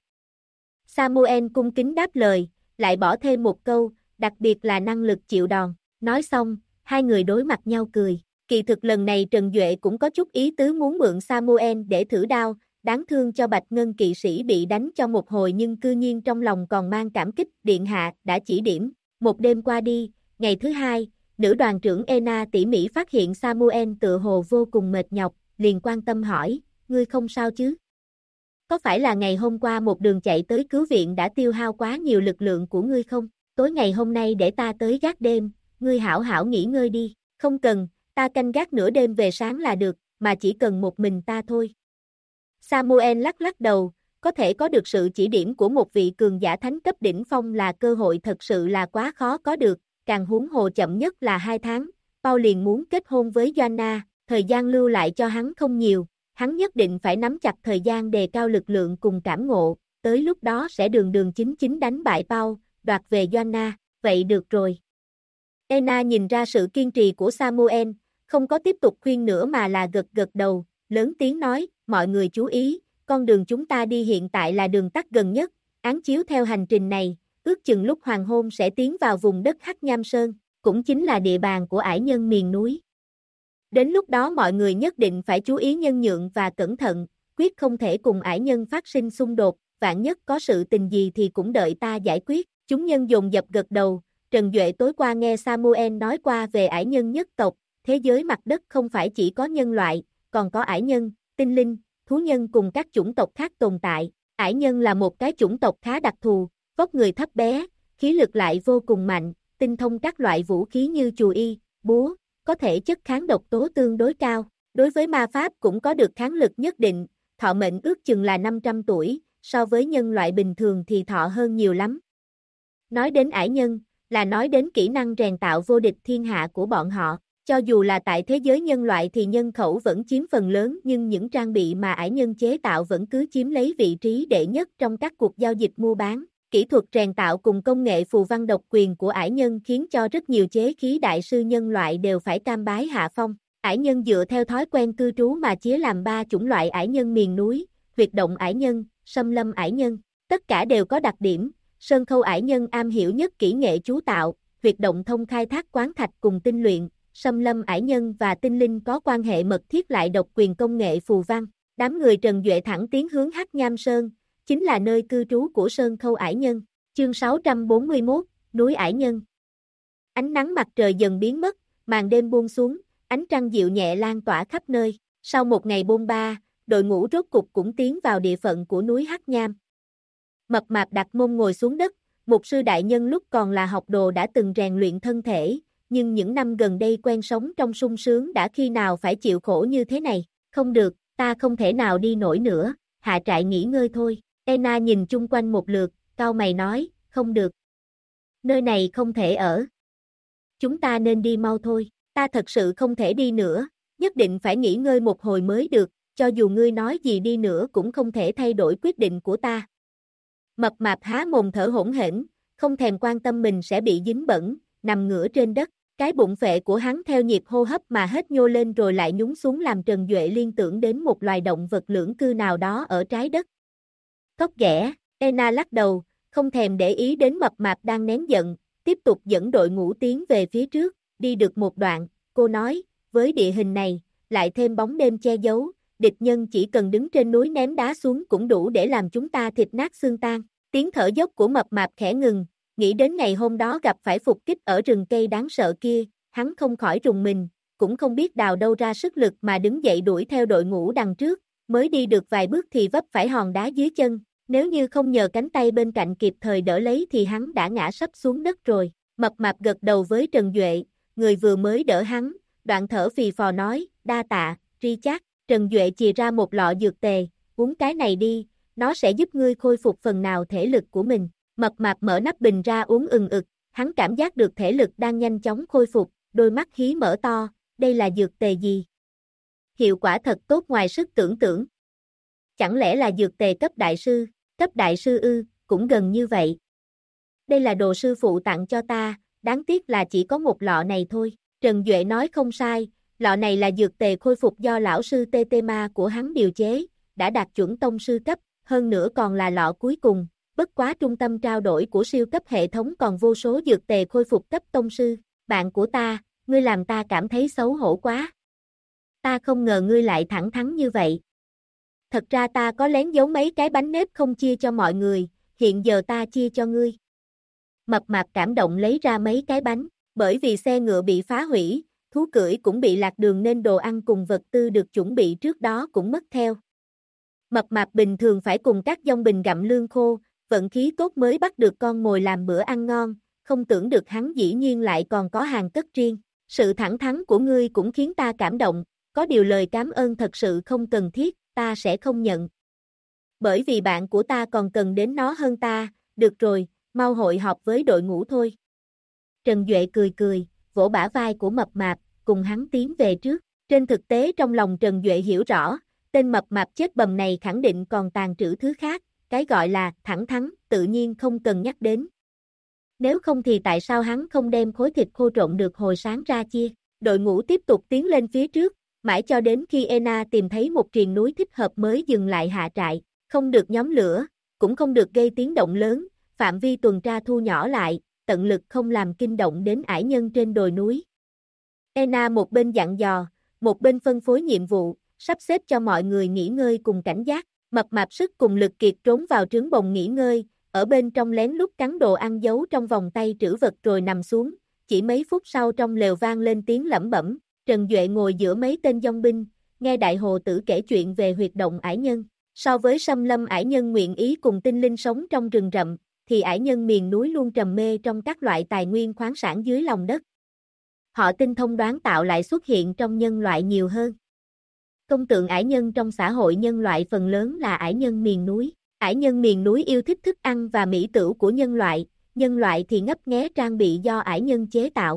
Samuel cung kính đáp lời, lại bỏ thêm một câu, đặc biệt là năng lực chịu đòn, nói xong, hai người đối mặt nhau cười. Kỳ thực lần này Trần Duệ cũng có chút ý tứ muốn mượn Samuel để thử đao, đáng thương cho Bạch Ngân kỵ sĩ bị đánh cho một hồi nhưng cư nhiên trong lòng còn mang cảm kích, điện hạ đã chỉ điểm. Một đêm qua đi, ngày thứ hai, nữ đoàn trưởng Ena tỉ mỉ phát hiện Samuel tựa hồ vô cùng mệt nhọc, liền quan tâm hỏi, ngươi không sao chứ? Có phải là ngày hôm qua một đường chạy tới cứu viện đã tiêu hao quá nhiều lực lượng của ngươi không? Tối ngày hôm nay để ta tới gác đêm, ngươi hảo hảo nghỉ ngơi đi. Không cần, ta canh gác nửa đêm về sáng là được, mà chỉ cần một mình ta thôi. Samuel lắc lắc đầu, có thể có được sự chỉ điểm của một vị cường giả thánh cấp đỉnh phong là cơ hội thật sự là quá khó có được, càng huống hồ chậm nhất là 2 tháng. Paul liền muốn kết hôn với Joanna, thời gian lưu lại cho hắn không nhiều, hắn nhất định phải nắm chặt thời gian đề cao lực lượng cùng cảm ngộ, tới lúc đó sẽ đường đường chính chính đánh bại Paul, đoạt về Joanna, vậy được rồi. Ena nhìn ra sự kiên trì của Samuel, không có tiếp tục khuyên nữa mà là gật gật đầu, lớn tiếng nói, mọi người chú ý, con đường chúng ta đi hiện tại là đường tắt gần nhất, án chiếu theo hành trình này, ước chừng lúc hoàng hôn sẽ tiến vào vùng đất Hắc Nham Sơn, cũng chính là địa bàn của ải nhân miền núi. Đến lúc đó mọi người nhất định phải chú ý nhân nhượng và cẩn thận, quyết không thể cùng ải nhân phát sinh xung đột, vạn nhất có sự tình gì thì cũng đợi ta giải quyết. Chúng nhân dồn dập gật đầu, Trần Duệ tối qua nghe Samuel nói qua về ải nhân nhất tộc, thế giới mặt đất không phải chỉ có nhân loại, còn có ải nhân, tinh linh, thú nhân cùng các chủng tộc khác tồn tại. Ải nhân là một cái chủng tộc khá đặc thù, vóc người thấp bé, khí lực lại vô cùng mạnh, tinh thông các loại vũ khí như chùy y, búa, có thể chất kháng độc tố tương đối cao. Đối với ma pháp cũng có được kháng lực nhất định, thọ mệnh ước chừng là 500 tuổi, so với nhân loại bình thường thì thọ hơn nhiều lắm. Nói đến ải nhân, là nói đến kỹ năng rèn tạo vô địch thiên hạ của bọn họ. Cho dù là tại thế giới nhân loại thì nhân khẩu vẫn chiếm phần lớn nhưng những trang bị mà ải nhân chế tạo vẫn cứ chiếm lấy vị trí đệ nhất trong các cuộc giao dịch mua bán. Kỹ thuật rèn tạo cùng công nghệ phù văn độc quyền của ải nhân khiến cho rất nhiều chế khí đại sư nhân loại đều phải cam bái hạ phong. Ải nhân dựa theo thói quen cư trú mà chia làm 3 chủng loại ải nhân miền núi, huyệt động ải nhân, xâm lâm ải nhân. Tất cả đều có đặc điểm, sơn khâu ải nhân am hiểu nhất kỹ nghệ chú tạo, huyệt động thông khai thác quán thạch cùng tinh luyện, xâm lâm ải nhân và tinh linh có quan hệ mật thiết lại độc quyền công nghệ phù văn. Đám người Trần Duệ thẳng tiến hướng Hắc Nham Sơn, chính là nơi cư trú của sơn khâu ải nhân. Chương 641, núi ải nhân. Ánh nắng mặt trời dần biến mất, màn đêm buông xuống, ánh trăng dịu nhẹ lan tỏa khắp nơi. Sau một ngày bôn ba, đội ngũ rốt cục cũng tiến vào địa phận của núi Hắc Nham. Mập mạp đặt mông ngồi xuống đất, mục sư đại nhân lúc còn là học đồ đã từng rèn luyện thân thể, nhưng những năm gần đây quen sống trong sung sướng đã khi nào phải chịu khổ như thế này. Không được, ta không thể nào đi nổi nữa, hạ trại nghỉ ngơi thôi. Ena nhìn chung quanh một lượt, cau mày nói, không được. Nơi này không thể ở. Chúng ta nên đi mau thôi, ta thật sự không thể đi nữa, nhất định phải nghỉ ngơi một hồi mới được, cho dù ngươi nói gì đi nữa cũng không thể thay đổi quyết định của ta. Mập mạp há mồm thở hổn hển, không thèm quan tâm mình sẽ bị dính bẩn, nằm ngửa trên đất, cái bụng phệ của hắn theo nhịp hô hấp mà hết nhô lên rồi lại nhún xuống làm Trần Duệ liên tưởng đến một loài động vật lưỡng cư nào đó ở trái đất. Cóc ghẻ, Ena lắc đầu, không thèm để ý đến mập mạp đang nén giận, tiếp tục dẫn đội ngũ tiến về phía trước, đi được một đoạn, cô nói, với địa hình này, lại thêm bóng đêm che giấu, địch nhân chỉ cần đứng trên núi ném đá xuống cũng đủ để làm chúng ta thịt nát xương tan. Tiếng thở dốc của mập mạp khẽ ngừng, nghĩ đến ngày hôm đó gặp phải phục kích ở rừng cây đáng sợ kia, hắn không khỏi rùng mình, cũng không biết đào đâu ra sức lực mà đứng dậy đuổi theo đội ngũ đằng trước, mới đi được vài bước thì vấp phải hòn đá dưới chân, nếu như không nhờ cánh tay bên cạnh kịp thời đỡ lấy thì hắn đã ngã sấp xuống đất rồi. Mập mạp gật đầu với Trần Duệ, người vừa mới đỡ hắn, đoạn thở phì phò nói, đa tạ, Richard. Trần Duệ chìa ra một lọ dược tề, uống cái này đi, nó sẽ giúp ngươi khôi phục phần nào thể lực của mình. Mập mạp mở nắp bình ra uống ừng ực, hắn cảm giác được thể lực đang nhanh chóng khôi phục, đôi mắt hí mở to, đây là dược tề gì? Hiệu quả thật tốt ngoài sức tưởng tượng. Chẳng lẽ là dược tề cấp đại sư ư, cũng gần như vậy. Đây là đồ sư phụ tặng cho ta, đáng tiếc là chỉ có một lọ này thôi. Trần Duệ nói không sai, lọ này là dược tề khôi phục do lão sư Tetema của hắn điều chế, đã đạt chuẩn tông sư cấp, hơn nữa còn là lọ cuối cùng. Bất quá trung tâm trao đổi của siêu cấp hệ thống còn vô số dược tề khôi phục cấp tông sư. Bạn của ta, ngươi làm ta cảm thấy xấu hổ quá. Ta không ngờ ngươi lại thẳng thắn như vậy. Thật ra ta có lén giấu mấy cái bánh nếp không chia cho mọi người, hiện giờ ta chia cho ngươi. Mập mạp cảm động lấy ra mấy cái bánh, bởi vì xe ngựa bị phá hủy, thú cưỡi cũng bị lạc đường nên đồ ăn cùng vật tư được chuẩn bị trước đó cũng mất theo. Mập mạp bình thường phải cùng các dông bình gặm lương khô, vận khí tốt mới bắt được con mồi làm bữa ăn ngon, không tưởng được hắn dĩ nhiên lại còn có hàng cất riêng. Sự thẳng thắn của ngươi cũng khiến ta cảm động, có điều lời cảm ơn thật sự không cần thiết, ta sẽ không nhận. Bởi vì bạn của ta còn cần đến nó hơn ta, được rồi, mau hội họp với đội ngũ thôi. Trần Duệ cười cười, vỗ bả vai của mập mạp, cùng hắn tiến về trước. Trên thực tế trong lòng Trần Duệ hiểu rõ, tên mập mạp chết bầm này khẳng định còn tàn trữ thứ khác, cái gọi là thẳng thắn, tự nhiên không cần nhắc đến. Nếu không thì tại sao hắn không đem khối thịt khô trộn được hồi sáng ra chia? Đội ngũ tiếp tục tiến lên phía trước, mãi cho đến khi Ena tìm thấy một triền núi thích hợp mới dừng lại hạ trại, không được nhóm lửa, cũng không được gây tiếng động lớn, phạm vi tuần tra thu nhỏ lại, tận lực không làm kinh động đến ải nhân trên đồi núi. Ena một bên dặn dò, một bên phân phối nhiệm vụ, sắp xếp cho mọi người nghỉ ngơi cùng cảnh giác, mập mạp sức cùng lực kiệt trốn vào trướng bồng nghỉ ngơi, ở bên trong lén lút cắn đồ ăn giấu trong vòng tay trữ vật rồi nằm xuống, chỉ mấy phút sau trong lều vang lên tiếng lẩm bẩm, Trần Duệ ngồi giữa mấy tên dông binh, nghe đại hồ tử kể chuyện về huyệt động ải nhân, so với xâm lâm ải nhân nguyện ý cùng tinh linh sống trong rừng rậm, thì ải nhân miền núi luôn trầm mê trong các loại tài nguyên khoáng sản dưới lòng đất. Họ tinh thông đoán tạo lại xuất hiện trong nhân loại nhiều hơn. Công tượng ải nhân trong xã hội nhân loại phần lớn là ải nhân miền núi. Ải nhân miền núi yêu thích thức ăn và mỹ tửu của nhân loại thì ngấp nghé trang bị do ải nhân chế tạo.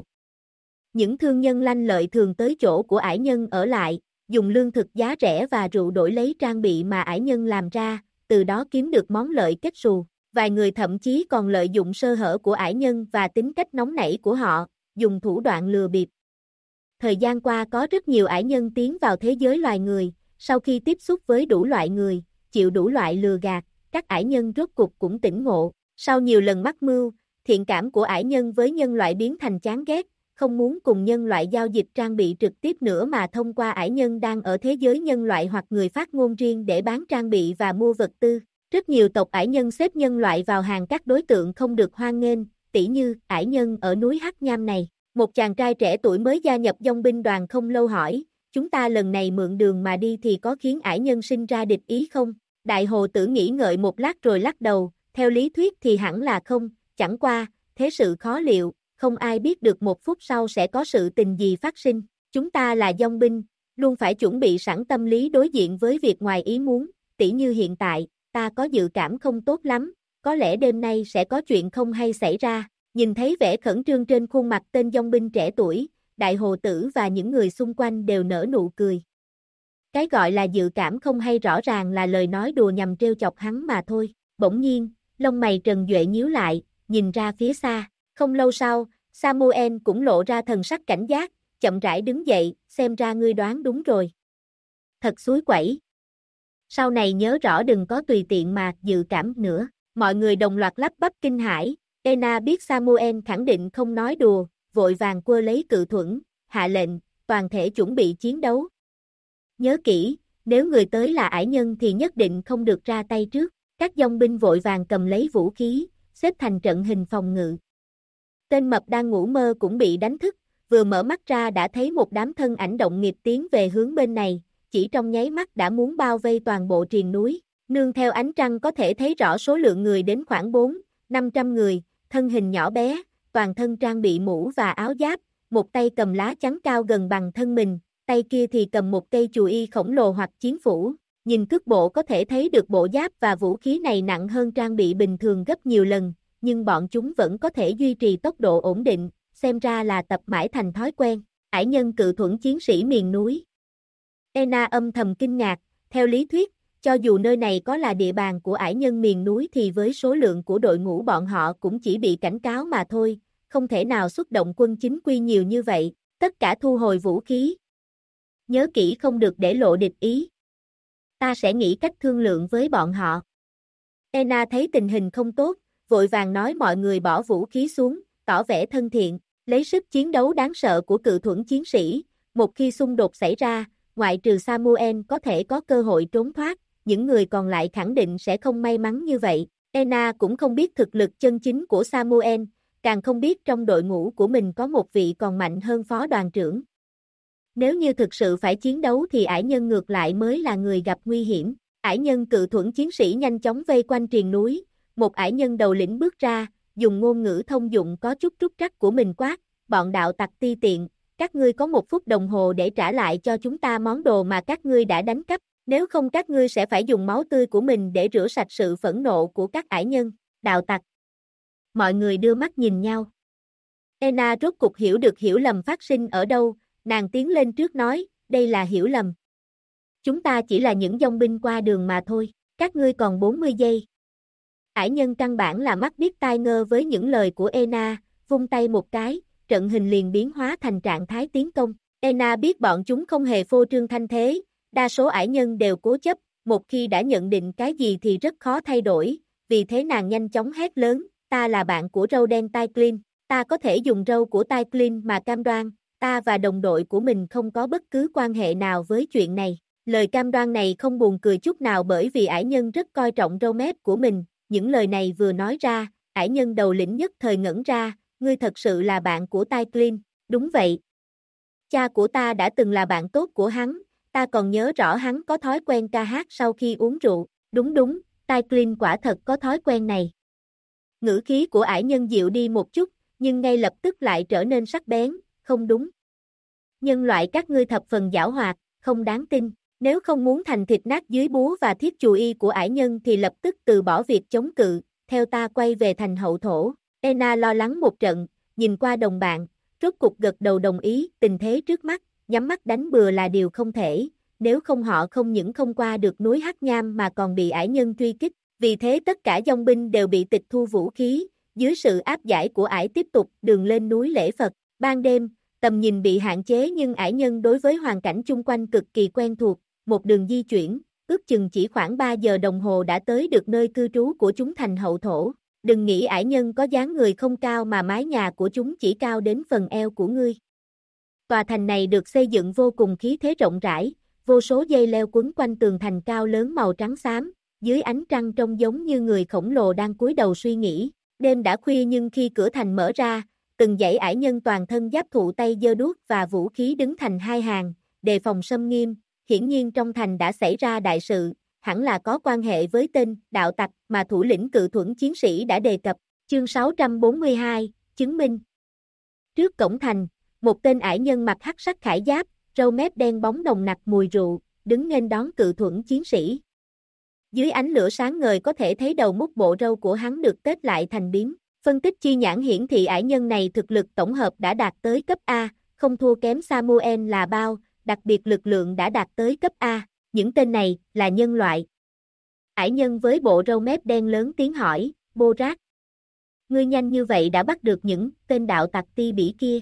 Những thương nhân lanh lợi thường tới chỗ của ải nhân ở lại, dùng lương thực giá rẻ và rượu đổi lấy trang bị mà ải nhân làm ra, từ đó kiếm được món lợi kết xù. Vài người thậm chí còn lợi dụng sơ hở của ải nhân và tính cách nóng nảy của họ, dùng thủ đoạn lừa bịp. Thời gian qua có rất nhiều ải nhân tiến vào thế giới loài người, sau khi tiếp xúc với đủ loại người, chịu đủ loại lừa gạt, các ải nhân rốt cục cũng tỉnh ngộ. Sau nhiều lần mắc mưu, thiện cảm của ải nhân với nhân loại biến thành chán ghét, không muốn cùng nhân loại giao dịch trang bị trực tiếp nữa mà thông qua ải nhân đang ở thế giới nhân loại hoặc người phát ngôn riêng để bán trang bị và mua vật tư. Rất nhiều tộc ải nhân xếp nhân loại vào hàng các đối tượng không được hoan nghênh, tỉ như ải nhân ở núi Hắc Nham này. Một chàng trai trẻ tuổi mới gia nhập dông binh đoàn không lâu hỏi, chúng ta lần này mượn đường mà đi thì có khiến ải nhân sinh ra địch ý không? Đại hồ tử nghĩ ngợi một lát rồi lắc đầu, theo lý thuyết thì hẳn là không, chẳng qua, thế sự khó liệu, không ai biết được một phút sau sẽ có sự tình gì phát sinh. Chúng ta là dông binh, luôn phải chuẩn bị sẵn tâm lý đối diện với việc ngoài ý muốn, tỉ như hiện tại, ta có dự cảm không tốt lắm, có lẽ đêm nay sẽ có chuyện không hay xảy ra. Nhìn thấy vẻ khẩn trương trên khuôn mặt tên dông binh trẻ tuổi, đại hồ tử và những người xung quanh đều nở nụ cười. Cái gọi là dự cảm không hay rõ ràng là lời nói đùa nhằm trêu chọc hắn mà thôi. Bỗng nhiên, lông mày Trần Duệ nhíu lại, nhìn ra phía xa. Không lâu sau, Samuel cũng lộ ra thần sắc cảnh giác, chậm rãi đứng dậy, xem ra ngươi đoán đúng rồi. Thật xúi quẩy. Sau này nhớ rõ đừng có tùy tiện mà dự cảm nữa. Mọi người đồng loạt lắp bắp kinh hãi. Ena biết Samuel khẳng định không nói đùa, vội vàng quơ lấy cự thuẫn, hạ lệnh, toàn thể chuẩn bị chiến đấu. Nhớ kỹ, nếu người tới là ải nhân thì nhất định không được ra tay trước. Các dông binh vội vàng cầm lấy vũ khí, xếp thành trận hình phòng ngự. Tên mập đang ngủ mơ cũng bị đánh thức, vừa mở mắt ra đã thấy một đám thân ảnh động nghịch tiến về hướng bên này, chỉ trong nháy mắt đã muốn bao vây toàn bộ triền núi. Nương theo ánh trăng có thể thấy rõ số lượng người đến khoảng 400-500 người, thân hình nhỏ bé, toàn thân trang bị mũ và áo giáp, một tay cầm lá chắn cao gần bằng thân mình, tay kia thì cầm một cây chùy y khổng lồ hoặc chiến phủ. Nhìn cước bộ có thể thấy được bộ giáp và vũ khí này nặng hơn trang bị bình thường gấp nhiều lần, nhưng bọn chúng vẫn có thể duy trì tốc độ ổn định, xem ra là tập mãi thành thói quen. Ải nhân cự thuẫn chiến sĩ miền núi. Ena âm thầm kinh ngạc, theo lý thuyết, cho dù nơi này có là địa bàn của ải nhân miền núi thì với số lượng của đội ngũ bọn họ cũng chỉ bị cảnh cáo mà thôi, không thể nào xuất động quân chính quy nhiều như vậy, tất cả thu hồi vũ khí. Nhớ kỹ không được để lộ địch ý. Ta sẽ nghĩ cách thương lượng với bọn họ. Ena thấy tình hình không tốt, vội vàng nói mọi người bỏ vũ khí xuống, tỏ vẻ thân thiện, lấy sức chiến đấu đáng sợ của cự thuẫn chiến sĩ, một khi xung đột xảy ra, ngoại trừ Samuel có thể có cơ hội trốn thoát, những người còn lại khẳng định sẽ không may mắn như vậy. Ena cũng không biết thực lực chân chính của Samuel, càng không biết trong đội ngũ của mình có một vị còn mạnh hơn phó đoàn trưởng. Nếu như thực sự phải chiến đấu thì ải nhân ngược lại mới là người gặp nguy hiểm. Ải nhân cự thuẫn chiến sĩ nhanh chóng vây quanh triền núi, một ải nhân đầu lĩnh bước ra, dùng ngôn ngữ thông dụng có chút trúc trắc của mình quát, bọn đạo tặc ti tiện, các ngươi có 1 phút đồng hồ để trả lại cho chúng ta món đồ mà các ngươi đã đánh cắp, nếu không các ngươi sẽ phải dùng máu tươi của mình để rửa sạch sự phẫn nộ của các ải nhân, đạo tặc. Mọi người đưa mắt nhìn nhau. Ena rốt cục hiểu được hiểu lầm phát sinh ở đâu, nàng tiến lên trước nói, đây là hiểu lầm. Chúng ta chỉ là những dòng binh qua đường mà thôi, các ngươi còn 40 giây. Ải nhân căn bản là mắt điếc tai ngơ với những lời của Ena, vung tay một cái, trận hình liền biến hóa thành trạng thái tiến công. Ena biết bọn chúng không hề phô trương thanh thế, đa số ải nhân đều cố chấp, một khi đã nhận định cái gì thì rất khó thay đổi, vì thế nàng nhanh chóng hét lớn, ta là bạn của râu đen Tyclin, ta có thể dùng râu của Tyclin mà cam đoan, ta và đồng đội của mình không có bất cứ quan hệ nào với chuyện này. Lời cam đoan này không buồn cười chút nào bởi vì ải nhân rất coi trọng râu mép của mình, những lời này vừa nói ra, ải nhân đầu lĩnh nhất thời ngẩn ra, ngươi thật sự là bạn của Tyclin, đúng vậy. Cha của ta đã từng là bạn tốt của hắn, ta còn nhớ rõ hắn có thói quen ca hát sau khi uống rượu, đúng, Tyclin quả thật có thói quen này. Ngữ khí của ải nhân dịu đi một chút, nhưng ngay lập tức lại trở nên sắc bén, không đúng. Nhân loại các ngươi thập phần giảo hoạt, không đáng tin, nếu không muốn thành thịt nát dưới búa và thiết chù y của ải nhân thì lập tức từ bỏ việc chống cự, theo ta quay về thành hậu thổ. Ena lo lắng một trận, nhìn qua đồng bạn, rốt cục gật đầu đồng ý, tình thế trước mắt, nhắm mắt đánh bừa là điều không thể, nếu không họ không những không qua được núi Hắc Nham mà còn bị ải nhân truy kích, vì thế tất cả dòng binh đều bị tịch thu vũ khí, dưới sự áp giải của ải tiếp tục đường lên núi lễ Phật. Ban đêm, tầm nhìn bị hạn chế nhưng ải nhân đối với hoàn cảnh chung quanh cực kỳ quen thuộc, một đường di chuyển, ước chừng chỉ khoảng 3 giờ đồng hồ đã tới được nơi cư trú của chúng thành hậu thổ. Đừng nghĩ ải nhân có dáng người không cao mà mái nhà của chúng chỉ cao đến phần eo của ngươi. Tòa thành này được xây dựng vô cùng khí thế rộng rãi, vô số dây leo quấn quanh tường thành cao lớn màu trắng xám, dưới ánh trăng trông giống như người khổng lồ đang cúi đầu suy nghĩ. Đêm đã khuya nhưng khi cửa thành mở ra, từng dãy ải nhân toàn thân giáp thụ tay giơ đuốc và vũ khí đứng thành hai hàng, đề phòng xâm nghiêm, hiển nhiên trong thành đã xảy ra đại sự, hẳn là có quan hệ với tên đạo tặc mà thủ lĩnh cự thuẫn chiến sĩ đã đề cập. Chương 642, chứng minh. Trước cổng thành, một tên ải nhân mặc hắc sắc khải giáp, râu mép đen bóng nồng nặc mùi rượu, đứng nghênh đón cự thuẫn chiến sĩ. Dưới ánh lửa sáng ngời có thể thấy đầu mút bộ râu của hắn được tết lại thành biếm. Phân tích chi nhãn hiển thị ải nhân này thực lực tổng hợp đã đạt tới cấp A, không thua kém Samuel là bao, đặc biệt lực lượng đã đạt tới cấp A. Những tên này là nhân loại. Ải nhân với bộ râu mép đen lớn tiếng hỏi, Borat. Ngươi nhanh như vậy đã bắt được những tên đạo tặc ti bỉ kia.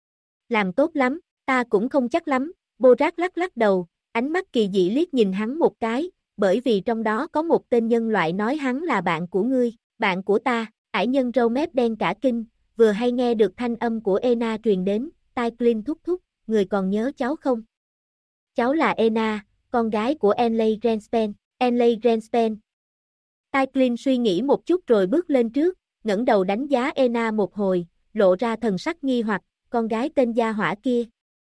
Làm tốt lắm, ta cũng không chắc lắm. Borat lắc lắc đầu, ánh mắt kỳ dị liếc nhìn hắn một cái, bởi vì trong đó có một tên nhân loại nói hắn là bạn của ngươi, bạn của ta. Ải nhân râu mép đen cả kinh, vừa hay nghe được thanh âm của Ena truyền đến, Tyclin thúc thúc, người còn nhớ cháu không? Cháu là Ena, con gái của Enlay Renspen. Enlay Renspen. Tyclin suy nghĩ một chút rồi bước lên trước, ngẩng đầu đánh giá Ena một hồi, lộ ra thần sắc nghi hoặc, con gái tên gia hỏa kia.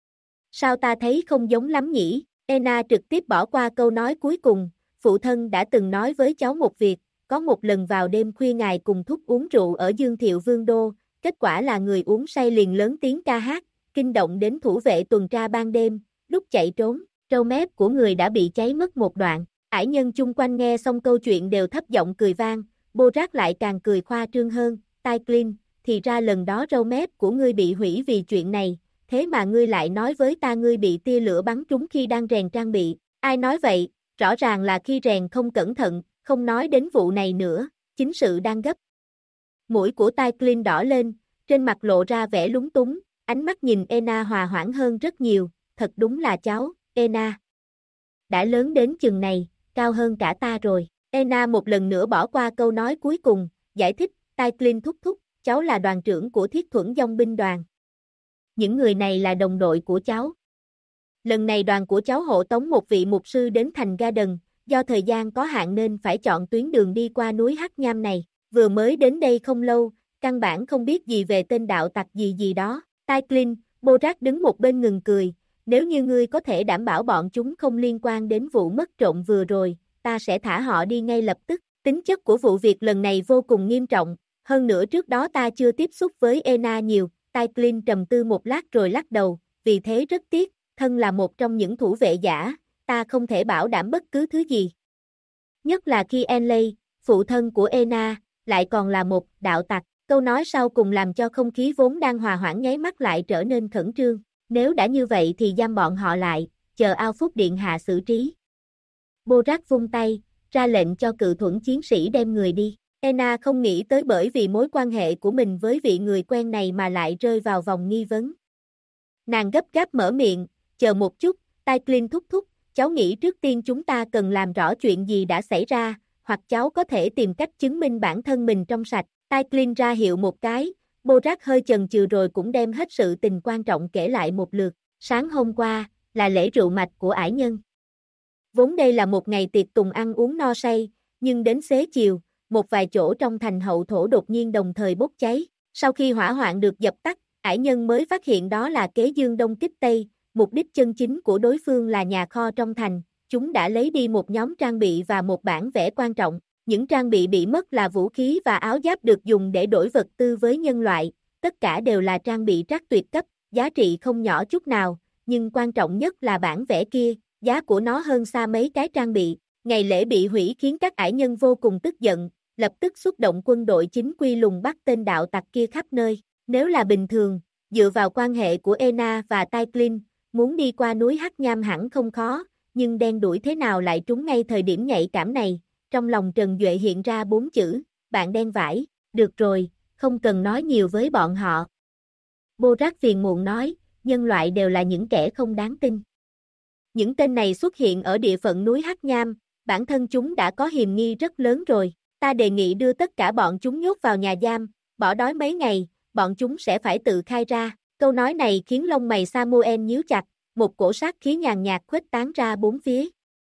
Sao ta thấy không giống lắm nhỉ? Ena trực tiếp bỏ qua câu nói cuối cùng, phụ thân đã từng nói với cháu một việc, có một lần vào đêm khuya ngài cùng thúc uống rượu ở Dương Thiệu Vương Đô, kết quả là người uống say liền lớn tiếng ca hát, kinh động đến thủ vệ tuần tra ban đêm, lúc chạy trốn, râu mép của người đã bị cháy mất một đoạn. Ải nhân chung quanh nghe xong câu chuyện đều thấp giọng cười vang, Borat lại càng cười khoa trương hơn, Tyclin, thì ra lần đó râu mép của ngươi bị hủy vì chuyện này, thế mà ngươi lại nói với ta ngươi bị tia lửa bắn trúng khi đang rèn trang bị, ai nói vậy, rõ ràng là khi rèn không cẩn thận, không nói đến vụ này nữa, chính sự đang gấp. Mũi của Tyclin đỏ lên, trên mặt lộ ra vẻ lúng túng, ánh mắt nhìn Ena hòa hoãn hơn rất nhiều, thật đúng là cháu, Ena. Đã lớn đến chừng này, cao hơn cả ta rồi. Ena một lần nữa bỏ qua câu nói cuối cùng, giải thích, Tyclin thúc thúc, cháu là đoàn trưởng của Thiết Thuẫn Dòng binh đoàn. Những người này là đồng đội của cháu. Lần này đoàn của cháu hộ tống một vị mục sư đến thành Garden, do thời gian có hạn nên phải chọn tuyến đường đi qua núi Hắc Nham này, vừa mới đến đây không lâu, căn bản không biết gì về tên đạo tặc gì gì đó. Taiklin, Borat đứng một bên ngừng cười, nếu như ngươi có thể đảm bảo bọn chúng không liên quan đến vụ mất trộm vừa rồi, ta sẽ thả họ đi ngay lập tức. Tính chất của vụ việc lần này vô cùng nghiêm trọng, hơn nữa trước đó ta chưa tiếp xúc với Ena nhiều. Taiklin trầm tư một lát rồi lắc đầu, vì thế rất tiếc, thân là một trong những thủ vệ giả, ta không thể bảo đảm bất cứ thứ gì. Nhất là khi Enlay, phụ thân của Ena, lại còn là một đạo tặc. Câu nói sau cùng làm cho không khí vốn đang hòa hoãn nháy mắt lại trở nên khẩn trương. Nếu đã như vậy thì giam bọn họ lại, chờ Ao Phúc Điện Hạ xử trí. Borat vung tay, ra lệnh cho cự thuẫn chiến sĩ đem người đi. Ena không nghĩ tới bởi vì mối quan hệ của mình với vị người quen này mà lại rơi vào vòng nghi vấn. Nàng gấp gáp mở miệng, chờ một chút, Taiklin thúc thúc, cháu nghĩ trước tiên chúng ta cần làm rõ chuyện gì đã xảy ra, hoặc cháu có thể tìm cách chứng minh bản thân mình trong sạch. Taiklin ra hiệu một cái, Borat hơi chần chừ rồi cũng đem hết sự tình quan trọng kể lại một lượt. Sáng hôm qua, là lễ rượu mạch của ải nhân. Vốn đây là một ngày tiệc tùng ăn uống no say, nhưng đến xế chiều, một vài chỗ trong thành hậu thổ đột nhiên đồng thời bốc cháy. Sau khi hỏa hoạn được dập tắt, ải nhân mới phát hiện đó là kế dương đông kích tây, mục đích chân chính của đối phương là nhà kho trong thành. Chúng đã lấy đi một nhóm trang bị và một bản vẽ quan trọng. Những trang bị mất là vũ khí và áo giáp được dùng để đổi vật tư với nhân loại, tất cả đều là trang bị trác tuyệt cấp, giá trị không nhỏ chút nào, nhưng quan trọng nhất là bản vẽ kia, giá của nó hơn xa mấy cái trang bị. Ngày lễ bị hủy khiến các ải nhân vô cùng tức giận, lập tức xuất động quân đội chính quy lùng bắt tên đạo tặc kia khắp nơi. Nếu là bình thường, dựa vào quan hệ của Ena và Taiklin, muốn đi qua núi Hắc Nham hẳn không khó, nhưng đen đuổi thế nào lại trúng ngay thời điểm nhạy cảm này. Trong lòng Trần Duệ hiện ra 4 chữ, bạn đen vải, được rồi, không cần nói nhiều với bọn họ. Borat phiền muộn nói, nhân loại đều là những kẻ không đáng tin. Những tên này xuất hiện ở địa phận núi Hắc Nham, bản thân chúng đã có hiềm nghi rất lớn rồi, ta đề nghị đưa tất cả bọn chúng nhốt vào nhà giam, bỏ đói mấy ngày, bọn chúng sẽ phải tự khai ra. Câu nói này khiến lông mày Samuel nhíu chặt, một cổ sát khí nhàn nhạt khuếch tán ra bốn phía.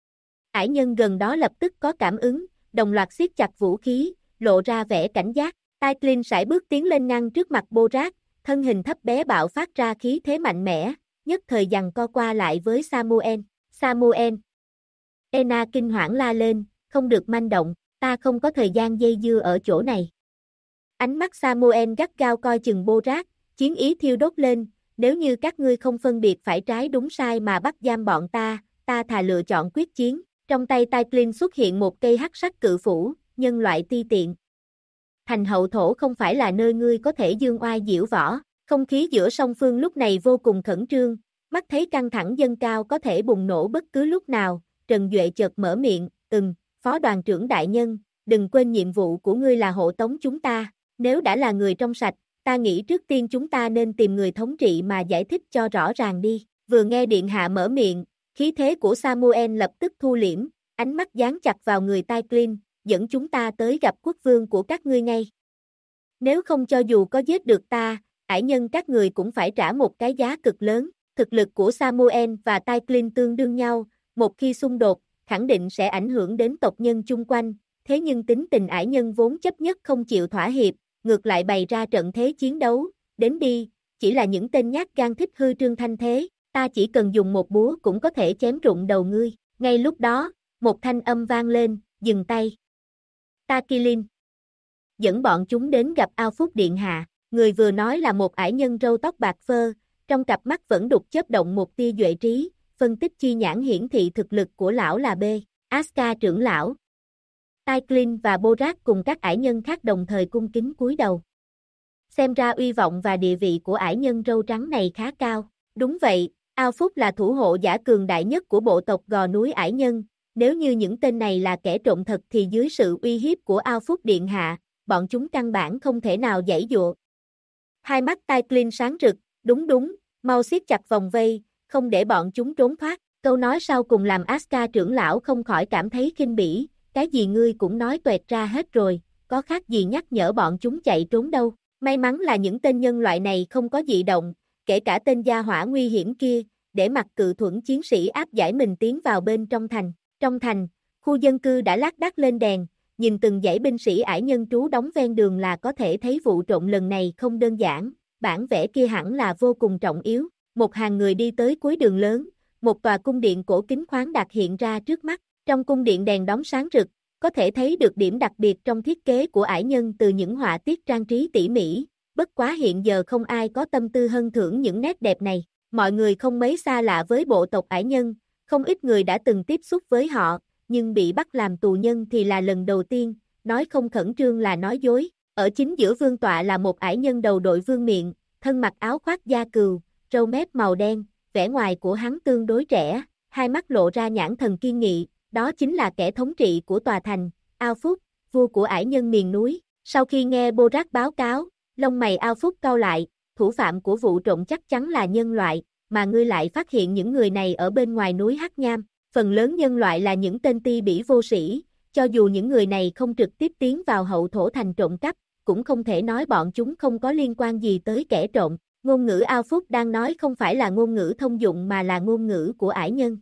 Ải nhân gần đó lập tức có cảm ứng, đồng loạt siết chặt vũ khí, lộ ra vẻ cảnh giác. Taiklin sải bước tiến lên ngăn trước mặt Borat, thân hình thấp bé bạo phát ra khí thế mạnh mẽ, nhất thời giằng co qua lại với Samuel. Samuel! Ena kinh hoảng la lên, không được manh động, ta không có thời gian dây dưa ở chỗ này. Ánh mắt Samuel gắt gao coi chừng Borat, chiến ý thiêu đốt lên, nếu như các ngươi không phân biệt phải trái đúng sai mà bắt giam bọn ta thà lựa chọn quyết chiến. Trong tay Taiklin xuất hiện một cây hắc sắc cự phủ, nhân loại ti tiện. Thành hậu thổ không phải là nơi ngươi có thể dương oai diễu võ. Không khí giữa song phương lúc này vô cùng khẩn trương, mắt thấy căng thẳng dâng cao có thể bùng nổ bất cứ lúc nào. Trần Duệ chợt mở miệng, phó đoàn trưởng đại nhân, đừng quên nhiệm vụ của ngươi là hộ tống chúng ta. Nếu đã là người trong sạch, ta nghĩ trước tiên chúng ta nên tìm người thống trị mà giải thích cho rõ ràng đi. Vừa nghe điện hạ mở miệng, khí thế của Samuel lập tức thu liễm, ánh mắt dán chặt vào người Taiklin, dẫn chúng ta tới gặp quốc vương của các ngươi ngay. Nếu không cho dù có giết được ta, ải nhân các người cũng phải trả một cái giá cực lớn. Thực lực của Samuel và Taiklin tương đương nhau, một khi xung đột, khẳng định sẽ ảnh hưởng đến tộc nhân chung quanh, thế nhưng tính tình ải nhân vốn chấp nhất không chịu thỏa hiệp, ngược lại bày ra trận thế chiến đấu, đến đi, chỉ là những tên nhát gan thích hư trương thanh thế, ta chỉ cần dùng một búa cũng có thể chém rụng đầu ngươi. Ngay lúc đó, một thanh âm vang lên, dừng tay. Taiklin, dẫn bọn chúng đến gặp Ao Phúc Điện Hạ, người vừa nói là một ải nhân râu tóc bạc phơ, trong cặp mắt vẫn đục chớp động một tia duệ trí, phân tích chi nhãn hiển thị thực lực của lão là B. Aska trưởng lão. Taiklin và Borat cùng các ải nhân khác đồng thời cung kính cúi đầu. Xem ra uy vọng và địa vị của ải nhân râu trắng này khá cao. Đúng vậy, Ao Phúc là thủ hộ giả cường đại nhất của bộ tộc Gò Núi Ải Nhân. Nếu như những tên này là kẻ trộm thật thì dưới sự uy hiếp của Ao Phúc Điện Hạ, bọn chúng căn bản không thể nào giãy dụa. Hai mắt Taiklin sáng rực, đúng, mau siết chặt vòng vây, không để bọn chúng trốn thoát. Câu nói sau cùng làm Aska trưởng lão không khỏi cảm thấy khinh bỉ, cái gì ngươi cũng nói toẹt ra hết rồi, có khác gì nhắc nhở bọn chúng chạy trốn đâu. May mắn là những tên nhân loại này không có dị động, kể cả tên gia hỏa nguy hiểm kia, để mặc cự thuẫn chiến sĩ áp giải mình tiến vào bên trong thành. Trong thành, Khu dân cư đã lác đác lên đèn, nhìn từng dãy binh sĩ ải nhân trú đóng ven đường là có thể thấy vụ trộm lần này không đơn giản, bản vẽ kia hẳn là vô cùng trọng yếu. Một hàng người đi tới cuối đường lớn, một tòa cung điện cổ kính khoáng đạt hiện ra trước mắt. Trong cung điện đèn đóm sáng rực, có thể thấy được điểm đặc biệt trong thiết kế của ải nhân từ những họa tiết trang trí tỉ mỉ. Bất quá hiện giờ không ai có tâm tư hân thưởng những nét đẹp này. Mọi người không mấy xa lạ với bộ tộc ải nhân, không ít người đã từng tiếp xúc với họ, nhưng bị bắt làm tù nhân thì là lần đầu tiên, nói không khẩn trương là nói dối. Ở chính giữa vương tọa là một ải nhân đầu đội vương miện, thân mặc áo khoác da cừu, râu mép màu đen, vẻ ngoài của hắn tương đối trẻ, hai mắt lộ ra nhãn thần kiên nghị, đó chính là kẻ thống trị của tòa thành, Ao Phúc, vua của ải nhân miền núi. Sau khi nghe Borat báo cáo, lông mày Ao Phúc cau lại, thủ phạm của vụ trộm chắc chắn là nhân loại, mà ngươi lại phát hiện những người này ở bên ngoài núi Hắc Nham. Phần lớn nhân loại là những tên ti bỉ vô sĩ, cho dù những người này không trực tiếp tiến vào hậu thổ thành trộm cắp, cũng không thể nói bọn chúng không có liên quan gì tới kẻ trộm. Ngôn ngữ Ao Phúc đang nói không phải là ngôn ngữ thông dụng mà là ngôn ngữ của ải nhân.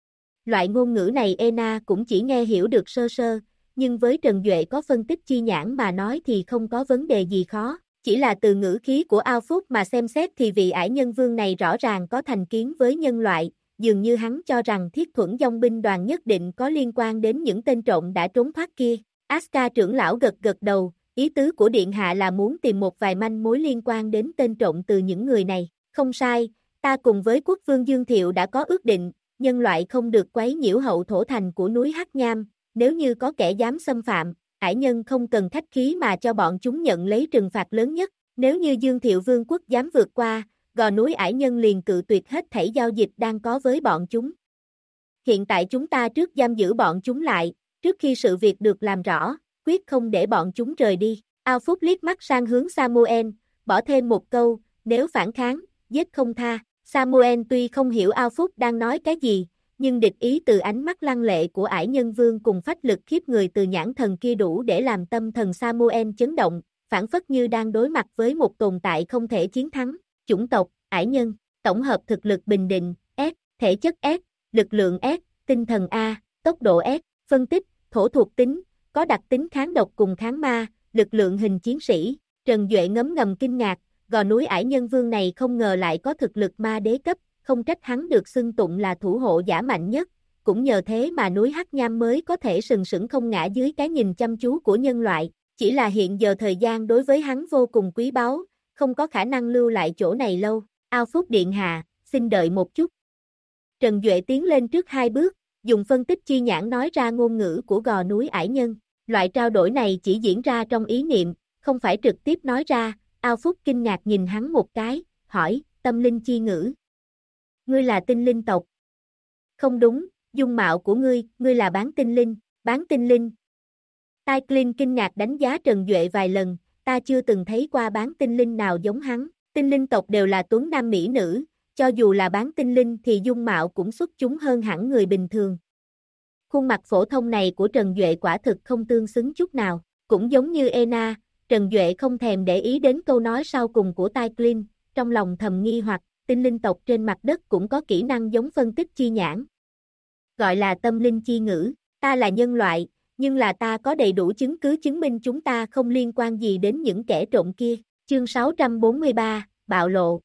Loại ngôn ngữ này Ena cũng chỉ nghe hiểu được sơ sơ, nhưng với Trần Duệ có phân tích chi nhãn mà nói thì không có vấn đề gì khó. Chỉ là từ ngữ khí của Ao Phúc mà xem xét thì vị ải nhân vương này rõ ràng có thành kiến với nhân loại, dường như hắn cho rằng Thiết Thuẫn dòng binh đoàn nhất định có liên quan đến những tên trộm đã trốn thoát kia. Aska trưởng lão gật gật đầu, ý tứ của Điện Hạ là muốn tìm một vài manh mối liên quan đến tên trộm từ những người này. Không sai, ta cùng với quốc vương Dương Thiệu đã có ước định, nhân loại không được quấy nhiễu hậu thổ thành của núi Hắc Nham, nếu như có kẻ dám xâm phạm, ải nhân không cần khách khí mà cho bọn chúng nhận lấy trừng phạt lớn nhất. Nếu như Dương Thiệu vương quốc dám vượt qua, gò núi ải nhân liền cự tuyệt hết thảy giao dịch đang có với bọn chúng. Hiện tại chúng ta trước giam giữ bọn chúng lại, trước khi sự việc được làm rõ, quyết không để bọn chúng rời đi. Ao Phúc liếc mắt sang hướng Samuel, bỏ thêm một câu, nếu phản kháng, giết không tha. Samuel tuy không hiểu Ao Phúc đang nói cái gì, nhưng địch ý từ ánh mắt lăng lệ của ải nhân vương cùng phách lực khiếp người từ nhãn thần kia đủ để làm tâm thần Samuel chấn động, phản phất như đang đối mặt với một tồn tại không thể chiến thắng. Chủng tộc, ải nhân, tổng hợp thực lực bình định, S, thể chất S, lực lượng S, tinh thần A, tốc độ S, phân tích, thổ thuộc tính, có đặc tính kháng độc cùng kháng ma, lực lượng hình chiến sĩ. Trần Duệ ngấm ngầm kinh ngạc, gò núi ải nhân vương này không ngờ lại có thực lực ma đế cấp, không trách hắn được xưng tụng là thủ hộ giả mạnh nhất, cũng nhờ thế mà núi Hắc Nham mới có thể sừng sững không ngã dưới cái nhìn chăm chú của nhân loại, chỉ là hiện giờ thời gian đối với hắn vô cùng quý báu, không có khả năng lưu lại chỗ này lâu. Ao Phúc điện hạ, xin đợi một chút. Trần Duệ tiến lên trước hai bước, dùng phân tích chi nhãn nói ra ngôn ngữ của gò núi ải nhân. Loại trao đổi này chỉ diễn ra trong ý niệm, không phải trực tiếp nói ra. Ao Phúc kinh ngạc nhìn hắn một cái, hỏi, tâm linh chi ngữ. Ngươi là tinh linh tộc. Không đúng, dung mạo của ngươi là bán tinh linh, bán tinh linh. Tai Clint kinh ngạc đánh giá Trần Duệ vài lần, ta chưa từng thấy qua bán tinh linh nào giống hắn. Tinh linh tộc đều là tuấn nam mỹ nữ, cho dù là bán tinh linh thì dung mạo cũng xuất chúng hơn hẳn người bình thường. Khuôn mặt phổ thông này của Trần Duệ quả thực không tương xứng chút nào, cũng giống như Ena, Trần Duệ không thèm để ý đến câu nói sau cùng của Tai Clint, trong lòng thầm nghi hoặc, tinh linh tộc trên mặt đất cũng có kỹ năng giống phân tích chi nhãn. Gọi là tâm linh chi ngữ, ta là nhân loại, nhưng là ta có đầy đủ chứng cứ chứng minh chúng ta không liên quan gì đến những kẻ trộm kia. Chương 643, bạo lộ.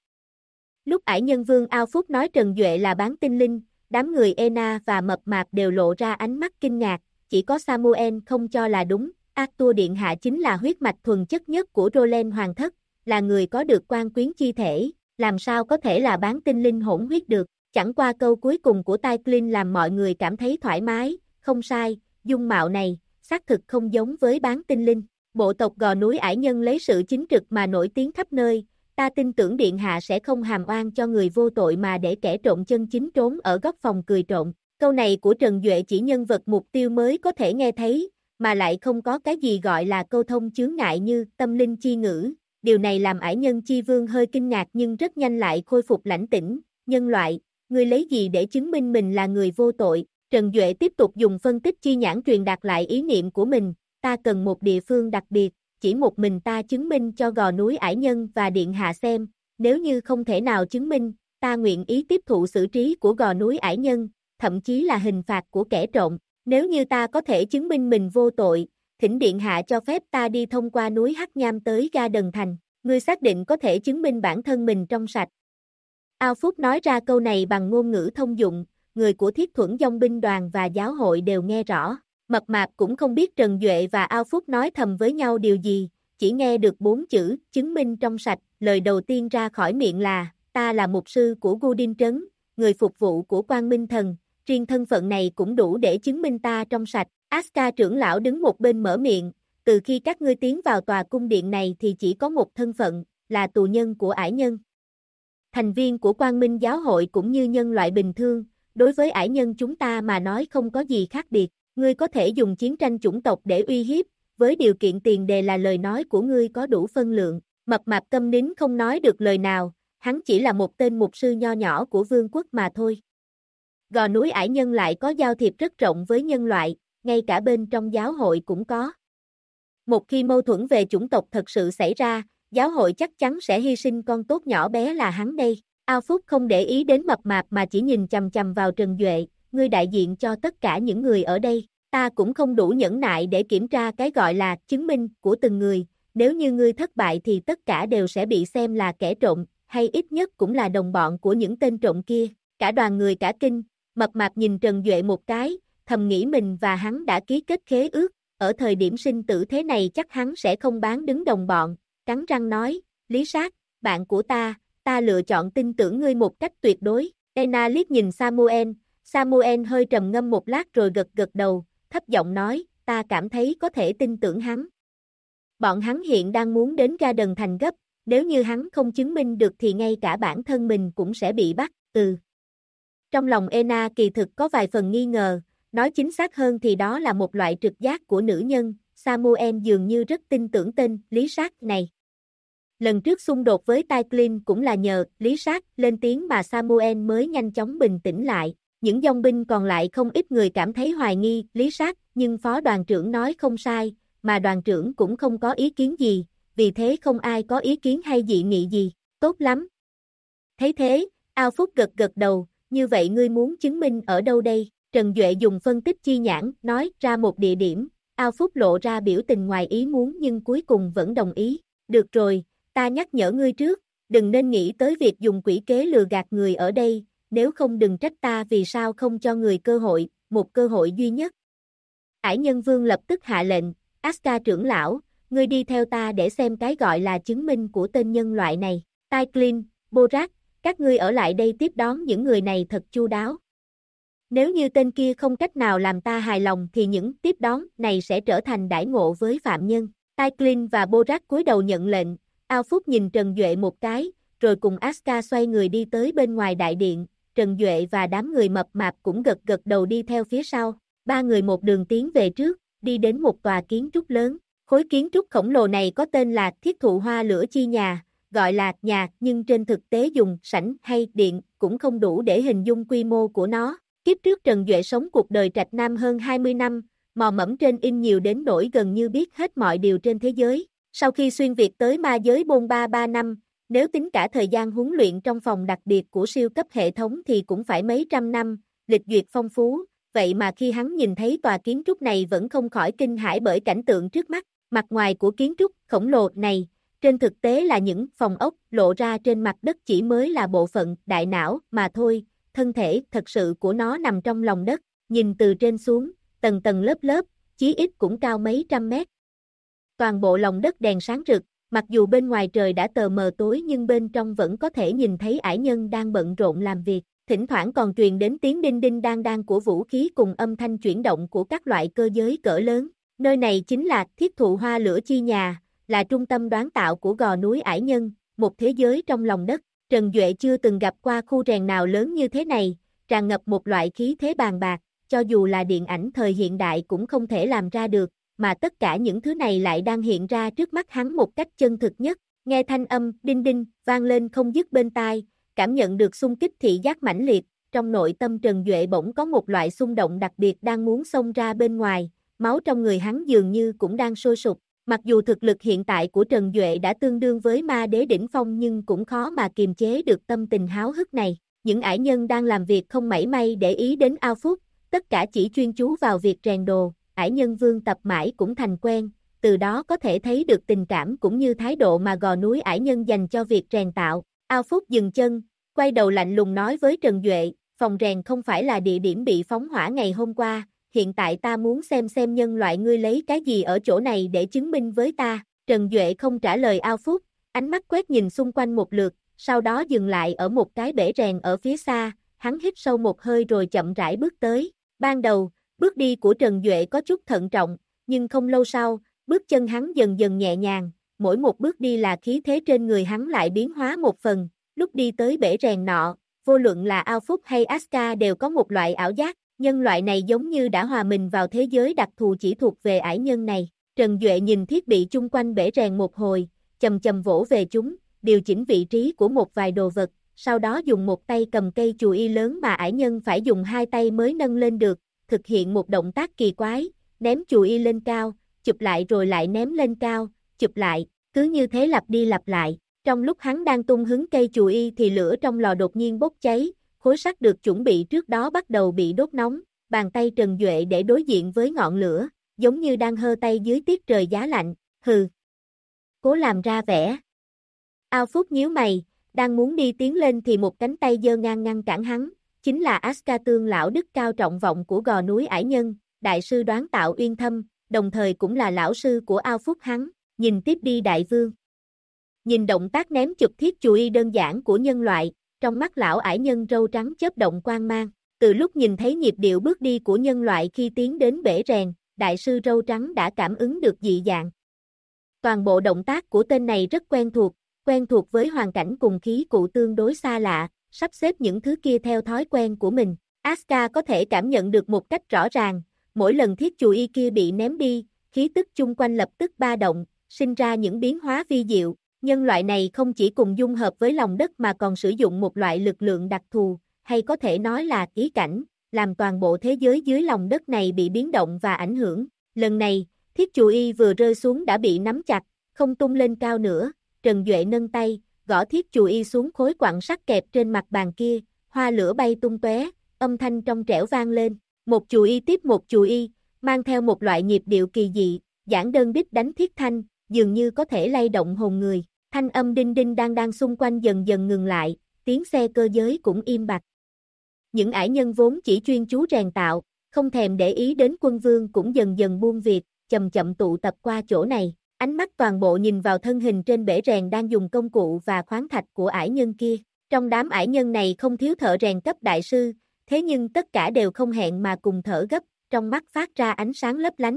Lúc ải nhân vương Ao Phúc nói Trần Duệ là bán tinh linh, đám người Ena và mập mạp đều lộ ra ánh mắt kinh ngạc, chỉ có Samuel không cho là đúng. Arthur điện hạ chính là huyết mạch thuần chất nhất của Roland hoàng thất, là người có được quan quyến chi thể, làm sao có thể là bán tinh linh hỗn huyết được. Chẳng qua câu cuối cùng của Tai Clint làm mọi người cảm thấy thoải mái, không sai, dung mạo này, xác thực không giống với bán tinh linh. Bộ tộc gò núi ải nhân lấy sự chính trực mà nổi tiếng khắp nơi, ta tin tưởng điện hạ sẽ không hàm oan cho người vô tội mà để kẻ trộm chân chính trốn ở góc phòng cười trộm. Câu này của Trần Duệ chỉ nhân vật mục tiêu mới có thể nghe thấy, mà lại không có cái gì gọi là câu thông chướng ngại như tâm linh chi ngữ. Điều này làm ải nhân chi vương hơi kinh ngạc nhưng rất nhanh lại khôi phục lãnh tĩnh. Nhân loại, ngươi lấy gì để chứng minh mình là người vô tội? Trần Duệ tiếp tục dùng phân tích chi nhãn truyền đạt lại ý niệm của mình. Ta cần một địa phương đặc biệt, chỉ một mình ta chứng minh cho gò núi ải nhân và điện hạ xem. Nếu như không thể nào chứng minh, ta nguyện ý tiếp thụ xử trí của gò núi ải nhân, thậm chí là hình phạt của kẻ trộm. Nếu như ta có thể chứng minh mình vô tội, thỉnh điện hạ cho phép ta đi thông qua núi Hắc Nham tới Ga Đần Thành, ngươi xác định có thể chứng minh bản thân mình trong sạch. Ao Phúc nói ra câu này bằng ngôn ngữ thông dụng, người của Thiết Thuẫn Dòng binh đoàn và giáo hội đều nghe rõ. Mập mạp cũng không biết Trần Duệ và Ao Phúc nói thầm với nhau điều gì, chỉ nghe được 4 chữ, chứng minh trong sạch, lời đầu tiên ra khỏi miệng là, ta là mục sư của Gu Trấn, người phục vụ của Quang Minh Thần, riêng thân phận này cũng đủ để chứng minh ta trong sạch. Asuka trưởng lão đứng một bên mở miệng, từ khi các ngươi tiến vào tòa cung điện này thì chỉ có một thân phận, là tù nhân của ải nhân. Thành viên của Quang Minh giáo hội cũng như nhân loại bình thường, đối với ải nhân chúng ta mà nói không có gì khác biệt. Ngươi có thể dùng chiến tranh chủng tộc để uy hiếp, với điều kiện tiền đề là lời nói của ngươi có đủ phân lượng. Mập mạp câm nín không nói được lời nào, hắn chỉ là một tên mục sư nho nhỏ của vương quốc mà thôi. Gò núi ải nhân lại có giao thiệp rất rộng với nhân loại, ngay cả bên trong giáo hội cũng có. Một khi mâu thuẫn về chủng tộc thật sự xảy ra, giáo hội chắc chắn sẽ hy sinh con tốt nhỏ bé là hắn đây. Ao Phúc không để ý đến mập mạp mà chỉ nhìn chằm chằm vào Trần Duệ, ngươi đại diện cho tất cả những người ở đây, ta cũng không đủ nhẫn nại để kiểm tra cái gọi là chứng minh của từng người, nếu như ngươi thất bại thì tất cả đều sẽ bị xem là kẻ trộm, hay ít nhất cũng là đồng bọn của những tên trộm kia. Cả đoàn người cả kinh, mập mạp nhìn Trần Duệ một cái, thầm nghĩ mình và hắn đã ký kết khế ước, ở thời điểm sinh tử thế này chắc hắn sẽ không bán đứng đồng bọn, cắn răng nói, Lý Sát, bạn của ta lựa chọn tin tưởng ngươi một cách tuyệt đối. Ena liếc nhìn Samuel hơi trầm ngâm một lát rồi gật gật đầu, thấp giọng nói, ta cảm thấy có thể tin tưởng hắn. Bọn hắn hiện đang muốn đến Ga Đần Thành gấp, nếu như hắn không chứng minh được thì ngay cả bản thân mình cũng sẽ bị bắt, Trong lòng Ena kỳ thực có vài phần nghi ngờ, nói chính xác hơn thì đó là một loại trực giác của nữ nhân, Samuel dường như rất tin tưởng tên Lý Sát này. Lần trước xung đột với Taiklin cũng là nhờ Lý Sát lên tiếng mà Samuel mới nhanh chóng bình tĩnh lại. Những dòng binh còn lại không ít người cảm thấy hoài nghi Lý Sát, nhưng phó đoàn trưởng nói không sai, mà đoàn trưởng cũng không có ý kiến gì, vì thế không ai có ý kiến hay dị nghị gì, tốt lắm. Thấy thế, Ao Phúc gật gật đầu, như vậy ngươi muốn chứng minh ở đâu đây? Trần Duệ dùng phân tích chi nhãn, nói ra một địa điểm, Ao Phúc lộ ra biểu tình ngoài ý muốn nhưng cuối cùng vẫn đồng ý, được rồi. Ta nhắc nhở ngươi trước, đừng nên nghĩ tới việc dùng quỷ kế lừa gạt người ở đây, nếu không đừng trách ta vì sao không cho người cơ hội, một cơ hội duy nhất. Ải Nhân Vương lập tức hạ lệnh, Asuka trưởng lão, ngươi đi theo ta để xem cái gọi là chứng minh của tên nhân loại này. Taiklin, Borak, các ngươi ở lại đây tiếp đón những người này thật chu đáo. Nếu như tên kia không cách nào làm ta hài lòng thì những tiếp đón này sẽ trở thành đãi ngộ với phạm nhân. Taiklin và Borak cúi đầu nhận lệnh. Ao Phúc nhìn Trần Duệ một cái, rồi cùng Asuka xoay người đi tới bên ngoài đại điện, Trần Duệ và đám người mập mạp cũng gật gật đầu đi theo phía sau, ba người một đường tiến về trước, đi đến một tòa kiến trúc lớn, khối kiến trúc khổng lồ này có tên là Thiết Thụ Hoa Lửa Chi Nhà, gọi là nhà nhưng trên thực tế dùng sảnh hay điện cũng không đủ để hình dung quy mô của nó. Kiếp trước Trần Duệ sống cuộc đời trạch nam hơn 20 năm, mò mẫm trên in nhiều đến nỗi gần như biết hết mọi điều trên thế giới. Sau khi xuyên Việt tới ma giới Bôn Ba 3 năm, nếu tính cả thời gian huấn luyện trong phòng đặc biệt của siêu cấp hệ thống thì cũng phải mấy trăm năm, lịch duyệt phong phú, vậy mà khi hắn nhìn thấy tòa kiến trúc này vẫn không khỏi kinh hãi bởi cảnh tượng trước mắt. Mặt ngoài của kiến trúc khổng lồ này, trên thực tế là những phòng ốc lộ ra trên mặt đất chỉ mới là bộ phận đại não mà thôi, thân thể thật sự của nó nằm trong lòng đất, nhìn từ trên xuống, tầng tầng lớp lớp, chí ít cũng cao mấy trăm mét. Toàn bộ lòng đất đèn sáng rực, mặc dù bên ngoài trời đã tờ mờ tối nhưng bên trong vẫn có thể nhìn thấy ải nhân đang bận rộn làm việc, thỉnh thoảng còn truyền đến tiếng đinh đinh đang đang của vũ khí cùng âm thanh chuyển động của các loại cơ giới cỡ lớn. Nơi này chính là Thiết Thụ Hoa Lửa Chi Nhà, là trung tâm đoán tạo của gò núi ải nhân, một thế giới trong lòng đất. Trần Duệ chưa từng gặp qua khu rèn nào lớn như thế này, tràn ngập một loại khí thế bàn bạc, cho dù là điện ảnh thời hiện đại cũng không thể làm ra được, mà tất cả những thứ này lại đang hiện ra trước mắt hắn một cách chân thực nhất. Nghe thanh âm đinh đinh vang lên không dứt bên tai, cảm nhận được xung kích thị giác mãnh liệt, trong nội tâm Trần Duệ bỗng có một loại xung động đặc biệt đang muốn xông ra bên ngoài, máu trong người hắn dường như cũng đang sôi sục. Mặc dù thực lực hiện tại của Trần Duệ đã tương đương với ma đế đỉnh phong nhưng cũng khó mà kiềm chế được tâm tình háo hức này. Những ải nhân đang làm việc không mảy may để ý đến Ao Phúc, tất cả chỉ chuyên chú vào việc rèn đồ, ải nhân vương tập mãi cũng thành quen, từ đó có thể thấy được tình cảm cũng như thái độ mà gò núi ải nhân dành cho việc rèn tạo. Ao Phúc dừng chân, quay đầu lạnh lùng nói với Trần Duệ, phòng rèn không phải là địa điểm bị phóng hỏa ngày hôm qua, hiện tại ta muốn xem nhân loại ngươi lấy cái gì ở chỗ này để chứng minh với ta. Trần Duệ không trả lời Ao Phúc, ánh mắt quét nhìn xung quanh một lượt, sau đó dừng lại ở một cái bể rèn ở phía xa, hắn hít sâu một hơi rồi chậm rãi bước tới. Ban đầu, bước đi của Trần Duệ có chút thận trọng, nhưng không lâu sau, bước chân hắn dần dần nhẹ nhàng, mỗi một bước đi là khí thế trên người hắn lại biến hóa một phần. Lúc đi tới bể rèn nọ, vô luận là Ao Phúc hay Asuka đều có một loại ảo giác, nhân loại này giống như đã hòa mình vào thế giới đặc thù chỉ thuộc về ải nhân này. Trần Duệ nhìn thiết bị chung quanh bể rèn một hồi, chầm chầm vỗ về chúng, điều chỉnh vị trí của một vài đồ vật, sau đó dùng một tay cầm cây chùi y lớn mà ải nhân phải dùng hai tay mới nâng lên được, thực hiện một động tác kỳ quái, ném chùi y lên cao, chụp lại rồi lại ném lên cao, chụp lại, cứ như thế lặp đi lặp lại. Trong lúc hắn đang tung hứng cây chùi y thì lửa trong lò đột nhiên bốc cháy, khối sắt được chuẩn bị trước đó bắt đầu bị đốt nóng, bàn tay Trần Duệ để đối diện với ngọn lửa, giống như đang hơ tay dưới tiết trời giá lạnh, hừ. Cố làm ra vẻ. Ao Phúc nhíu mày, đang muốn đi tiến lên thì một cánh tay giơ ngang ngăn cản hắn, chính là Asuka Tương lão đức cao trọng vọng của gò núi ải nhân, đại sư đoán tạo Uyên Thâm, đồng thời cũng là lão sư của Ao Phúc hắn, nhìn tiếp đi đại vương. Nhìn động tác ném chụp thiết chùi y đơn giản của nhân loại, trong mắt lão ải nhân râu trắng chớp động quang mang, từ lúc nhìn thấy nhịp điệu bước đi của nhân loại khi tiến đến bể rèn, đại sư râu trắng đã cảm ứng được dị dạng. Toàn bộ động tác của tên này rất quen thuộc với hoàn cảnh cùng khí cụ tương đối xa lạ, sắp xếp những thứ kia theo thói quen của mình. Asuka có thể cảm nhận được một cách rõ ràng, mỗi lần thiết chùi y kia bị ném đi, khí tức chung quanh lập tức ba động, sinh ra những biến hóa vi diệu. Nhân loại này không chỉ cùng dung hợp với lòng đất mà còn sử dụng một loại lực lượng đặc thù, hay có thể nói là ý cảnh, làm toàn bộ thế giới dưới lòng đất này bị biến động và ảnh hưởng. Lần này, thiết chùi y vừa rơi xuống đã bị nắm chặt, không tung lên cao nữa. Trần Duệ nâng tay, gõ thiết chùi y xuống khối quặng sắt kẹp trên mặt bàn kia, hoa lửa bay tung tóe, âm thanh trong trẻo vang lên, một chùi y tiếp một chùi y, mang theo một loại nhịp điệu kỳ dị, giản đơn đích đánh thiết thanh, dường như có thể lay động hồn người. Thanh âm đinh đinh đang xung quanh dần dần ngừng lại, tiếng xe cơ giới cũng im bặt. Những ải nhân vốn chỉ chuyên chú rèn tạo, không thèm để ý đến quân vương cũng dần dần buông việc, chậm chậm tụ tập qua chỗ này. Ánh mắt toàn bộ nhìn vào thân hình trên bể rèn đang dùng công cụ và khoáng thạch của ải nhân kia. Trong đám ải nhân này không thiếu thợ rèn cấp đại sư, thế nhưng tất cả đều không hẹn mà cùng thở gấp, trong mắt phát ra ánh sáng lấp lánh.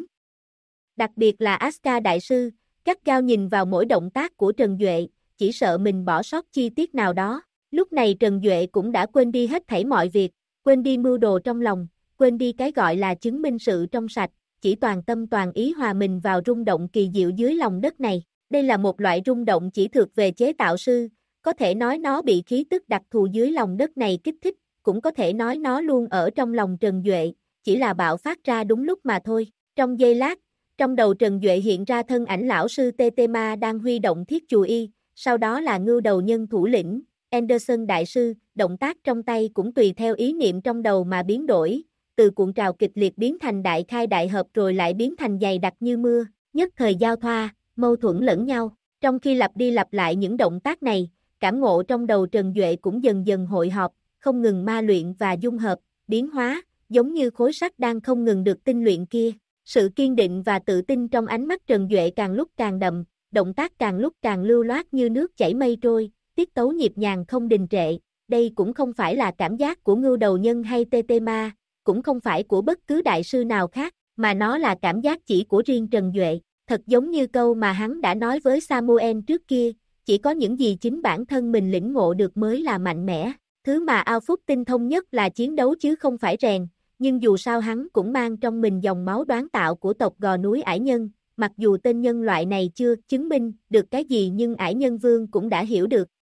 Đặc biệt là Asuka đại sư, gắt gao nhìn vào mỗi động tác của Trần Duệ, chỉ sợ mình bỏ sót chi tiết nào đó. Lúc này Trần Duệ cũng đã quên đi hết thảy mọi việc, quên đi mưu đồ trong lòng, quên đi cái gọi là chứng minh sự trong sạch, chỉ toàn tâm toàn ý hòa mình vào rung động kỳ diệu dưới lòng đất này. Đây là một loại rung động chỉ thuộc về chế tạo sư, có thể nói nó bị khí tức đặc thù dưới lòng đất này kích thích, cũng có thể nói nó luôn ở trong lòng Trần Duệ, chỉ là bạo phát ra đúng lúc mà thôi. Trong giây lát, trong đầu Trần Duệ hiện ra thân ảnh lão sư Tetema đang huy động thiết chùi y, sau đó là ngưu đầu nhân thủ lĩnh, Anderson đại sư, động tác trong tay cũng tùy theo ý niệm trong đầu mà biến đổi, từ cuộn trào kịch liệt biến thành đại khai đại hợp rồi lại biến thành dày đặc như mưa, nhất thời giao thoa, mâu thuẫn lẫn nhau. Trong khi lặp đi lặp lại những động tác này, cảm ngộ trong đầu Trần Duệ cũng dần dần hội họp, không ngừng ma luyện và dung hợp, biến hóa, giống như khối sắt đang không ngừng được tinh luyện kia. Sự kiên định và tự tin trong ánh mắt Trần Duệ càng lúc càng đậm, động tác càng lúc càng lưu loát như nước chảy mây trôi, tiết tấu nhịp nhàng không đình trệ. Đây cũng không phải là cảm giác của ngưu đầu nhân hay Tetema, cũng không phải của bất cứ đại sư nào khác, mà nó là cảm giác chỉ của riêng Trần Duệ. Thật giống như câu mà hắn đã nói với Samuel trước kia, chỉ có những gì chính bản thân mình lĩnh ngộ được mới là mạnh mẽ. Thứ mà Ao Phúc tinh thông nhất là chiến đấu chứ không phải rèn, nhưng dù sao hắn cũng mang trong mình dòng máu đoán tạo của tộc Gò núi ải nhân, mặc dù tên nhân loại này chưa chứng minh được cái gì nhưng ải nhân vương cũng đã hiểu được,